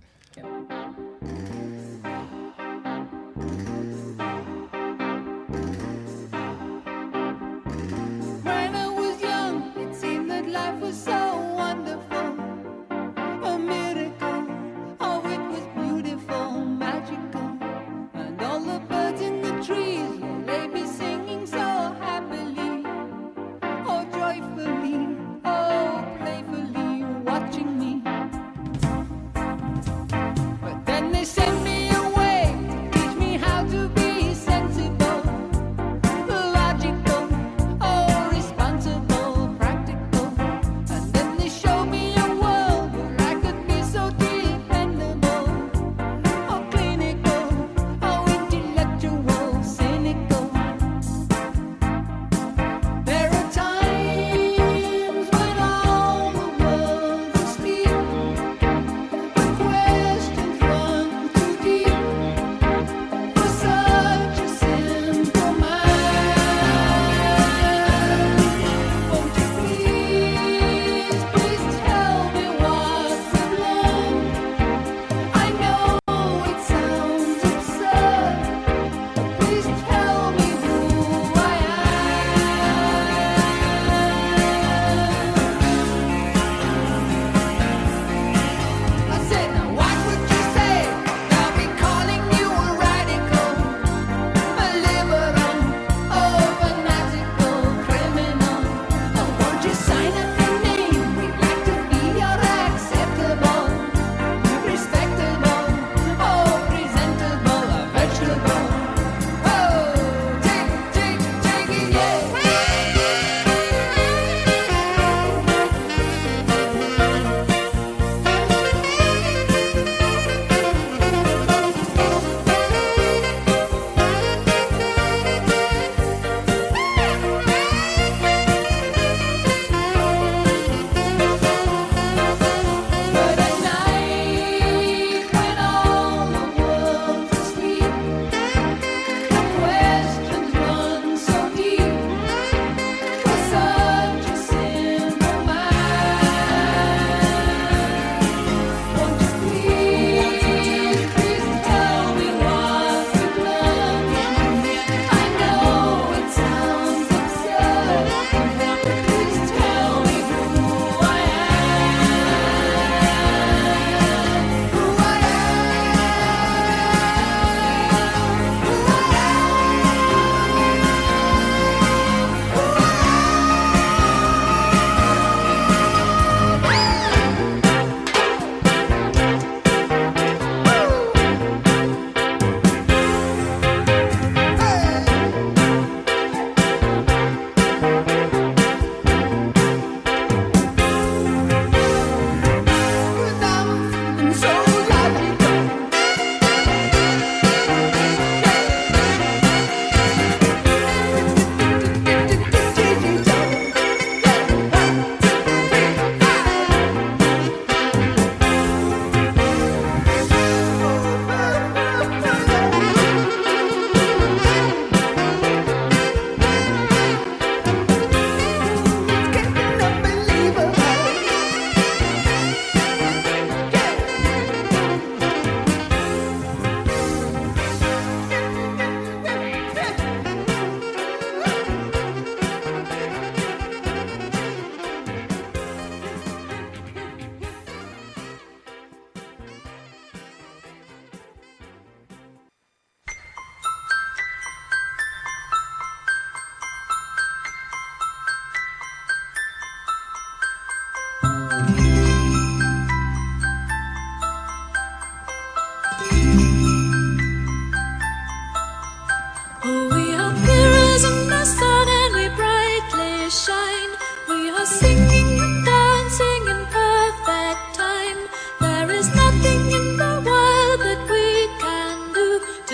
When I was young, it seemed that life was so wonderful, a miracle. Oh, it was beautiful, magical, and all the birds in the trees, well, they be singing so happily, oh, joyfully, oh, playfully, watching me. But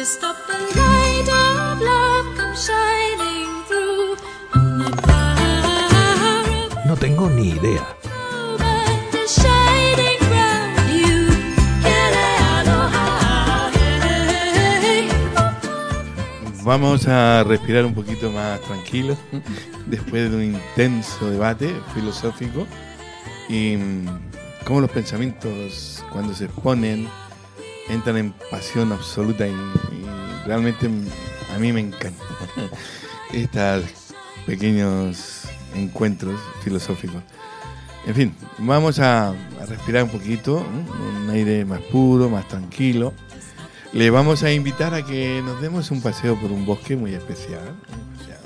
to stop the light of love come shining through. And the power of No tengo ni idea. love and the shining round you. Hele aloha, hey. Vamos a respirar un poquito más tranquilos después de un intenso debate filosófico y mm, cómo los pensamientos cuando se exponen entran en pasión absoluta y, y realmente mm, a mí me encantan estos pequeños encuentros filosóficos. En fin, vamos a, a respirar un poquito, ¿eh? Un aire más puro, más tranquilo. Le vamos a invitar a que nos demos un paseo por un bosque muy especial. O sea,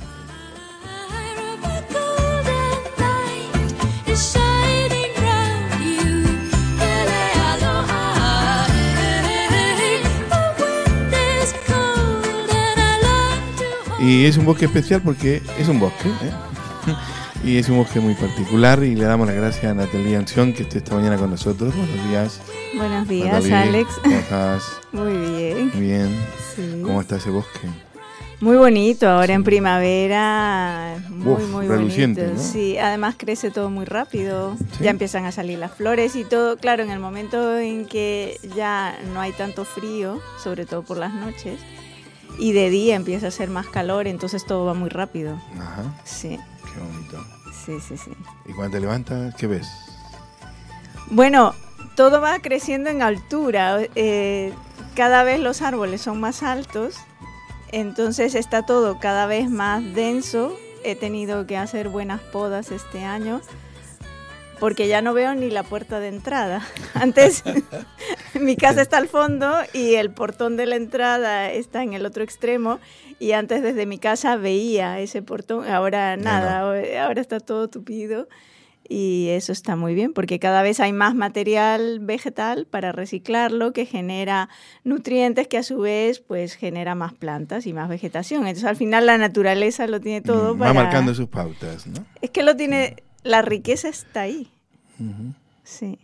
Is shining round you. Hele aloha, hey. The wind is cold and I love to hold. y es un bosque especial porque es un bosque, ¿eh? Y es un bosque muy particular y le damos las gracias a Natalia Anción que esté esta mañana con nosotros. Buenos días. Buenos días, Natalie, Alex. ¿Cómo estás? Muy bien. Bien. Sí. ¿Cómo está ese bosque? Muy bonito, ahora en primavera, muy, Uf, muy reluciente, bonito. ¿no? Sí, además crece todo muy rápido, Sí. ya empiezan a salir las flores y todo. Claro, en el momento en que ya no hay tanto frío, sobre todo por las noches, y de día empieza a hacer más calor, entonces todo va muy rápido. Ajá, Sí, qué bonito. sí, sí, sí. ¿Y cuando te levantas, qué ves? Bueno, todo va creciendo en altura. eh, cada vez los árboles son más altos, entonces está todo cada vez más denso. He tenido que hacer buenas podas este año porque ya no veo ni la puerta de entrada. Antes mi casa está al fondo y el portón de la entrada está en el otro extremo, y antes desde mi casa veía ese portón. Ahora nada, ahora está todo tupido. Y eso está muy bien porque cada vez hay más material vegetal para reciclarlo, que genera nutrientes que a su vez pues genera más plantas y más vegetación. Entonces al final la naturaleza lo tiene todo Mm, para... Va marcando sus pautas, ¿no? Es que lo tiene, la riqueza está ahí. Ujú. Sí.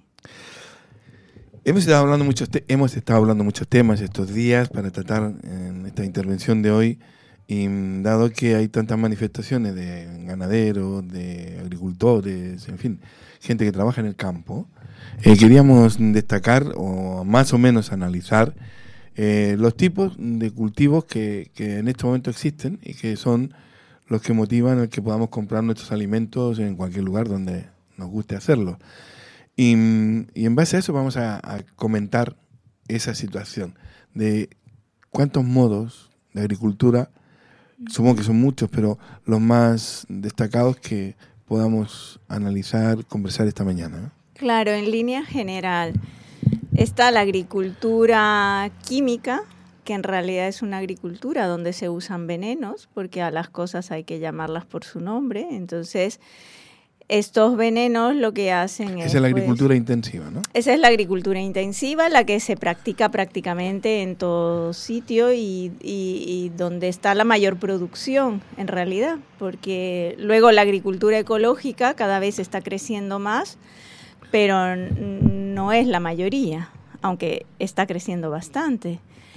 Hemos estado hablando muchos te- hemos estado hablando muchos temas estos días para tratar en esta intervención de hoy, y mm, dado que hay tantas manifestaciones de ganaderos, de agricultores, en fin, gente que trabaja en el campo, eh, queríamos destacar o más o menos analizar eh, los tipos de cultivos que, que en este momento existen y que son los que motivan el que podamos comprar nuestros alimentos en cualquier lugar donde nos guste hacerlo. Y, y en base a eso vamos a, a comentar esa situación de cuántos modos de agricultura, supongo que son muchos, pero los más destacados que podamos analizar, conversar esta mañana, ¿no? Claro, en línea general está la agricultura química, que en realidad es una agricultura donde se usan venenos, porque a las cosas hay que llamarlas por su nombre. Entonces, estos venenos lo que hacen es... Esa es la pues, agricultura intensiva, ¿no? esa es la agricultura intensiva, la que se practica prácticamente en todo sitio y, y- y donde está la mayor producción, en realidad, porque luego la agricultura ecológica cada vez está creciendo más, pero n- no es la mayoría, aunque está creciendo bastante.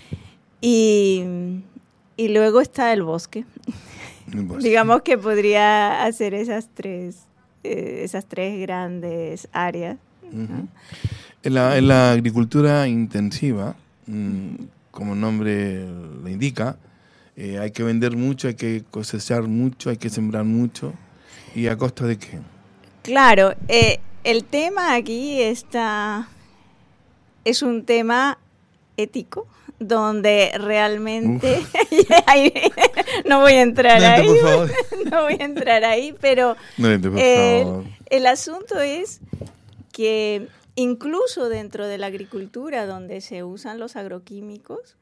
Y, y luego está el bosque. El bosque. Digamos que podría hacer esas tres, eh, esas tres grandes áreas. Ujú. En la, en la agricultura intensiva, mm, como el nombre lo indica, eh, hay que vender mucho, hay que cosechar mucho, hay que sembrar mucho. ¿Y a costa de qué? Claro, eh, el tema aquí está, es un tema ético, donde realmente no voy a entrar No, ahí, por favor. no voy a entrar ahí, pero No, por el, favor. el asunto es que incluso dentro de la agricultura donde se usan los agroquímicos,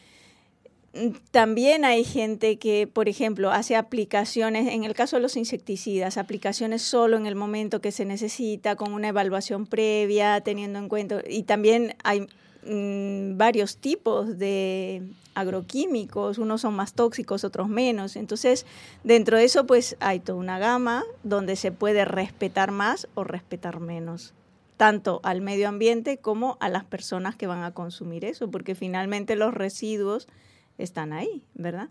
también hay gente que, por ejemplo, hace aplicaciones, en el caso de los insecticidas, aplicaciones solo en el momento que se necesita, con una evaluación previa, teniendo en cuenta, y también hay mmm, varios tipos de agroquímicos, unos son más tóxicos, otros menos. Entonces, dentro de eso, pues hay toda una gama donde se puede respetar más o respetar menos, tanto al medio ambiente como a las personas que van a consumir eso, porque finalmente los residuos están ahí, ¿verdad?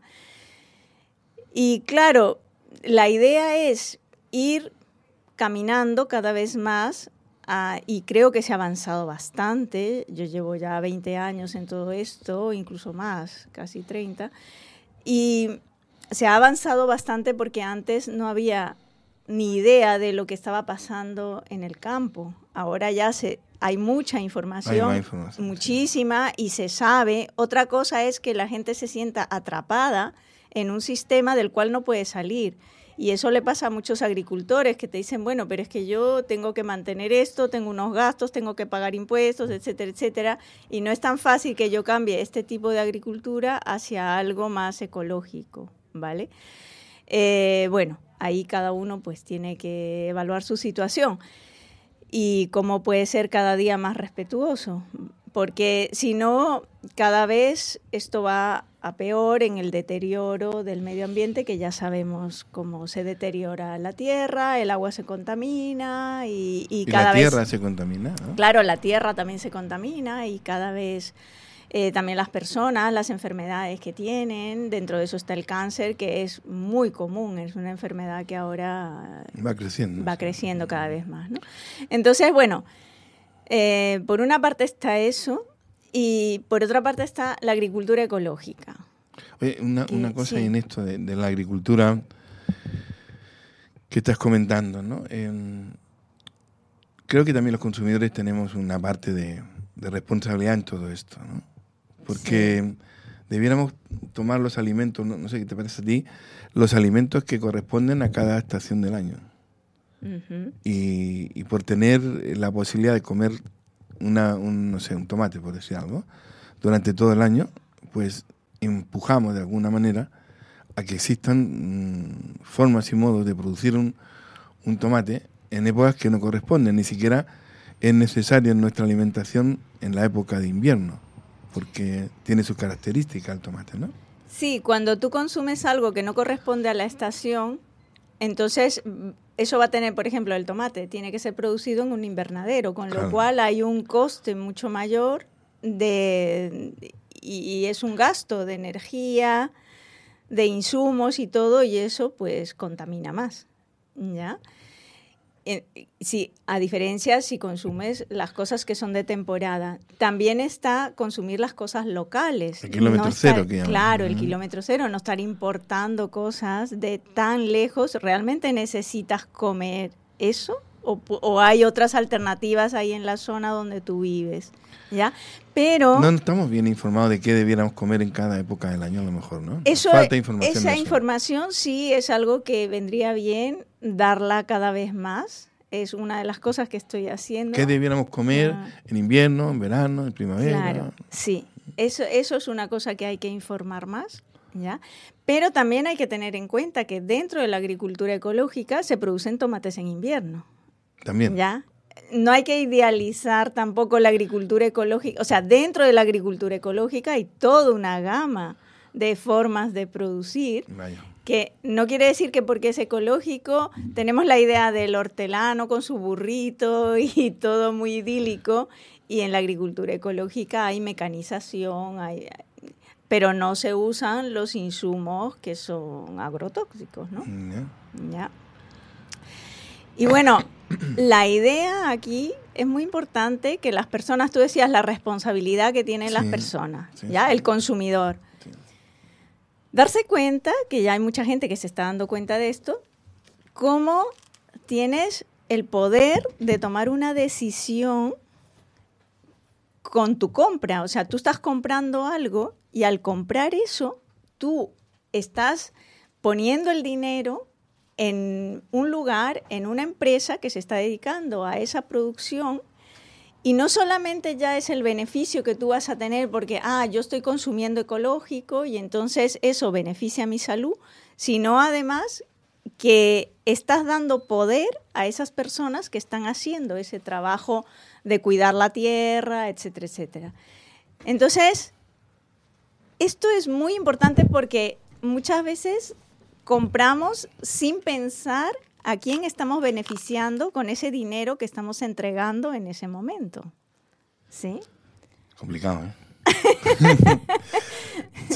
Y claro, la idea es ir caminando cada vez más, uh, y creo que se ha avanzado bastante. Yo llevo ya veinte años en todo esto, incluso más, casi treinta, y se ha avanzado bastante porque antes no había ni idea de lo que estaba pasando en el campo. Ahora ya se, hay mucha información, hay más información, muchísima, sí. Y se sabe. Otra cosa es que la gente se sienta atrapada en un sistema del cual no puede salir. Y eso le pasa a muchos agricultores que te dicen, bueno, pero es que yo tengo que mantener esto, tengo unos gastos, tengo que pagar impuestos, etcétera, etcétera. Y no es tan fácil que yo cambie este tipo de agricultura hacia algo más ecológico, ¿vale? Eh, bueno, ahí cada uno pues tiene que evaluar su situación y cómo puede ser cada día más respetuoso, porque si no, cada vez esto va a peor en el deterioro del medio ambiente, que ya sabemos cómo se deteriora la tierra, el agua se contamina y, y, y cada vez... la tierra vez, se contamina, ¿no? Claro, la tierra también se contamina y cada vez... Eh, también las personas, las enfermedades que tienen, dentro de eso está el cáncer, que es muy común, es una enfermedad que ahora va creciendo, va creciendo cada vez más, ¿no? Entonces, bueno, eh, por una parte está eso y por otra parte está la agricultura ecológica. Oye, una, que, una cosa sí. en esto de, de la agricultura que estás comentando, ¿no? Eh, creo que también los consumidores tenemos una parte de, de responsabilidad en todo esto, ¿no? Porque sí. debiéramos tomar los alimentos, no, no sé qué te parece a ti, los alimentos que corresponden a cada estación del año. Uh-huh. Y, y por tener la posibilidad de comer una, un, no sé, un tomate, por decir algo, durante todo el año, pues empujamos de alguna manera a que existan mmm, formas y modos de producir un, un tomate en épocas que no corresponden. Ni siquiera es necesario en nuestra alimentación en la época de invierno, porque tiene sus características el tomate, ¿no? Sí, cuando tú consumes algo que no corresponde a la estación, entonces eso va a tener, por ejemplo, el tomate tiene que ser producido en un invernadero, con claro. lo cual hay un coste mucho mayor de y, y es un gasto de energía, de insumos y todo, y eso pues contamina más, ¿ya? Eh, sí, a diferencia si consumes las cosas que son de temporada. También está consumir las cosas locales. El kilómetro no cero, estar, que llaman. Claro, el uh-huh. kilómetro cero, no estar importando cosas de tan lejos. ¿Realmente necesitas comer eso? ¿O, o hay otras alternativas ahí en la zona donde tú vives? ¿Ya? Pero no, no estamos bien informados de qué debiéramos comer en cada época del año, a lo mejor, ¿no? Eso, falta información. Esa información sí es algo que vendría bien darla cada vez más. Es una de las cosas que estoy haciendo. ¿Qué debiéramos comer ah. en invierno, en verano, en primavera? Claro, sí. Eso, eso es una cosa que hay que informar más, ¿ya? Pero también hay que tener en cuenta que dentro de la agricultura ecológica se producen tomates en invierno. También. ¿Ya? No hay que idealizar tampoco la agricultura ecológica. O sea, dentro de la agricultura ecológica hay toda una gama de formas de producir. Vaya. Que no quiere decir que porque es ecológico tenemos la idea del hortelano con su burrito y todo muy idílico, y en la agricultura ecológica hay mecanización, hay, pero no se usan los insumos que son agrotóxicos, ¿no? Yeah. ¿Ya? Y bueno, la idea aquí es muy importante que las personas, tú decías la responsabilidad que tienen sí, las personas, sí, ¿ya? Sí. El consumidor. Darse cuenta, que ya hay mucha gente que se está dando cuenta de esto, cómo tienes el poder de tomar una decisión con tu compra. O sea, tú estás comprando algo y al comprar eso, tú estás poniendo el dinero en un lugar, en una empresa que se está dedicando a esa producción. Y no solamente ya es el beneficio que tú vas a tener porque, ah, yo estoy consumiendo ecológico y entonces eso beneficia a mi salud, sino además que estás dando poder a esas personas que están haciendo ese trabajo de cuidar la tierra, etcétera, etcétera. Entonces, esto es muy importante porque muchas veces compramos sin pensar a quién estamos beneficiando con ese dinero que estamos entregando en ese momento. ¿Sí? Complicado, ¿eh? Sí.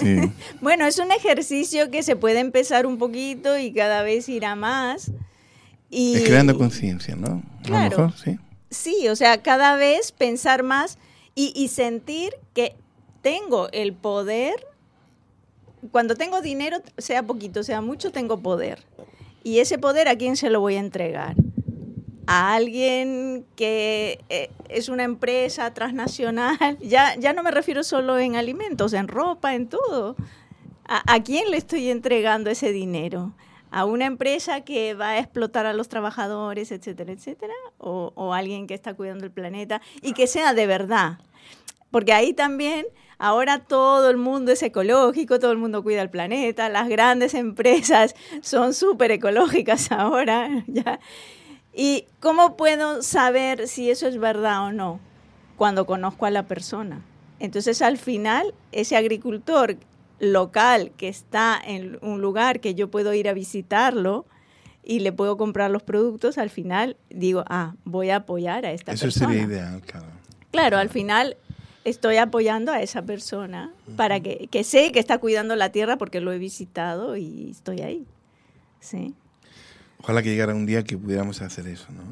Sí. Bueno, es un ejercicio que se puede empezar un poquito y cada vez ir a más. Y, es creando conciencia, ¿no? Claro. A lo mejor, sí. Sí, o sea, cada vez pensar más y, y sentir que tengo el poder. Cuando tengo dinero, sea poquito, sea mucho, tengo poder. Y ese poder, ¿a quién se lo voy a entregar? A alguien que eh, es una empresa transnacional. Ya, ya no me refiero solo en alimentos, en ropa, en todo. ¿A, a quién le estoy entregando ese dinero? ¿A una empresa que va a explotar a los trabajadores, etcétera, etcétera? ¿O, o alguien que está cuidando el planeta? Y que sea de verdad. Porque ahí también... Ahora todo el mundo es ecológico, todo el mundo cuida el planeta, las grandes empresas son súper ecológicas ahora. ¿Ya? ¿Y cómo puedo saber si eso es verdad o no? Cuando conozco a la persona. Entonces, al final, ese agricultor local que está en un lugar que yo puedo ir a visitarlo y le puedo comprar los productos, al final digo, ah, voy a apoyar a esta eso persona. Eso sería ideal, claro. Claro, al final... estoy apoyando a esa persona para que, que sé que está cuidando la tierra porque lo he visitado y estoy ahí. Sí. Ojalá que llegara un día que pudiéramos hacer eso, ¿no?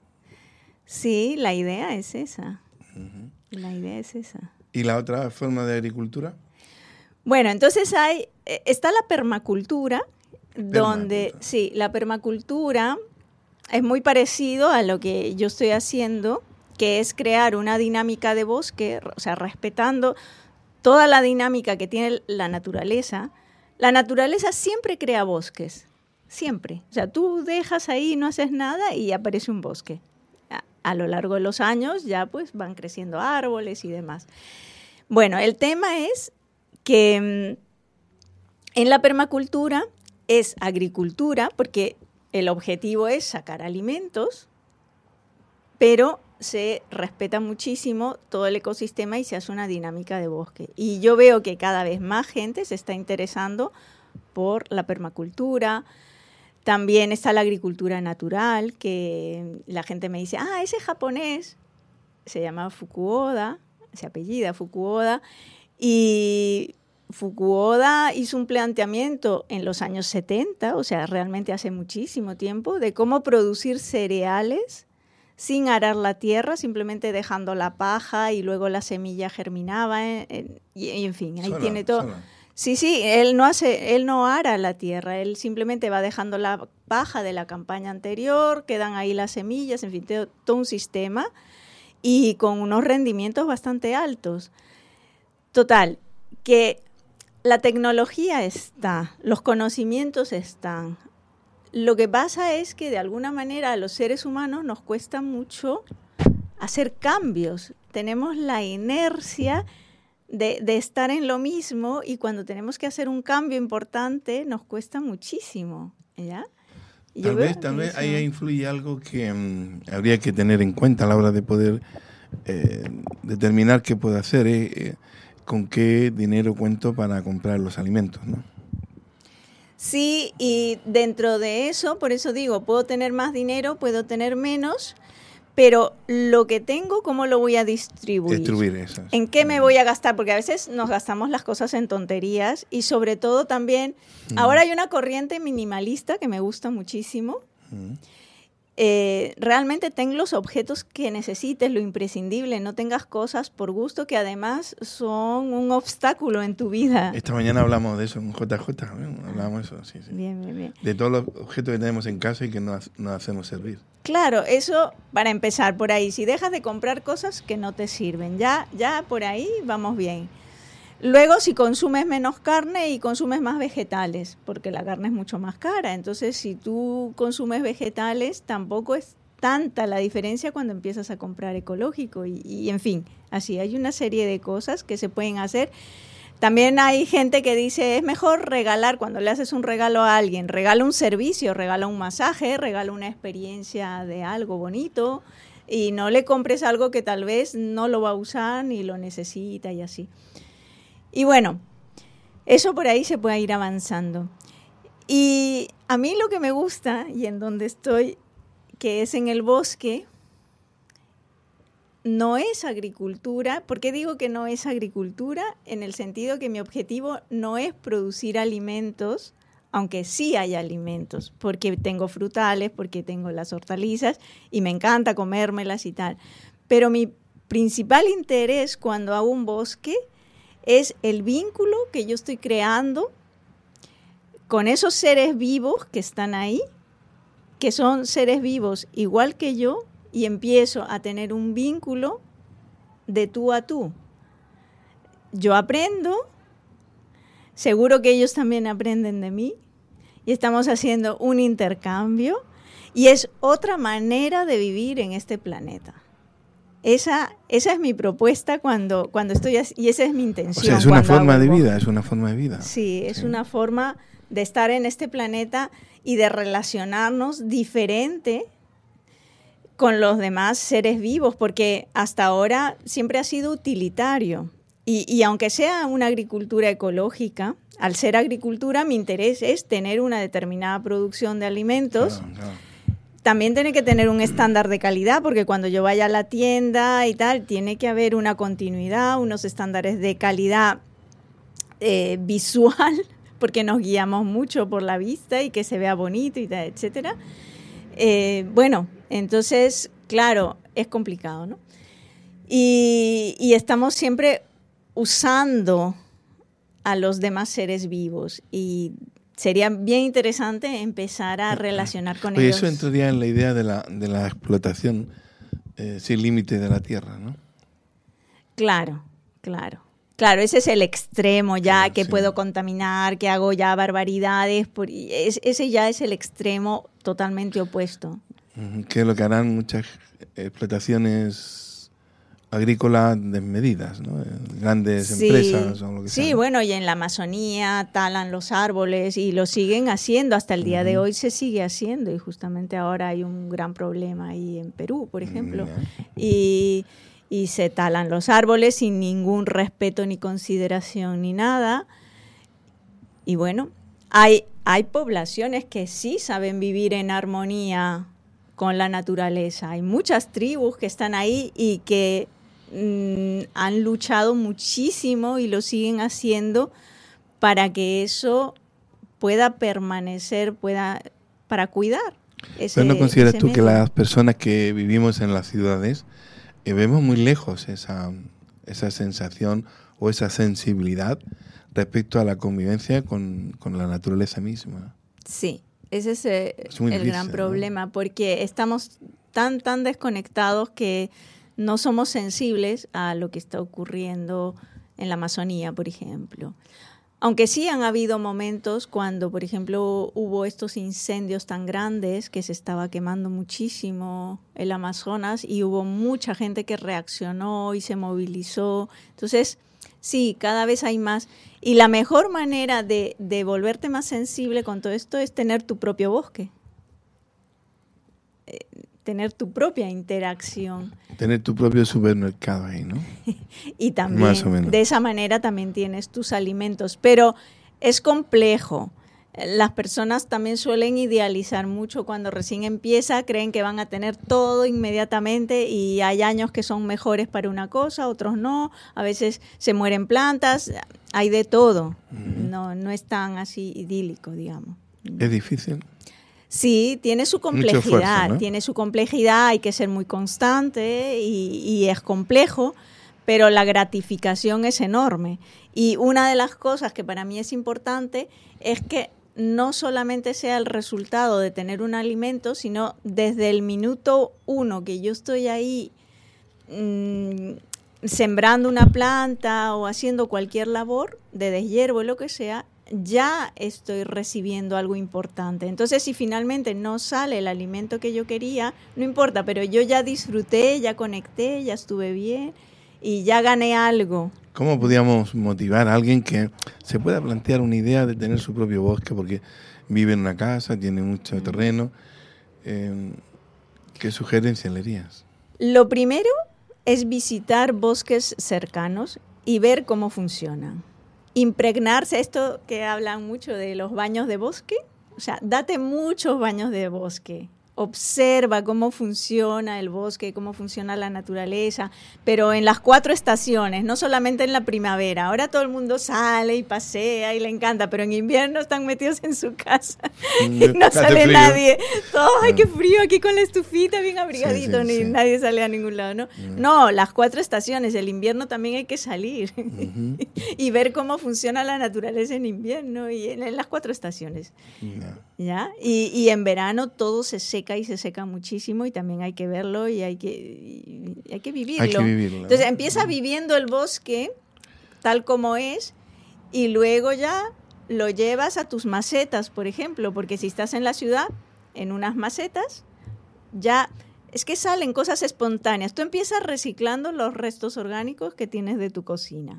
Sí, la idea es esa. Uh-huh. La idea es esa. ¿Y la otra forma de agricultura? Bueno, entonces hay está la permacultura, donde sí, la permacultura es muy parecido a lo que yo estoy haciendo, que es crear una dinámica de bosque, o sea, respetando toda la dinámica que tiene la naturaleza. La naturaleza siempre crea bosques, siempre. O sea, tú dejas ahí, no haces nada y aparece un bosque. A, a lo largo de los años ya pues van creciendo árboles y demás. Bueno, el tema es que mmm, en la permacultura es agricultura, porque el objetivo es sacar alimentos, pero se respeta muchísimo todo el ecosistema y se hace una dinámica de bosque. Y yo veo que cada vez más gente se está interesando por la permacultura. También está la agricultura natural, que la gente me dice, ah, ese japonés, se llama Fukuoda, se apellida Fukuoda, y Fukuoda hizo un planteamiento en los años setenta, o sea, realmente hace muchísimo tiempo, de cómo producir cereales sin arar la tierra, simplemente dejando la paja y luego la semilla germinaba en, en, y, y en fin, ahí sola, tiene todo. Sola. Sí, sí, él no hace, él no ara la tierra, él simplemente va dejando la paja de la campaña anterior, quedan ahí las semillas, en fin, todo, todo un sistema y con unos rendimientos bastante altos. Total, que la tecnología está, los conocimientos están. Lo que pasa es que de alguna manera a los seres humanos nos cuesta mucho hacer cambios. Tenemos la inercia de, de estar en lo mismo y cuando tenemos que hacer un cambio importante nos cuesta muchísimo, ¿ya? Y tal vez, tal vez ahí influye algo que um, habría que tener en cuenta a la hora de poder eh, determinar qué puedo hacer, eh, eh, con qué dinero cuento para comprar los alimentos, ¿no? Sí, y dentro de eso, por eso digo, puedo tener más dinero, puedo tener menos, pero lo que tengo, ¿cómo lo voy a distribuir? Distribuir eso. ¿En qué me voy a gastar? Porque a veces nos gastamos las cosas en tonterías y sobre todo también, mm. ahora hay una corriente minimalista que me gusta muchísimo. Mm. Eh, realmente ten los objetos que necesites, lo imprescindible, no tengas cosas por gusto que además son un obstáculo en tu vida. Esta mañana hablamos de eso en J J, ¿eh? hablamos de eso, sí, sí. Bien, bien, bien. De todos los objetos que tenemos en casa y que no nos hacemos servir. Claro, eso para empezar por ahí. Si dejas de comprar cosas que no te sirven, ya, ya por ahí vamos bien. Luego, si consumes menos carne y consumes más vegetales, porque la carne es mucho más cara. Entonces, si tú consumes vegetales, tampoco es tanta la diferencia cuando empiezas a comprar ecológico. Y, y en fin, así hay una serie de cosas que se pueden hacer. También hay gente que dice, es mejor regalar, cuando le haces un regalo a alguien, regala un servicio, regala un masaje, regala una experiencia de algo bonito y no le compres algo que tal vez no lo va a usar ni lo necesita y así. Y bueno, eso por ahí se puede ir avanzando. Y a mí lo que me gusta, y en donde estoy, que es en el bosque, no es agricultura. ¿Por qué digo que no es agricultura? En el sentido que mi objetivo no es producir alimentos, aunque sí hay alimentos, porque tengo frutales, porque tengo las hortalizas y me encanta comérmelas y tal. Pero mi principal interés cuando hago un bosque es el vínculo que yo estoy creando con esos seres vivos que están ahí, que son seres vivos igual que yo, y empiezo a tener un vínculo de tú a tú. Yo aprendo, seguro que ellos también aprenden de mí, y estamos haciendo un intercambio, y es otra manera de vivir en este planeta. Esa, esa es mi propuesta cuando, cuando estoy así, y esa es mi intención. O sea, es una forma de vida, es una forma de vida. Sí, es Sí. una forma de estar en este planeta y de relacionarnos diferente con los demás seres vivos, porque hasta ahora siempre ha sido utilitario. Y, y aunque sea una agricultura ecológica, al ser agricultura mi interés es tener una determinada producción de alimentos. Claro, claro. También tiene que tener un estándar de calidad, porque cuando yo vaya a la tienda y tal, tiene que haber una continuidad, unos estándares de calidad eh, visual, porque nos guiamos mucho por la vista y que se vea bonito y tal, etcétera. Eh, bueno, entonces, claro, es complicado, ¿no? Y, y estamos siempre usando a los demás seres vivos, y sería bien interesante empezar a relacionar con Oye, ellos. eso entraría en la idea de la, de la explotación eh, sin límite de la tierra, ¿no? Claro, claro. Claro, ese es el extremo ya, Claro, que sí. puedo contaminar, que hago ya barbaridades. Por, y es, ese ya es el extremo totalmente opuesto. Ujú, que es lo que harán muchas explotaciones agrícolas desmedidas, ¿no? Eh, Grandes Sí, empresas o lo que sí, sea. bueno, y en la Amazonía talan los árboles y lo siguen haciendo, hasta el día de Ujú. hoy se sigue haciendo, y justamente ahora hay un gran problema ahí en Perú, por ejemplo. Ya. Y, y se talan los árboles sin ningún respeto ni consideración ni nada. Y bueno, hay, hay poblaciones que sí saben vivir en armonía con la naturaleza. Hay muchas tribus que están ahí y que mm, han luchado muchísimo y lo siguen haciendo para que eso pueda permanecer, pueda para cuidar ese, ¿Pero no consideras ese tú que medio. las personas que vivimos en las ciudades eh, vemos muy lejos esa, esa sensación o esa sensibilidad respecto a la convivencia con, con la naturaleza misma? Sí, ese es, eh, Es muy el difícil, gran ¿no? problema, porque estamos tan, tan desconectados que no somos sensibles a lo que está ocurriendo en la Amazonía, por ejemplo. Aunque sí han habido momentos cuando, por ejemplo, hubo estos incendios tan grandes que se estaba quemando muchísimo el Amazonas, y hubo mucha gente que reaccionó y se movilizó. Entonces, sí, cada vez hay más. Y la mejor manera de, de volverte más sensible con todo esto es tener tu propio bosque. Eh, tener tu propia interacción. Tener tu propio supermercado ahí, ¿no? Y también, Más o menos. de esa manera también tienes tus alimentos. Pero es complejo. Las personas también suelen idealizar mucho cuando recién empieza, creen que van a tener todo inmediatamente, y hay años que son mejores para una cosa, otros no. A veces se mueren plantas, hay de todo. No, no es tan así idílico, digamos. Es difícil. Sí, tiene su Mucho complejidad, esfuerzo, ¿no? tiene su complejidad, hay que ser muy constante y, y es complejo, pero la gratificación es enorme. Y una de las cosas que para mí es importante es que no solamente sea el resultado de tener un alimento, sino desde el minuto uno que yo estoy ahí mmm, sembrando una planta o haciendo cualquier labor de deshiervo o lo que sea, ya estoy recibiendo algo importante. Entonces, si finalmente no sale el alimento que yo quería, no importa, pero yo ya disfruté, ya conecté, ya estuve bien y ya gané algo. ¿Cómo podríamos motivar a alguien que se pueda plantear una idea de tener su propio bosque, porque vive en una casa, tiene mucho terreno? Eh, ¿Qué sugerencias le darías? Lo primero es visitar bosques cercanos y ver cómo funcionan. Impregnarse, esto que hablan mucho de los baños de bosque, o sea, date muchos baños de bosque, observa cómo funciona el bosque, cómo funciona la naturaleza, pero en las cuatro estaciones, no solamente en la primavera. Ahora todo el mundo sale y pasea y le encanta, pero en invierno están metidos en su casa y no sale frío. nadie. Todos, ay, qué frío aquí con la estufita, bien abrigadito, Sí, sí, ni sí. nadie sale a ningún lado, ¿no? Mm. No, las cuatro estaciones, el invierno también hay que salir Ujú. y ver cómo funciona la naturaleza en invierno y en, en las cuatro estaciones. Ya. ¿Ya? Y, y en verano todo se seca y se seca muchísimo y también hay que verlo y hay que, y hay que vivirlo. Hay que vivirlo, ¿no? Entonces empieza viviendo el bosque tal como es y luego ya lo llevas a tus macetas, por ejemplo, porque si estás en la ciudad, en unas macetas, ya es que salen cosas espontáneas. Tú empiezas reciclando los restos orgánicos que tienes de tu cocina.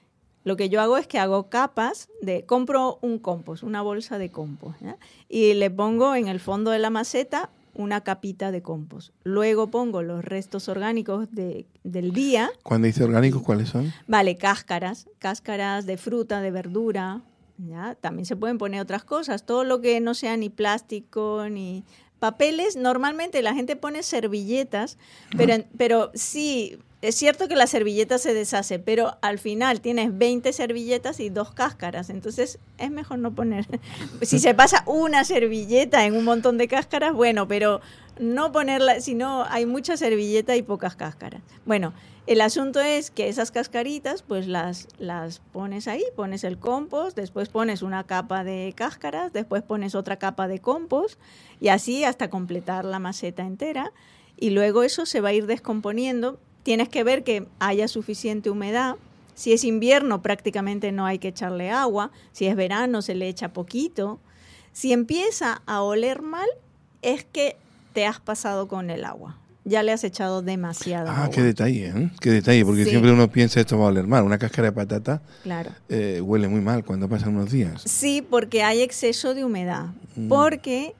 Lo que yo hago es que hago capas de, compro un compost, una bolsa de compost, ¿ya? Y le pongo en el fondo de la maceta una capita de compost. Luego pongo los restos orgánicos de, del día. Cuando dice orgánicos, ¿cuáles son? Vale, cáscaras, cáscaras de fruta, de verdura, ¿ya? También se pueden poner otras cosas, todo lo que no sea ni plástico ni papeles. Normalmente la gente pone servilletas, pero, pero sí... Es cierto que la servilleta se deshace, pero al final tienes veinte servilletas y dos cáscaras, entonces es mejor no poner. Si se pasa una servilleta en un montón de cáscaras, bueno, pero no ponerla, si no hay mucha servilleta y pocas cáscaras. Bueno, el asunto es que esas cascaritas, pues las, las pones ahí, pones el compost, después pones una capa de cáscaras, después pones otra capa de compost y así hasta completar la maceta entera y luego eso se va a ir descomponiendo. Tienes que ver que haya suficiente humedad. Si es invierno, prácticamente no hay que echarle agua. Si es verano, se le echa poquito. Si empieza a oler mal, es que te has pasado con el agua. Ya le has echado demasiada Ah, agua. qué detalle, ¿eh? Qué detalle, porque Sí. siempre uno piensa esto va a oler mal. Una cáscara de patata Claro. eh, huele muy mal cuando pasan unos días. Sí, porque hay exceso de humedad. Mm. Porque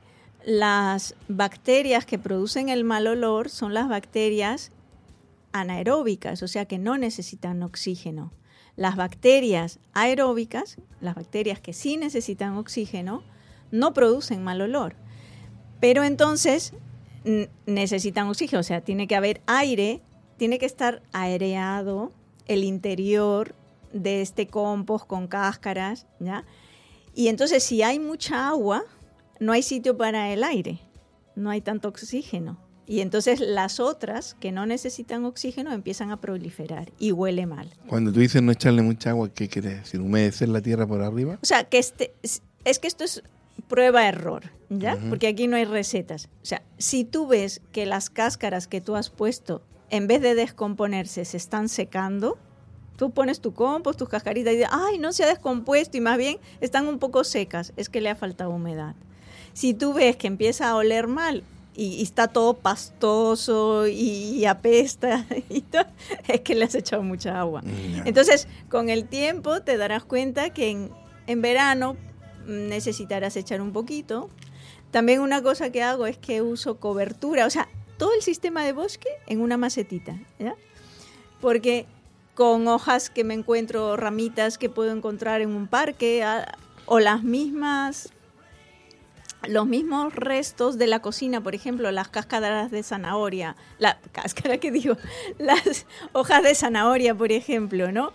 las bacterias que producen el mal olor son las bacterias anaeróbicas, o sea que no necesitan oxígeno. Las bacterias aeróbicas, las bacterias que sí necesitan oxígeno, no producen mal olor. Pero entonces n- necesitan oxígeno, o sea, tiene que haber aire, tiene que estar aireado el interior de este compost con cáscaras, ¿ya? Y entonces si hay mucha agua, no hay sitio para el aire, no hay tanto oxígeno. Y entonces las otras que no necesitan oxígeno empiezan a proliferar y huele mal. Cuando tú dices no echarle mucha agua, ¿qué quieres decir? ¿Humedecer la tierra por arriba? O sea, que este, es que esto es prueba-error, ¿ya? Ujú. Porque aquí no hay recetas. O sea, si tú ves que las cáscaras que tú has puesto, en vez de descomponerse, se están secando, tú pones tu compost, tus cascaritas y dices, ay, no se ha descompuesto y más bien están un poco secas, es que le ha faltado humedad. Si tú ves que empieza a oler mal, Y, y está todo pastoso y, y apesta y todo, es que le has echado mucha agua. Ya. Entonces, con el tiempo te darás cuenta que en, en verano necesitarás echar un poquito. También una cosa que hago es que uso cobertura, o sea, todo el sistema de bosque en una macetita, ¿ya? Porque con hojas que me encuentro, ramitas que puedo encontrar en un parque, a, o las mismas... los mismos restos de la cocina, por ejemplo, las cáscaras de zanahoria, la cáscara que digo, las hojas de zanahoria, por ejemplo, ¿no?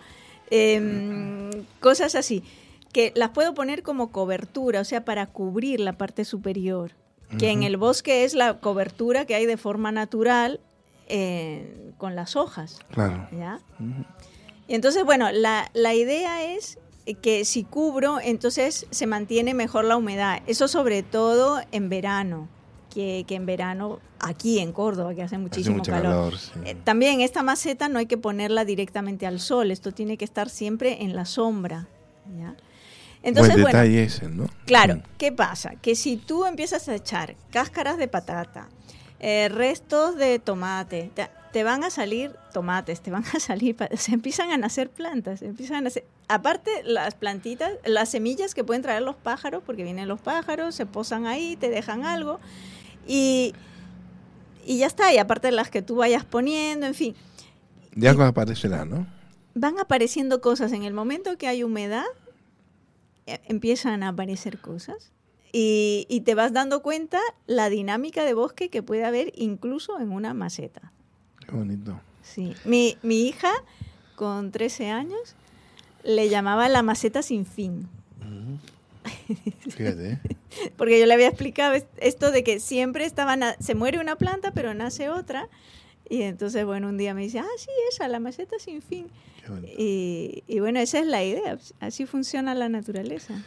Eh, cosas así, que las puedo poner como cobertura, o sea, para cubrir la parte superior, que en el bosque es la cobertura que hay de forma natural eh, con las hojas. Claro. ¿Ya? Y entonces, bueno, la, la idea es que si cubro, entonces se mantiene mejor la humedad. Eso sobre todo en verano, que, que en verano aquí en Córdoba, que hace muchísimo mucho calor. calor, sí. Eh, también esta maceta no hay que ponerla directamente al sol, esto tiene que estar siempre en la sombra, ¿ya? Entonces, Buen bueno, detalle ese, ¿no? claro, Mm. ¿qué pasa? Que si tú empiezas a echar cáscaras de patata, eh, restos de tomate, te, te van a salir tomates, te van a salir, pa- se empiezan a nacer plantas, empiezan a nacer, aparte las plantitas, las semillas que pueden traer los pájaros, porque vienen los pájaros, se posan ahí, te dejan algo, y, y ya está, y aparte las que tú vayas poniendo, en fin, Ya aparecerá, ¿no? van apareciendo cosas en el momento que hay humedad, eh, empiezan a aparecer cosas. Y, y te vas dando cuenta la dinámica de bosque que puede haber incluso en una maceta. Qué bonito. Sí. Mi, mi hija, con trece años, le llamaba la maceta sin fin. Fíjate, ¿eh? Porque yo le había explicado esto de que siempre estaba na- se muere una planta, pero nace otra. Y entonces, bueno, un día me dice, ah, sí, esa, la maceta sin fin. Y, y bueno, esa es la idea. Así funciona la naturaleza.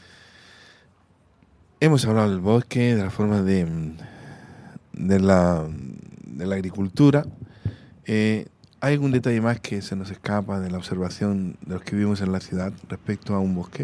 Hemos hablado del bosque, de la forma de, de, la, de la agricultura. Eh, ¿Hay algún detalle más que se nos escapa de la observación de los que vivimos en la ciudad respecto a un bosque?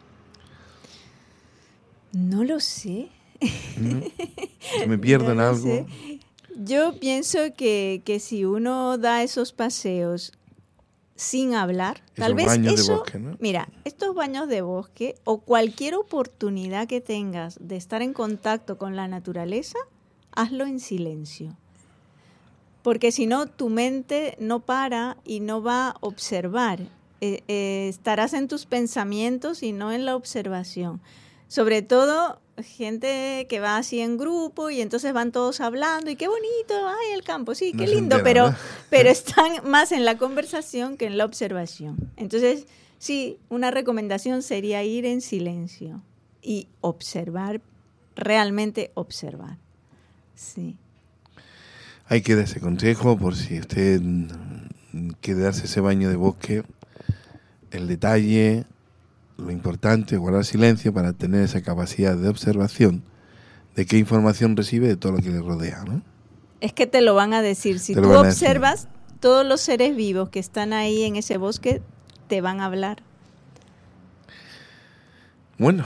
No lo sé. ¿No? ¿Me pierdo No en lo algo? sé. Yo pienso que, que si uno da esos paseos sin hablar, Esos tal vez baños de eso, bosque, ¿no? mira, estos baños de bosque o cualquier oportunidad que tengas de estar en contacto con la naturaleza, hazlo en silencio. Porque si no, tu mente no para y no va a observar. Eh, eh, estarás en tus pensamientos y no en la observación. Sobre todo gente que va así en grupo y entonces van todos hablando y qué bonito, ay, el campo, sí, qué No se lindo, enteran, pero, ¿no? pero están más en la conversación que en la observación. Entonces, sí, una recomendación sería ir en silencio y observar, realmente observar. Sí. Hay que dar ese consejo por si usted mm, quiere darse ese baño de bosque, el detalle, lo importante, guardar silencio para tener esa capacidad de observación de qué información recibe de todo lo que le rodea, ¿no? Es que te lo van a decir. Si Te tú lo van a decir. observas, todos los seres vivos que están ahí en ese bosque te van a hablar. Bueno,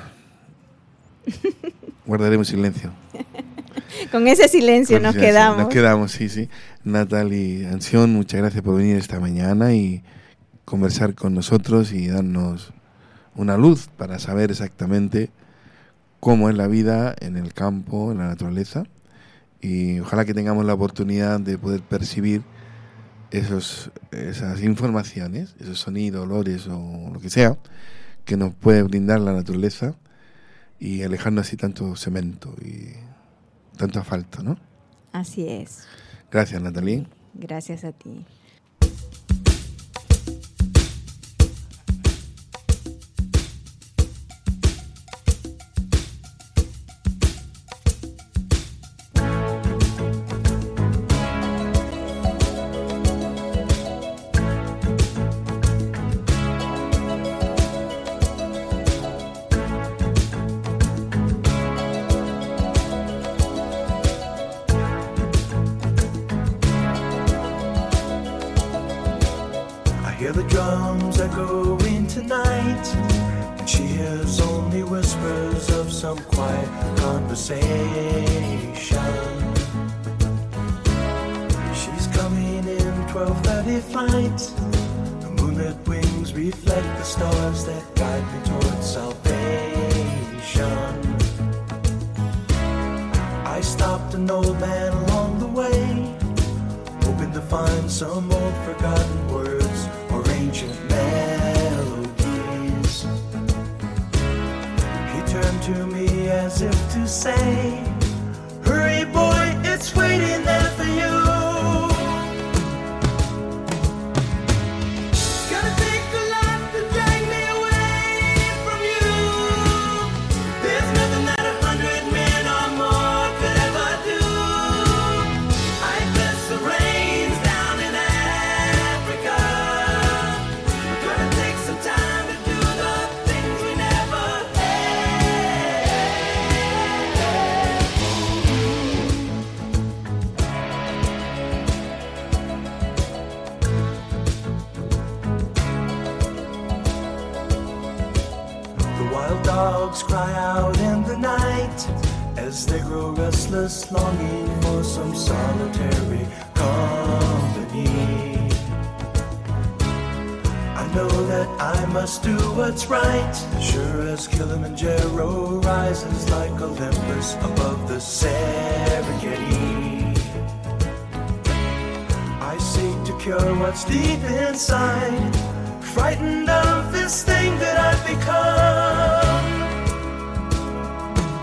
guardaremos silencio. Con ese silencio Con nos silencio. quedamos. Nos quedamos, sí, sí. Natalie Anción, muchas gracias por venir esta mañana y conversar con nosotros y darnos una luz para saber exactamente cómo es la vida en el campo, en la naturaleza. Y ojalá que tengamos la oportunidad de poder percibir esos, esas informaciones, esos sonidos, olores o lo que sea, que nos puede brindar la naturaleza y alejarnos así tanto cemento y tanto asfalto, ¿no? Así es. Gracias, Natalie. Gracias a ti. I hear the drums echoing tonight, and she hears only whispers of some quiet conversation. She's coming in twelve thirty flight. The moonlit wings reflect the stars that guide me towards salvation. I stopped an old man along the way, hoping to find some old forgotten words or ancient melodies. He turned to me as if to say, hurry boy, it's waiting there for you. Gonna take a lot to drag me away from you. There's nothing that a hundred men or more could ever do. I bless the rains down in Africa. We're gonna take some time to do the things we never The wild dogs cry out in the night as they grow restless, longing for some solitary company. I know that I must do what's right, sure as Kilimanjaro rises like Olympus above the Serengeti. I seek to cure what's deep inside, frightened of this thing that I've become.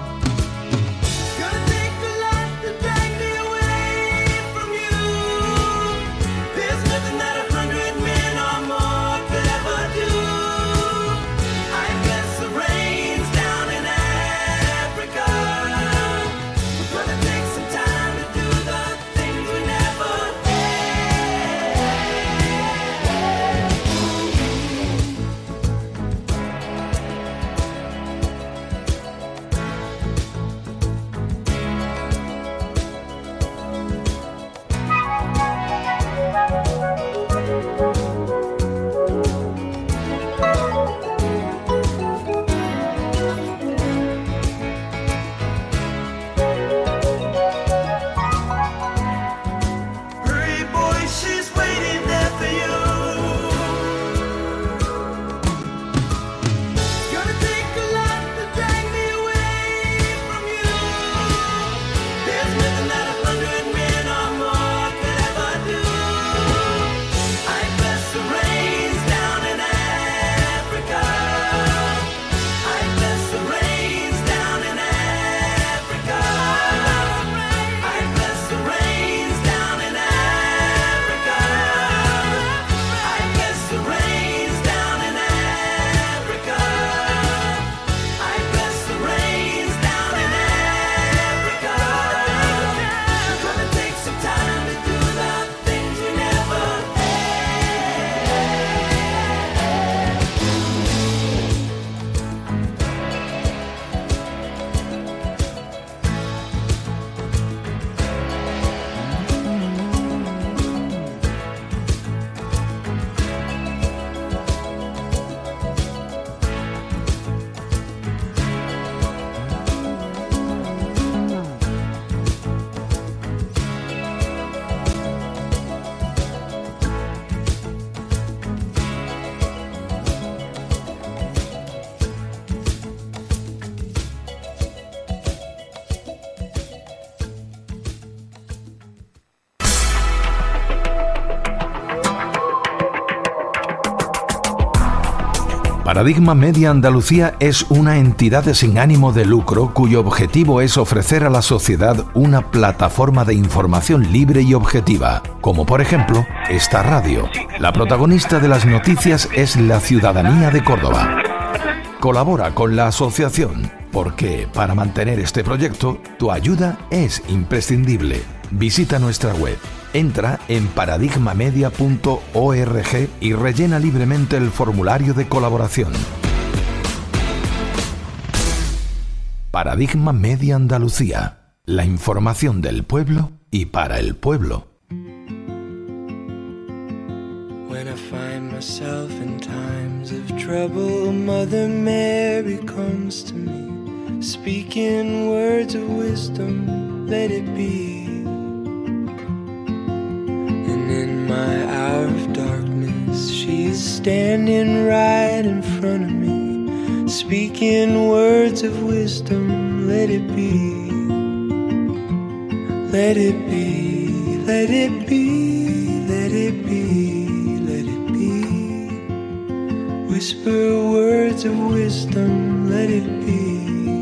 Paradigma Media Andalucía es una entidad sin ánimo de lucro cuyo objetivo es ofrecer a la sociedad una plataforma de información libre y objetiva, como por ejemplo esta radio. La protagonista de las noticias es la ciudadanía de Córdoba. Colabora con la asociación, porque para mantener este proyecto, tu ayuda es imprescindible. Visita nuestra web, entra en paradigma media punto org y rellena libremente el formulario de colaboración. Paradigma Media Andalucía, la información del pueblo y para el pueblo. When I find myself in times of trouble, Mother Mary comes to me, speaking words of wisdom, let it be. And in my hour of darkness, she's standing right in front of me, speaking words of wisdom, let it be. Let it be, let it be, let it be, let it be. Whisper words of wisdom, let it be.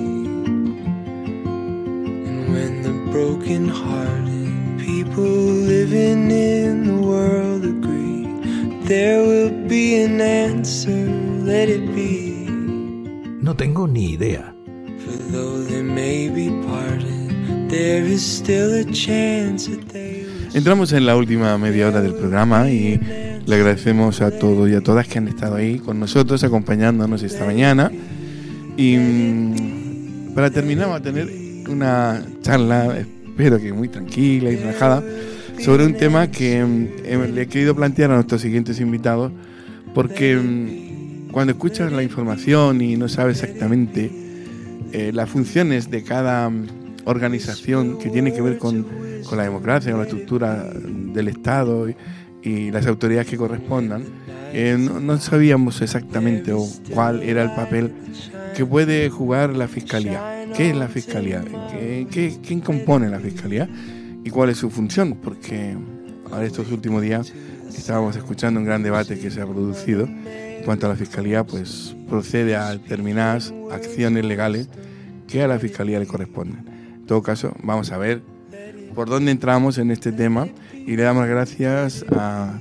And when the broken hearted people living in the world agree, there will be an answer, let it be. No tengo ni idea. For though they may be parted, there is still a chance that they will... Entramos en la última media hora del programa y le agradecemos a todos y a todas que han estado ahí con nosotros, acompañándonos esta mañana. Y mmm, para terminar vamos a tener una charla, espero que muy tranquila y relajada, sobre un tema que eh, le he querido plantear a nuestros siguientes invitados, porque eh, cuando escuchas la información y no sabes exactamente eh, las funciones de cada organización que tiene que ver con, con la democracia, con la estructura del Estado y, y las autoridades que correspondan, eh, no, no sabíamos exactamente o cuál era el papel que puede jugar la Fiscalía. ¿Qué es la Fiscalía? ¿Qué, qué, ¿Quién compone la Fiscalía? ¿Y cuál es su función? Porque ahora estos últimos días estábamos escuchando un gran debate que se ha producido en cuanto a la Fiscalía, pues procede a determinadas acciones legales que a la Fiscalía le corresponden. En todo caso, vamos a ver por dónde entramos en este tema y le damos las gracias a,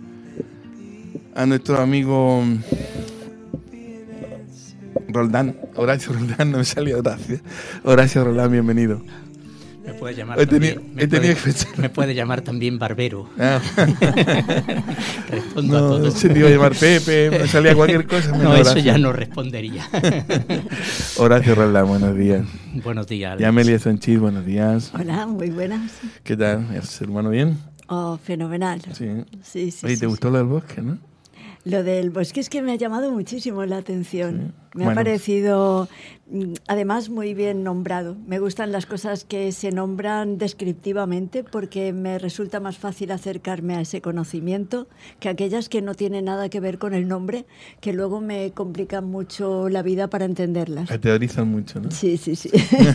a nuestro amigo Roldán, Horacio Roldán, no me salió Horacio. Horacio Roldán, bienvenido. Me puede llamar he también, tenido, me, he puede, que me puede llamar también Barbero. Ah. Respondo no, a todo. Se te iba a llamar Pepe, me salía cualquier cosa. No, eso Horacio. ya no respondería. Horacio Roldán, buenos días. Buenos días. Y Amelia Sanchís, buenos días. Hola, muy buenas. ¿Qué tal? ¿Es hermano bien? Oh, fenomenal. Sí. Sí, sí. Oye, sí, ¿te sí. gustó lo del bosque, no? Lo del bosque es que me ha llamado muchísimo la atención. Sí. Me Bueno. ha parecido, mm, además, muy bien nombrado. Me gustan las cosas que se nombran descriptivamente porque me resulta más fácil acercarme a ese conocimiento que aquellas que no tienen nada que ver con el nombre, que luego me complican mucho la vida para entenderlas. Te teorizan mucho, ¿no? Sí, sí, sí.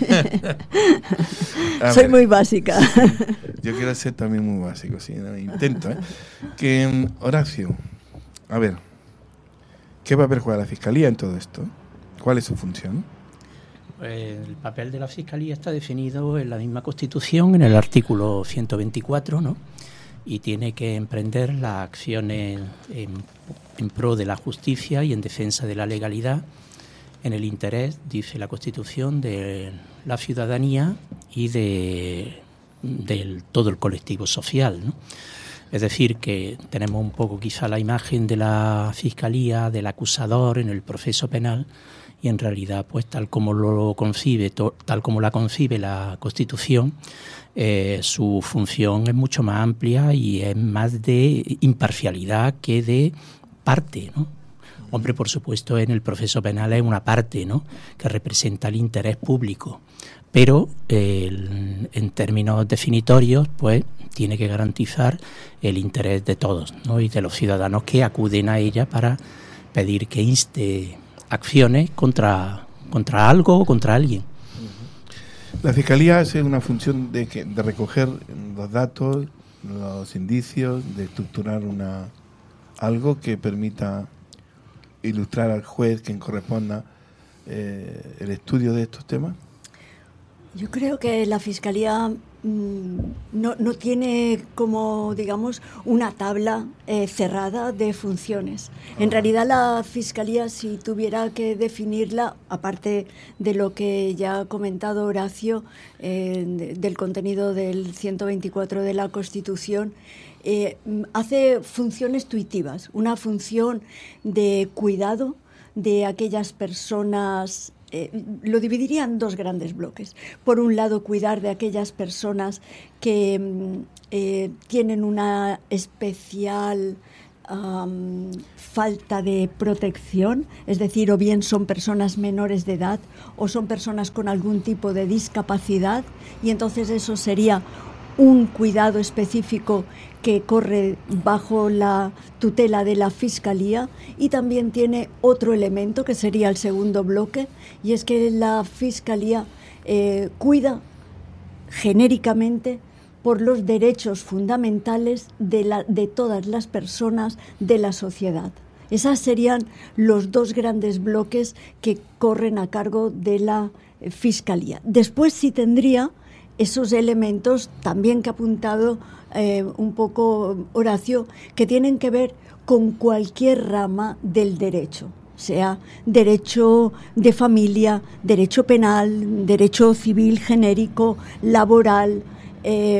A Soy ver. muy básica. Sí. Yo quiero ser también muy básico, sí, no, intento, ¿eh? Que, mm, Horacio, a ver, ¿qué papel juega la Fiscalía en todo esto? ¿Cuál es su función? El papel de la Fiscalía está definido en la misma Constitución, en el artículo ciento veinticuatro, ¿no? Y tiene que emprender las acciones en, en pro de la justicia y en defensa de la legalidad, en el interés, dice la Constitución, de la ciudadanía y de, de todo el colectivo social, ¿no? Es decir, que tenemos un poco quizá la imagen de la Fiscalía, del acusador en el proceso penal, y en realidad, pues tal como lo concibe, to, tal como la concibe la Constitución, eh, su función es mucho más amplia y es más de imparcialidad que de parte, ¿no? Hombre, por supuesto, en el proceso penal es una parte, ¿no?, que representa el interés público, pero eh, el, en términos definitorios, pues tiene que garantizar el interés de todos, ¿no?, y de los ciudadanos que acuden a ella para pedir que inste acciones contra, contra algo o contra alguien. La Fiscalía hace una función de, que, de recoger los datos, los indicios, de estructurar una algo que permita ilustrar al juez quien corresponda eh, el estudio de estos temas? Yo creo que la Fiscalía mmm, no, no tiene como, digamos, una tabla eh, cerrada de funciones. En realidad la Fiscalía, si tuviera que definirla, aparte de lo que ya ha comentado Horacio, eh, de, del contenido del ciento veinticuatro de la Constitución, eh, hace funciones tuitivas, una función de cuidado de aquellas personas. Eh, lo dividiría en dos grandes bloques. Por un lado, cuidar de aquellas personas que eh, tienen una especial um, falta de protección, es decir, o bien son personas menores de edad o son personas con algún tipo de discapacidad, y entonces eso sería un cuidado específico que corre bajo la tutela de la Fiscalía. Y también tiene otro elemento que sería el segundo bloque, y es que la Fiscalía eh, cuida genéricamente por los derechos fundamentales de, la, de todas las personas de la sociedad. Esos serían los dos grandes bloques que corren a cargo de la eh, Fiscalía. Después sí tendría esos elementos también que ha apuntado eh, un poco Horacio, que tienen que ver con cualquier rama del derecho, sea derecho de familia, derecho penal, derecho civil genérico, laboral eh,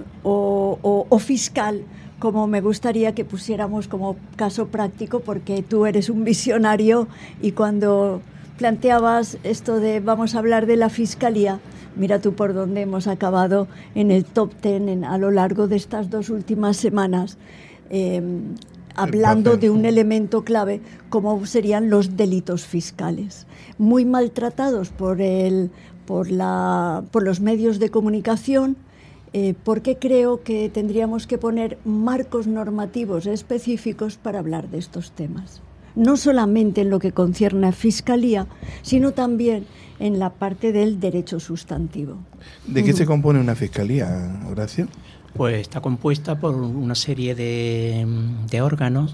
o, o, o fiscal, como me gustaría que pusiéramos como caso práctico, porque tú eres un visionario y cuando planteabas esto de vamos a hablar de la Fiscalía, mira tú por dónde hemos acabado en el top ten en, a lo largo de estas dos últimas semanas, eh, hablando de un elemento clave como serían los delitos fiscales, muy maltratados por, el, por, la, por los medios de comunicación, eh, porque creo que tendríamos que poner marcos normativos específicos para hablar de estos temas. No solamente en lo que concierne a Fiscalía, sino también en la parte del derecho sustantivo. ¿De qué se compone una fiscalía, Horacio? Pues está compuesta por una serie de, de órganos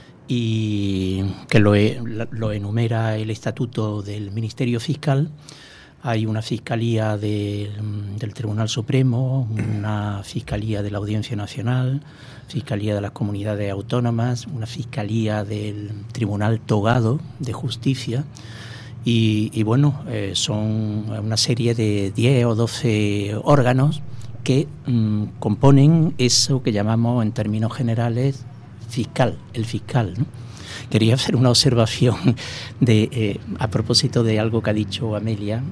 y que lo, lo enumera el Estatuto del Ministerio Fiscal. Hay una Fiscalía de, del Tribunal Supremo, una Fiscalía de la Audiencia Nacional, Fiscalía de las Comunidades Autónomas, una Fiscalía del Tribunal Togado de Justicia. Y, y bueno, eh, son una serie de diez o doce órganos que mmm, componen eso que llamamos en términos generales fiscal, el fiscal, ¿no? Quería hacer una observación de eh, a propósito de algo que ha dicho Amelia.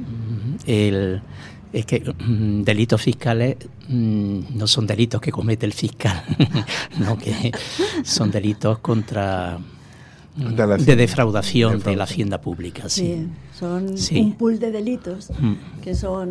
El, es que mmm, delitos fiscales mmm, no son delitos que comete el fiscal, no, que son delitos contra de, de defraudación de la hacienda pública. Sí, sí son sí. un pool de delitos mm. que son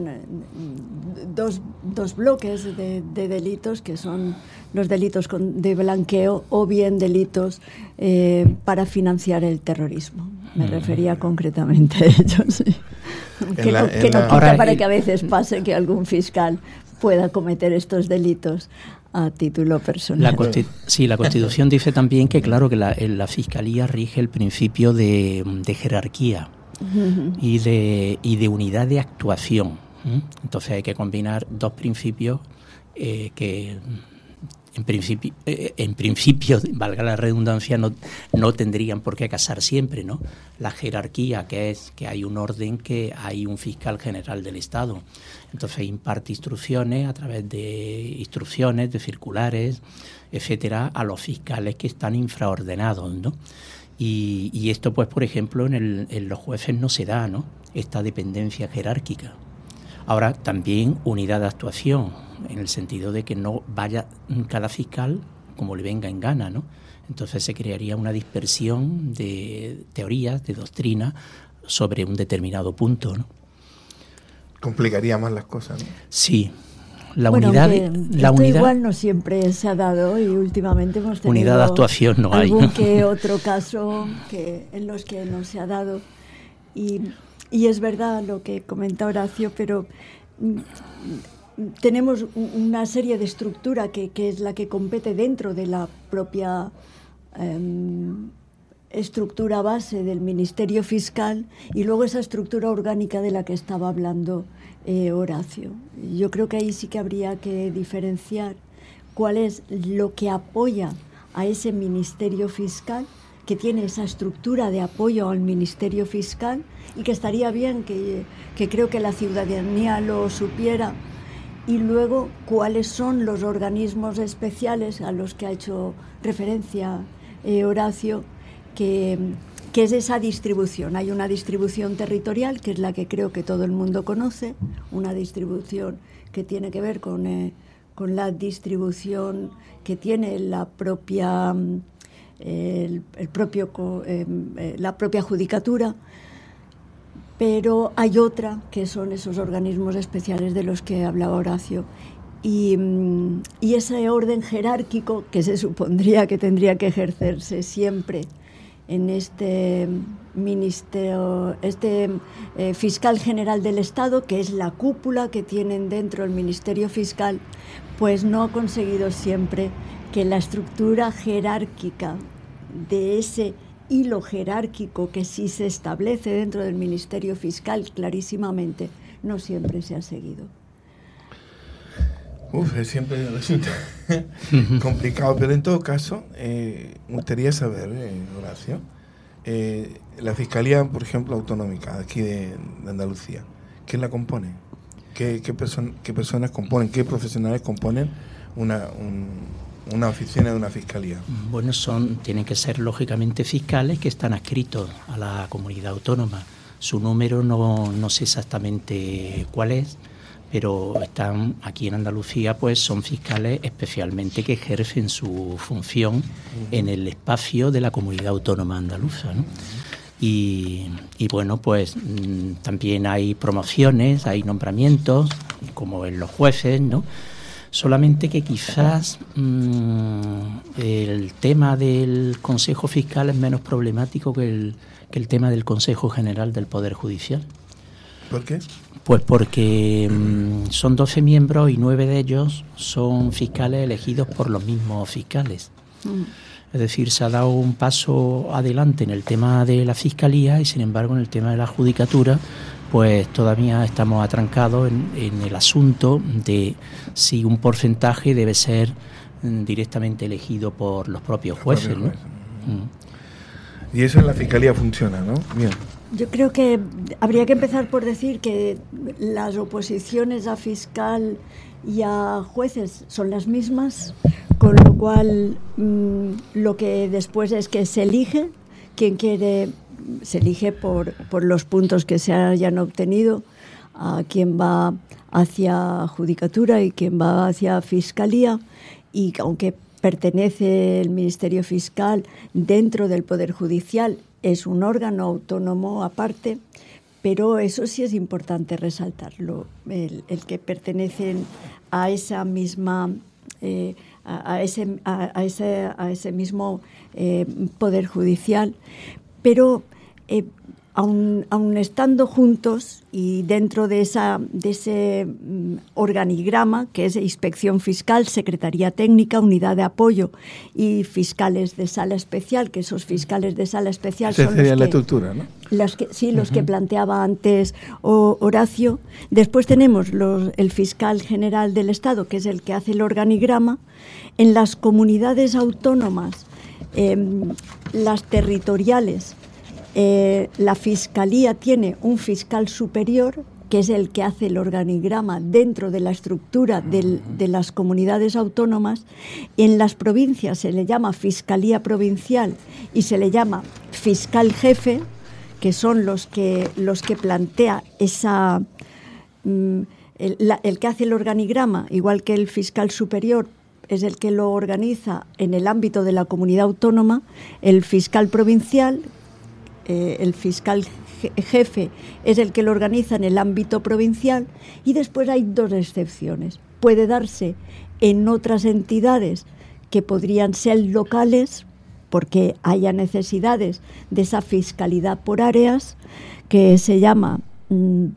dos, dos bloques de, de delitos que son los delitos con, de blanqueo o bien delitos eh, para financiar el terrorismo. Me mm. refería concretamente a ellos. Sí. Que, la, no, que no quita Ahora, para que a veces pase que algún fiscal pueda cometer estos delitos a título personal. La consti- sí, la Constitución dice también que, claro, que la, la Fiscalía rige el principio de, de jerarquía uh-huh. y, de, y de unidad de actuación. ¿Mm? Entonces hay que combinar dos principios eh, que... En principio, eh, en principio, valga la redundancia, no, no tendrían por qué casar siempre, ¿no? La jerarquía, que es que hay un orden, que hay un fiscal general del Estado. Entonces imparte instrucciones a través de instrucciones, de circulares, etcétera, a los fiscales que están infraordenados, ¿no? Y, y esto, pues, por ejemplo, en, el, en los jueces no se da, ¿no? Esta dependencia jerárquica. Ahora, también unidad de actuación, en el sentido de que no vaya cada fiscal como le venga en gana, ¿no? Entonces se crearía una dispersión de teorías, de doctrina, sobre un determinado punto, ¿no? Complicaría más las cosas, ¿no? Sí. La bueno, unidad, la esto unidad igual no siempre se ha dado y últimamente hemos tenido unidad de actuación no hay. Algún que otro caso que en los que no se ha dado y Y es verdad lo que comenta Horacio, pero tenemos una serie de estructura que, que es la que compete dentro de la propia eh, estructura base del Ministerio Fiscal y luego esa estructura orgánica de la que estaba hablando eh, Horacio. Yo creo que ahí sí que habría que diferenciar cuál es lo que apoya a ese Ministerio Fiscal, que tiene esa estructura de apoyo al Ministerio Fiscal y que estaría bien que, que creo que la ciudadanía lo supiera, y luego cuáles son los organismos especiales a los que ha hecho referencia eh, Horacio, que, que es esa distribución. Hay una distribución territorial, que es la que creo que todo el mundo conoce, una distribución que tiene que ver con, eh, con la distribución que tiene la propia, el, el propio, eh, la propia judicatura, pero hay otra que son esos organismos especiales de los que hablaba Horacio. Y, y ese orden jerárquico que se supondría que tendría que ejercerse siempre en este ministerio, este eh, fiscal general del Estado, que es la cúpula que tienen dentro del Ministerio Fiscal, pues no ha conseguido siempre que la estructura jerárquica de ese hilo jerárquico que sí se establece dentro del Ministerio Fiscal clarísimamente, no siempre se ha seguido. Uf, siempre resulta complicado, pero en todo caso, eh, me gustaría saber, eh, Horacio, eh, la Fiscalía, por ejemplo, autonómica aquí de, de Andalucía, ¿quién la compone? ¿Qué, qué, person- qué personas componen, qué profesionales componen una, un, una oficina de una fiscalía? Bueno, son tienen que ser lógicamente fiscales que están adscritos a la comunidad autónoma. Su número no, no sé exactamente cuál es, pero están aquí en Andalucía, pues son fiscales especialmente que ejercen su función uh-huh. en el espacio de la comunidad autónoma andaluza, ¿no? Y, y bueno, pues mmm, también hay promociones, hay nombramientos, como en los jueces, ¿no? Solamente que quizás mmm, el tema del Consejo Fiscal es menos problemático que el, que el tema del Consejo General del Poder Judicial. ¿Por qué? Pues porque mmm, son doce miembros y nueve de ellos son fiscales elegidos por los mismos fiscales. Mm. Es decir, se ha dado un paso adelante en el tema de la fiscalía y, sin embargo, en el tema de la judicatura, pues todavía estamos atrancados en, en el asunto de si un porcentaje debe ser mm, directamente elegido por los propios jueces, ¿no? Mm. Y eso en la fiscalía funciona, ¿no? Bien. Yo creo que habría que empezar por decir que las oposiciones a fiscal y a jueces son las mismas, con lo cual mmm, lo que después es que se elige quien quiere, se elige por, por los puntos que se hayan obtenido, a quien va hacia judicatura y quien va hacia fiscalía, y aunque pertenece el Ministerio Fiscal dentro del Poder Judicial, es un órgano autónomo aparte, pero eso sí es importante resaltarlo, el, el que pertenecen a esa misma, eh, a, a, ese, a, a, ese, a ese mismo eh, Poder Judicial, pero eh, aun, aun estando juntos y dentro de, esa, de ese mm, organigrama, que es Inspección Fiscal, Secretaría Técnica, Unidad de Apoyo y Fiscales de Sala Especial, que esos fiscales de Sala Especial Esa son sería los la que, estructura, ¿no? Los que, sí, los uh-huh. que planteaba antes o, Horacio. Después tenemos los, el Fiscal General del Estado, que es el que hace el organigrama. En las comunidades autónomas, eh, las territoriales, Eh, la Fiscalía tiene un fiscal superior, que es el que hace el organigrama dentro de la estructura del, de las comunidades autónomas. En las provincias se le llama Fiscalía Provincial y se le llama Fiscal Jefe, que son los que, los que plantea esa... Mm, el, la, el que hace el organigrama, igual que el fiscal superior, es el que lo organiza en el ámbito de la comunidad autónoma. El fiscal provincial, Eh, el fiscal jefe, es el que lo organiza en el ámbito provincial, y después hay dos excepciones. Puede darse en otras entidades que podrían ser locales, porque haya necesidades de esa fiscalidad por áreas, que se llama mmm,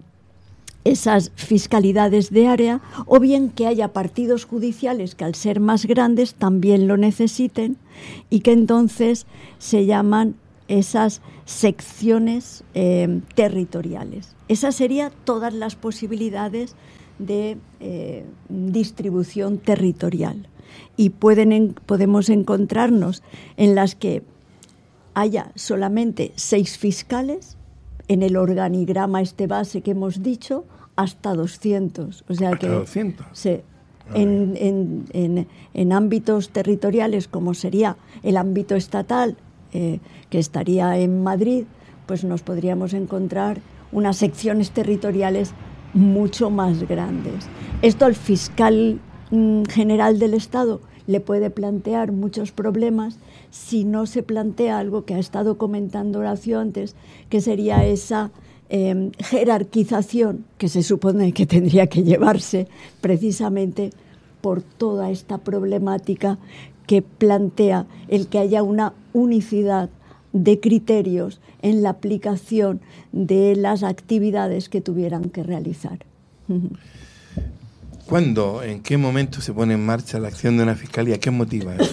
esas fiscalidades de área, o bien que haya partidos judiciales que al ser más grandes también lo necesiten y que entonces se llaman esas secciones eh, territoriales. Esas serían todas las posibilidades de eh, distribución territorial. Y pueden en, podemos encontrarnos en las que haya solamente seis fiscales, en el organigrama este base que hemos dicho, hasta doscientos. O sea ¿Hasta que doscientos? Sí, en, en, en, en ámbitos territoriales, como sería el ámbito estatal, eh, que estaría en Madrid, pues nos podríamos encontrar unas secciones territoriales mucho más grandes. Esto al fiscal mm, general del Estado le puede plantear muchos problemas si no se plantea algo que ha estado comentando Horacio antes, que sería esa eh, jerarquización que se supone que tendría que llevarse precisamente por toda esta problemática que plantea el que haya una unicidad de criterios en la aplicación de las actividades que tuvieran que realizar. ¿Cuándo, en qué momento se pone en marcha la acción de una fiscalía? ¿Qué motiva eso?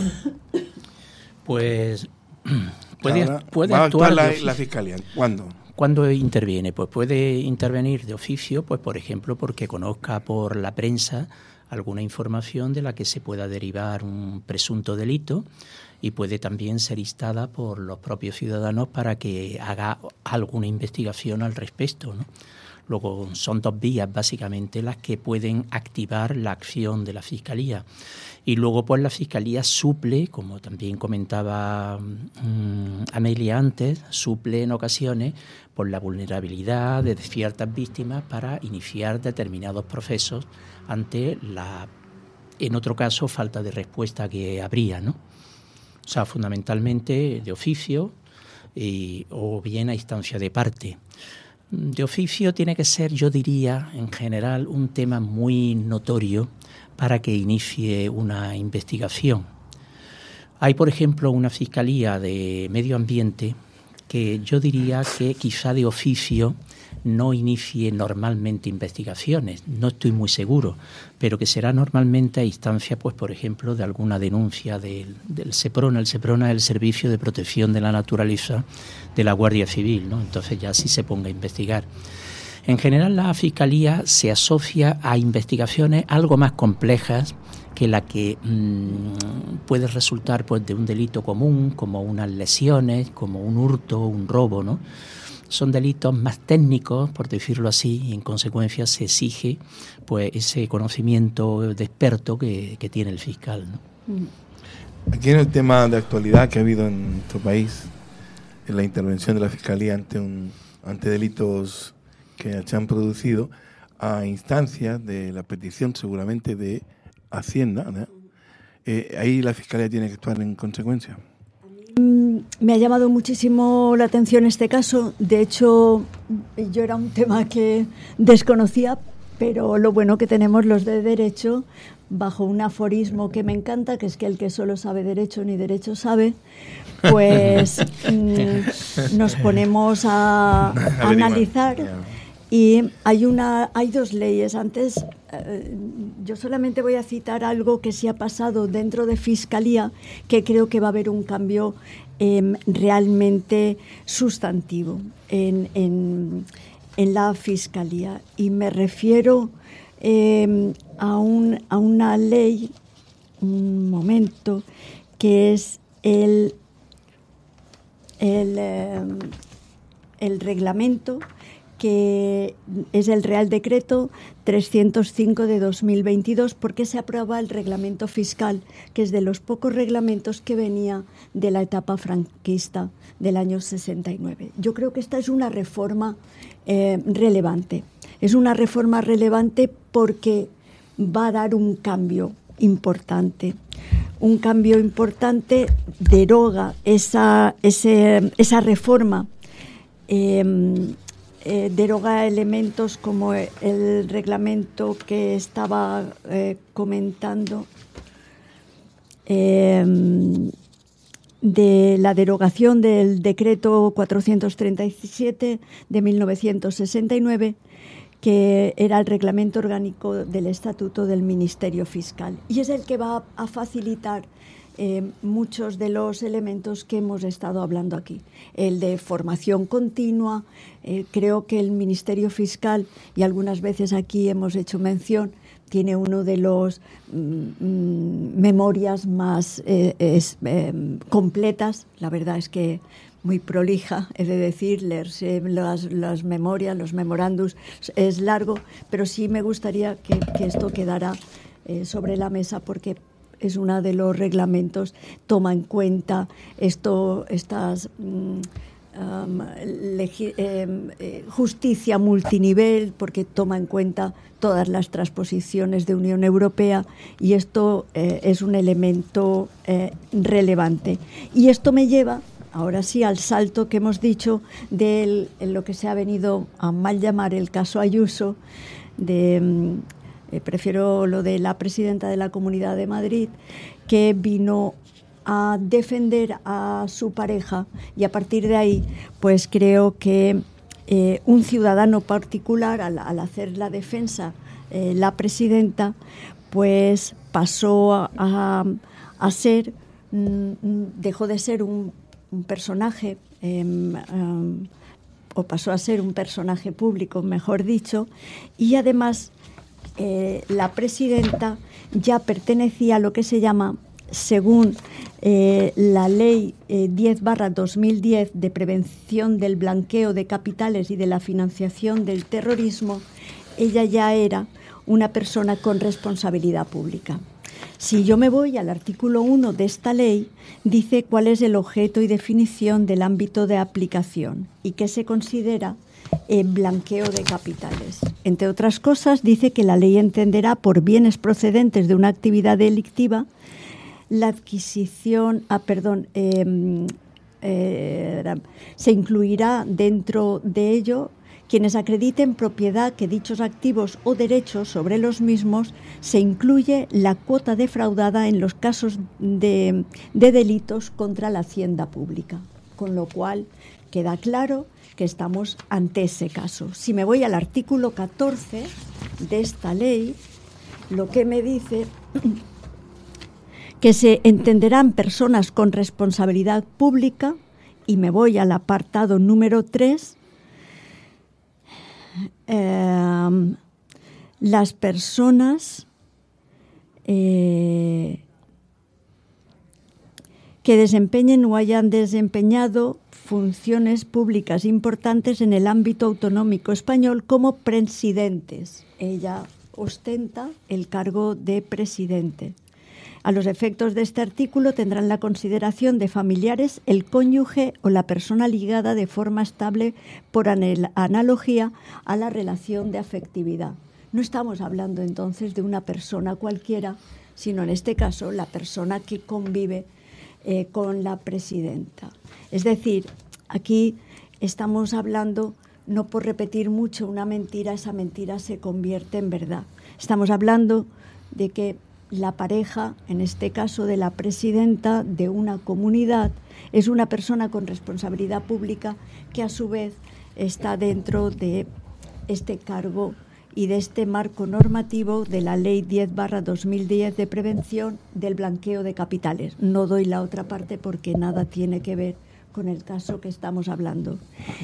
Pues puede, Ahora, puede va a actuar actuar la, de oficio. la fiscalía. ¿Cuándo? ¿Cuándo interviene? Pues puede intervenir de oficio, pues por ejemplo, porque conozca por la prensa alguna información de la que se pueda derivar un presunto delito, y puede también ser instada por los propios ciudadanos para que haga alguna investigación al respecto, ¿no? Luego son dos vías básicamente las que pueden activar la acción de la Fiscalía. Y luego pues la Fiscalía suple, como también comentaba um, Amelia antes, suple en ocasiones por la vulnerabilidad de ciertas víctimas para iniciar determinados procesos ante la, en otro caso, falta de respuesta que habría, ¿no? O sea, fundamentalmente de oficio y, o bien a instancia de parte. De oficio tiene que ser, yo diría, en general, un tema muy notorio para que inicie una investigación. Hay, por ejemplo, una Fiscalía de Medio Ambiente que yo diría que quizá de oficio no inicie normalmente investigaciones, no estoy muy seguro, pero que será normalmente a instancia, pues por ejemplo, de alguna denuncia del, del SEPRONA. El SEPRONA es el Servicio de Protección de la Naturaleza de la Guardia Civil, ¿no? Entonces ya sí se ponga a investigar. En general la Fiscalía se asocia a investigaciones algo más complejas que la que mmm, puede resultar pues de un delito común, como unas lesiones, como un hurto, un robo, ¿no? Son delitos más técnicos, por decirlo así, y en consecuencia se exige pues ese conocimiento de experto que, que tiene el fiscal, ¿no? Aquí en el tema de actualidad que ha habido en nuestro país, en la intervención de la Fiscalía ante, un, ante delitos que se han producido a instancias de la petición seguramente de Hacienda, ¿no? eh, ahí la Fiscalía tiene que actuar en consecuencia. Me ha llamado muchísimo la atención este caso. De hecho, yo era un tema que desconocía, pero lo bueno que tenemos los de derecho, bajo un aforismo que me encanta, que es que el que solo sabe derecho ni derecho sabe, pues mmm, nos ponemos a, a analizar. Y hay una, hay dos leyes. Antes, eh, yo solamente voy a citar algo que sí ha pasado dentro de Fiscalía, que creo que va a haber un cambio eh, realmente sustantivo en, en, en la Fiscalía. Y me refiero eh, a, un, a una ley, un momento, que es el, el, eh, el reglamento, que es el Real Decreto trescientos cinco de dos mil veintidós, porque se aprueba el reglamento fiscal, que es de los pocos reglamentos que venía de la etapa franquista del año sesenta y nueve. Yo creo que esta es una reforma eh, relevante. Es una reforma relevante porque va a dar un cambio importante. Un cambio importante, deroga esa, ese, esa reforma, eh, Eh, deroga elementos como el reglamento que estaba eh, comentando eh, de la derogación del decreto cuatrocientos treinta y siete de mil novecientos sesenta y nueve, que era el reglamento orgánico del estatuto del Ministerio Fiscal, y es el que va a facilitar eh, muchos de los elementos que hemos estado hablando aquí. El de formación continua, eh, creo que el Ministerio Fiscal, y algunas veces aquí hemos hecho mención, tiene uno de los mm, memorias más eh, es, eh, completas. La verdad es que muy prolija, he de decir, leerse las, las memorias, los memorándums, es largo, pero sí me gustaría que, que esto quedara eh, sobre la mesa, porque es uno de los reglamentos, toma en cuenta esto, estas mm, um, legi, eh, eh, justicia multinivel, porque toma en cuenta todas las transposiciones de Unión Europea, y esto eh, es un elemento eh, relevante. Y esto me lleva, ahora sí, al salto que hemos dicho de lo que se ha venido a mal llamar el caso Ayuso, de, eh, prefiero lo de la presidenta de la Comunidad de Madrid, que vino a defender a su pareja, y a partir de ahí, pues creo que eh, un ciudadano particular, al, al hacer la defensa, eh, la presidenta, pues pasó a, a, a ser, mm, dejó de ser un un personaje, eh, um, o pasó a ser un personaje público, mejor dicho, y además eh, la presidenta ya pertenecía a lo que se llama, según eh, la ley eh, diez barra dos mil diez de prevención del blanqueo de capitales y de la financiación del terrorismo, ella ya era una persona con responsabilidad pública. Si yo me voy al artículo uno de esta ley, dice cuál es el objeto y definición del ámbito de aplicación y qué se considera eh, blanqueo de capitales. Entre otras cosas, dice que la ley entenderá por bienes procedentes de una actividad delictiva la adquisición, ah, perdón, eh, eh, se incluirá dentro de ello quienes acrediten propiedad que dichos activos o derechos sobre los mismos, se incluye la cuota defraudada en los casos de, de delitos contra la hacienda pública. Con lo cual queda claro que estamos ante ese caso. Si me voy al artículo catorce de esta ley, lo que me dice que se entenderán personas con responsabilidad pública, y me voy al apartado número tres, Eh, las personas eh, que desempeñen o hayan desempeñado funciones públicas importantes en el ámbito autonómico español como presidentes. Ella ostenta el cargo de presidente. A los efectos de este artículo tendrán la consideración de familiares el cónyuge o la persona ligada de forma estable por analogía a la relación de afectividad. No estamos hablando entonces de una persona cualquiera, sino en este caso la persona que convive eh, con la presidenta. Es decir, aquí estamos hablando, no por repetir mucho una mentira, esa mentira se convierte en verdad. Estamos hablando de que la pareja, en este caso de la presidenta de una comunidad, es una persona con responsabilidad pública que a su vez está dentro de este cargo y de este marco normativo de la ley diez barra dos mil diez de prevención del blanqueo de capitales. No doy la otra parte porque nada tiene que ver con el caso que estamos hablando.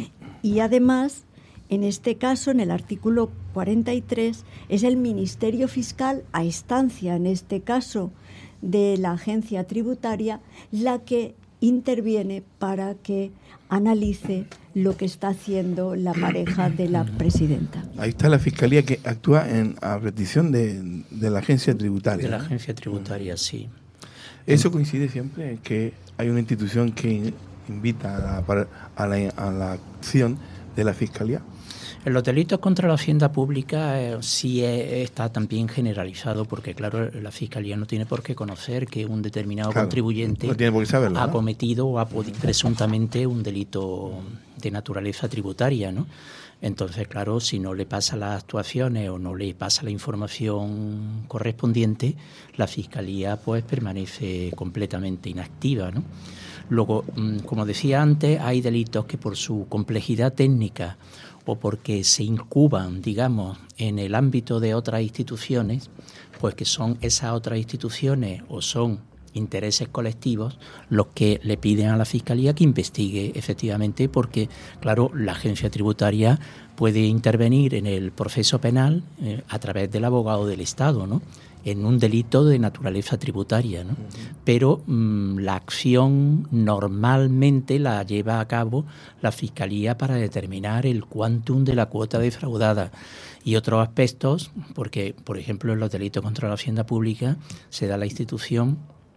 Y además, en este caso, en el artículo cuarenta y tres, es el Ministerio Fiscal, a instancia, en este caso, de la agencia tributaria, la que interviene para que analice lo que está haciendo la pareja de la presidenta. Ahí está la Fiscalía que actúa en, a petición de, de la agencia tributaria. De la ¿no? agencia tributaria, sí. Eso coincide siempre en que hay una institución que invita a la, a la, a la acción de la Fiscalía. En los delitos contra la hacienda pública eh, sí eh, está también generalizado, porque claro, la Fiscalía no tiene por qué conocer que un determinado claro, contribuyente no tiene por qué saberlo, ha ¿no? cometido o ha presuntamente un delito de naturaleza tributaria, ¿no? Entonces, claro, si no le pasa las actuaciones o no le pasa la información correspondiente, la Fiscalía pues permanece completamente inactiva, ¿no? Luego, como decía antes, hay delitos que por su complejidad técnica o porque se incuban, digamos, en el ámbito de otras instituciones, pues que son esas otras instituciones o son intereses colectivos los que le piden a la Fiscalía que investigue efectivamente, porque, claro, la agencia tributaria puede intervenir en el proceso penal eh, a través del abogado del Estado, ¿no?, en un delito de naturaleza tributaria, ¿no? Uh-huh. Pero mmm, la acción normalmente la lleva a cabo la Fiscalía para determinar el quantum de la cuota defraudada y otros aspectos, porque, por ejemplo, en los delitos contra la hacienda pública se da la institución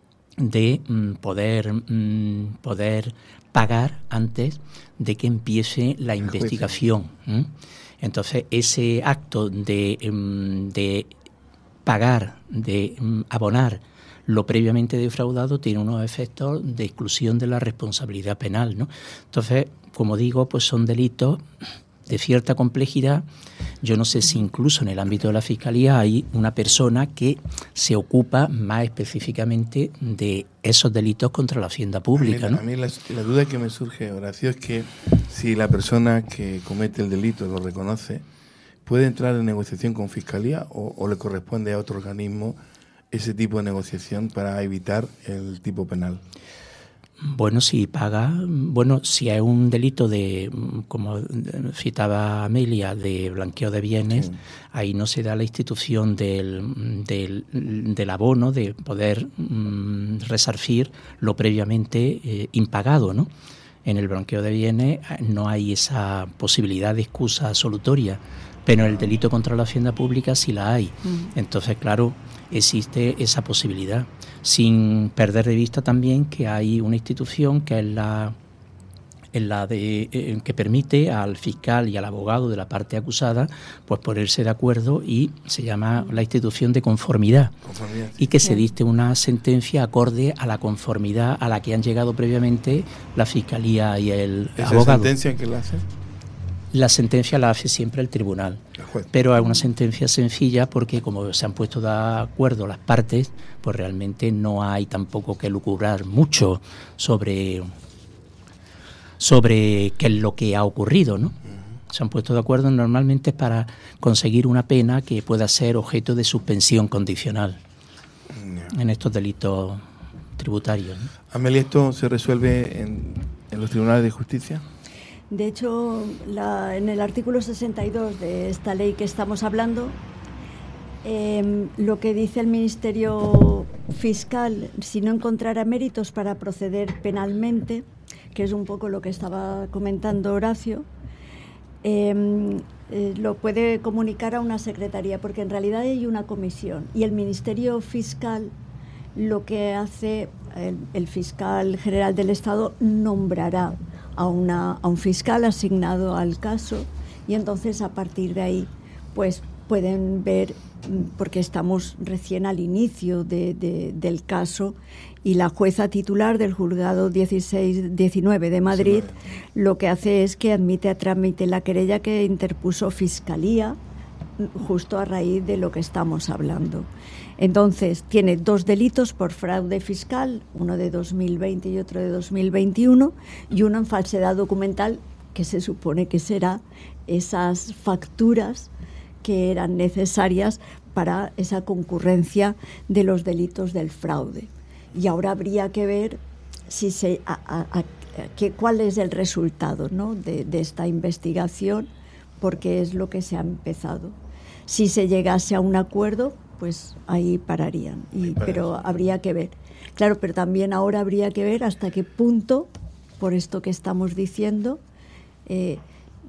de mmm, poder, mmm, poder pagar antes de que empiece la investigación. ¿eh? Entonces, ese acto de, mmm, de pagar, de mm, abonar lo previamente defraudado tiene unos efectos de exclusión de la responsabilidad penal, ¿no? Entonces, como digo, pues son delitos de cierta complejidad. Yo no sé si incluso en el ámbito de la Fiscalía hay una persona que se ocupa más específicamente de esos delitos contra la hacienda pública, a mí, ¿no? A mí la, la duda que me surge, Horacio, es que si la persona que comete el delito lo reconoce, ¿puede entrar en negociación con Fiscalía o, o le corresponde a otro organismo ese tipo de negociación para evitar el tipo penal? Bueno, si paga, bueno, si hay un delito de, como citaba Amelia, de blanqueo de bienes, sí. Ahí no se da la institución del, del, del abono, de poder mm, resarcir lo previamente eh, impagado, ¿no? En el blanqueo de bienes no hay esa posibilidad de excusa absolutoria, pero en el delito contra la hacienda pública sí la hay. Mm. Entonces, claro, existe esa posibilidad, sin perder de vista también que hay una institución que es la, es la de, eh, que permite al fiscal y al abogado de la parte acusada pues ponerse de acuerdo, y se llama la institución de conformidad, conformidad sí. Y que se dicte una sentencia acorde a la conformidad a la que han llegado previamente la fiscalía y el ¿Esa abogado. ¿Esa sentencia que la hace? La sentencia la hace siempre el tribunal, pero es una sentencia sencilla porque como se han puesto de acuerdo las partes, pues realmente no hay tampoco que lucubrar mucho sobre, sobre qué es lo que ha ocurrido, ¿no? Uh-huh. Se han puesto de acuerdo normalmente para conseguir una pena que pueda ser objeto de suspensión condicional yeah. en estos delitos tributarios, ¿no? Amelia, ¿esto se resuelve en, en los tribunales de justicia? De hecho, la, en el artículo sesenta y dos de esta ley que estamos hablando, eh, lo que dice el Ministerio Fiscal, si no encontrara méritos para proceder penalmente, que es un poco lo que estaba comentando Horacio, eh, eh, lo puede comunicar a una secretaría, porque en realidad hay una comisión, y el Ministerio Fiscal lo que hace, el, el fiscal general del Estado nombrará a, una, a un fiscal asignado al caso, y entonces a partir de ahí pues pueden ver, porque estamos recién al inicio de, de, del caso, y la jueza titular del juzgado dieciséis diecinueve de Madrid lo que hace es que admite a trámite la querella que interpuso Fiscalía justo a raíz de lo que estamos hablando. Entonces, tiene dos delitos por fraude fiscal, uno de dos mil veinte y otro de dos mil veintiuno, y uno en falsedad documental, que se supone que será esas facturas que eran necesarias para esa concurrencia de los delitos del fraude. Y ahora habría que ver si se, a, a, a, que, cuál es el resultado, ¿no?, de, de esta investigación, porque es lo que se ha empezado. Si se llegase a un acuerdo, pues ahí pararían, y, pero habría que ver. Claro, pero también ahora habría que ver hasta qué punto, por esto que estamos diciendo, eh,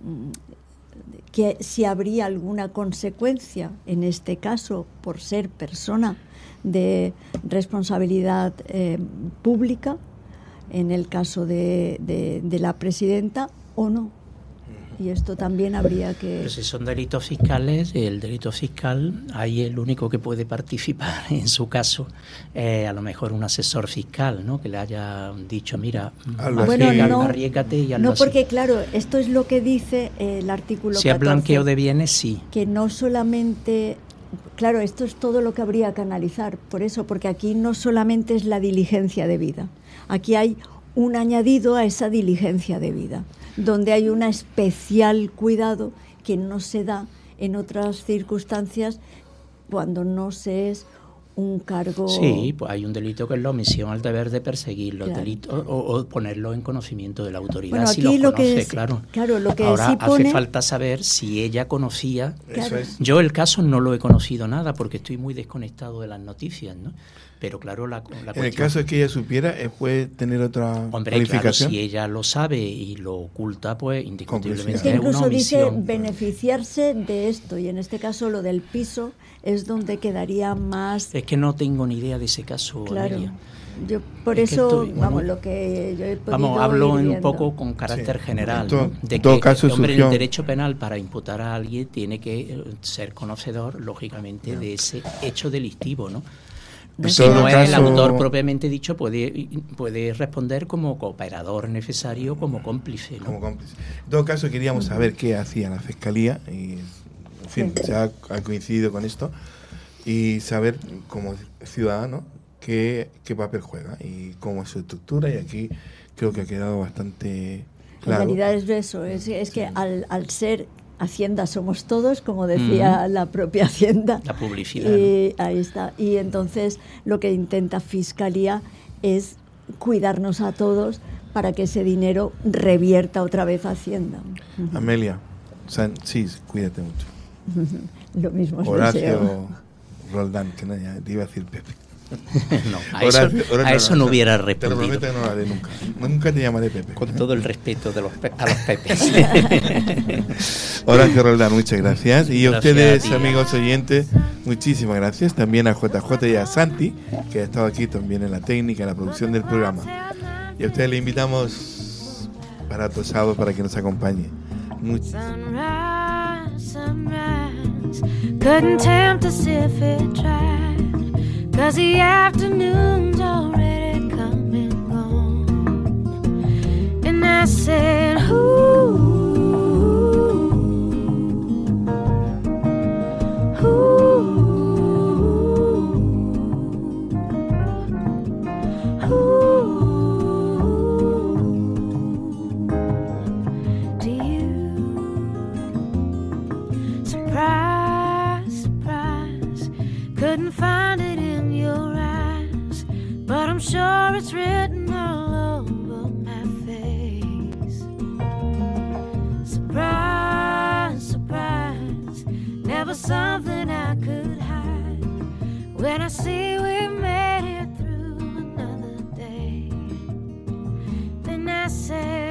que si habría alguna consecuencia, en este caso, por ser persona de responsabilidad eh, pública, en el caso de, de, de la presidenta, o no. Y esto también habría que... Pero si son delitos fiscales, el delito fiscal, ahí el único que puede participar en su caso eh, a lo mejor un asesor fiscal, ¿no?, que le haya dicho, mira, bueno, no, arriésgate y no, porque así. Claro, esto es lo que dice eh, el artículo si catorce. Si es blanqueo de bienes, sí. Que no solamente... Claro, esto es todo lo que habría que analizar, por eso, porque aquí no solamente es la diligencia debida, aquí hay un añadido a esa diligencia debida, donde hay un especial cuidado que no se da en otras circunstancias cuando no se es un cargo... Sí, pues hay un delito que es la omisión al deber de perseguir los Claro. delitos o, o ponerlo en conocimiento de la autoridad. Bueno, si aquí los lo que conoce, es- claro. claro, lo que Ahora sí pone- hace falta saber si ella conocía. Claro. Eso es. Yo el caso no lo he conocido nada porque estoy muy desconectado de las noticias, ¿no? Pero claro, la, la En el cuestión- caso de que ella supiera, eh, puede tener otra Hombre, claro, calificación. si ella lo sabe y lo oculta, pues indiscutiblemente Es que es una incluso dice omisión. beneficiarse de esto, y en este caso lo del piso es donde quedaría más... Es que no tengo ni idea de ese caso, Claro. Amelia. Yo por Es que eso, estoy- vamos, bueno, lo que yo he podido Vamos, hablo ir un viendo. poco con carácter Sí. general, En todo- ¿no? de en todo que, caso hombre, en surgió- el derecho penal para imputar a alguien tiene que eh, ser conocedor, lógicamente, de ese hecho delictivo, ¿no? En Si todo no es el caso- autor propiamente dicho, puede, puede responder como cooperador necesario, como cómplice, ¿no? Como cómplice. En todo caso, queríamos saber qué hacía la Fiscalía y, en fin, Sí. se ha, ha coincidido con esto y saber como ciudadano qué, qué papel juega y cómo es su estructura, y aquí creo que ha quedado bastante En claro. realidad es eso, es, es que al, al ser Hacienda somos todos, como decía Ujú. la propia Hacienda. La publicidad, Y ahí está. Y entonces lo que intenta Fiscalía es cuidarnos a todos para que ese dinero revierta otra vez a Hacienda. Amelia, San, sí, cuídate mucho. Lo mismo os Horacio deseo. Roldán, que no, ya te iba a decir Pepe. No, a eso- a eso no hubiera Te respondido. lo prometo que no lo haré nunca. Nunca te llamaré Pepe. Con todo el respeto de los pe- a los pepes. Horacio Roldán, muchas gracias. Y a Gracias ustedes, a ti. amigos oyentes, muchísimas gracias. También a J J y a Santi, que ha estado aquí también en la técnica, en la producción del programa. Y a ustedes le invitamos para otro sábado para que nos acompañe. Muchas Sunrise, sunrise, couldn't tempt us if it tried, 'cause the afternoon's already come and gone. And I said, ooh, ooh, ooh. Do you? Surprise, surprise, couldn't find it in your eyes, but I'm sure it's written all over my face. Surprise, surprise, never something I could hide. When I see we made it through another day, then I say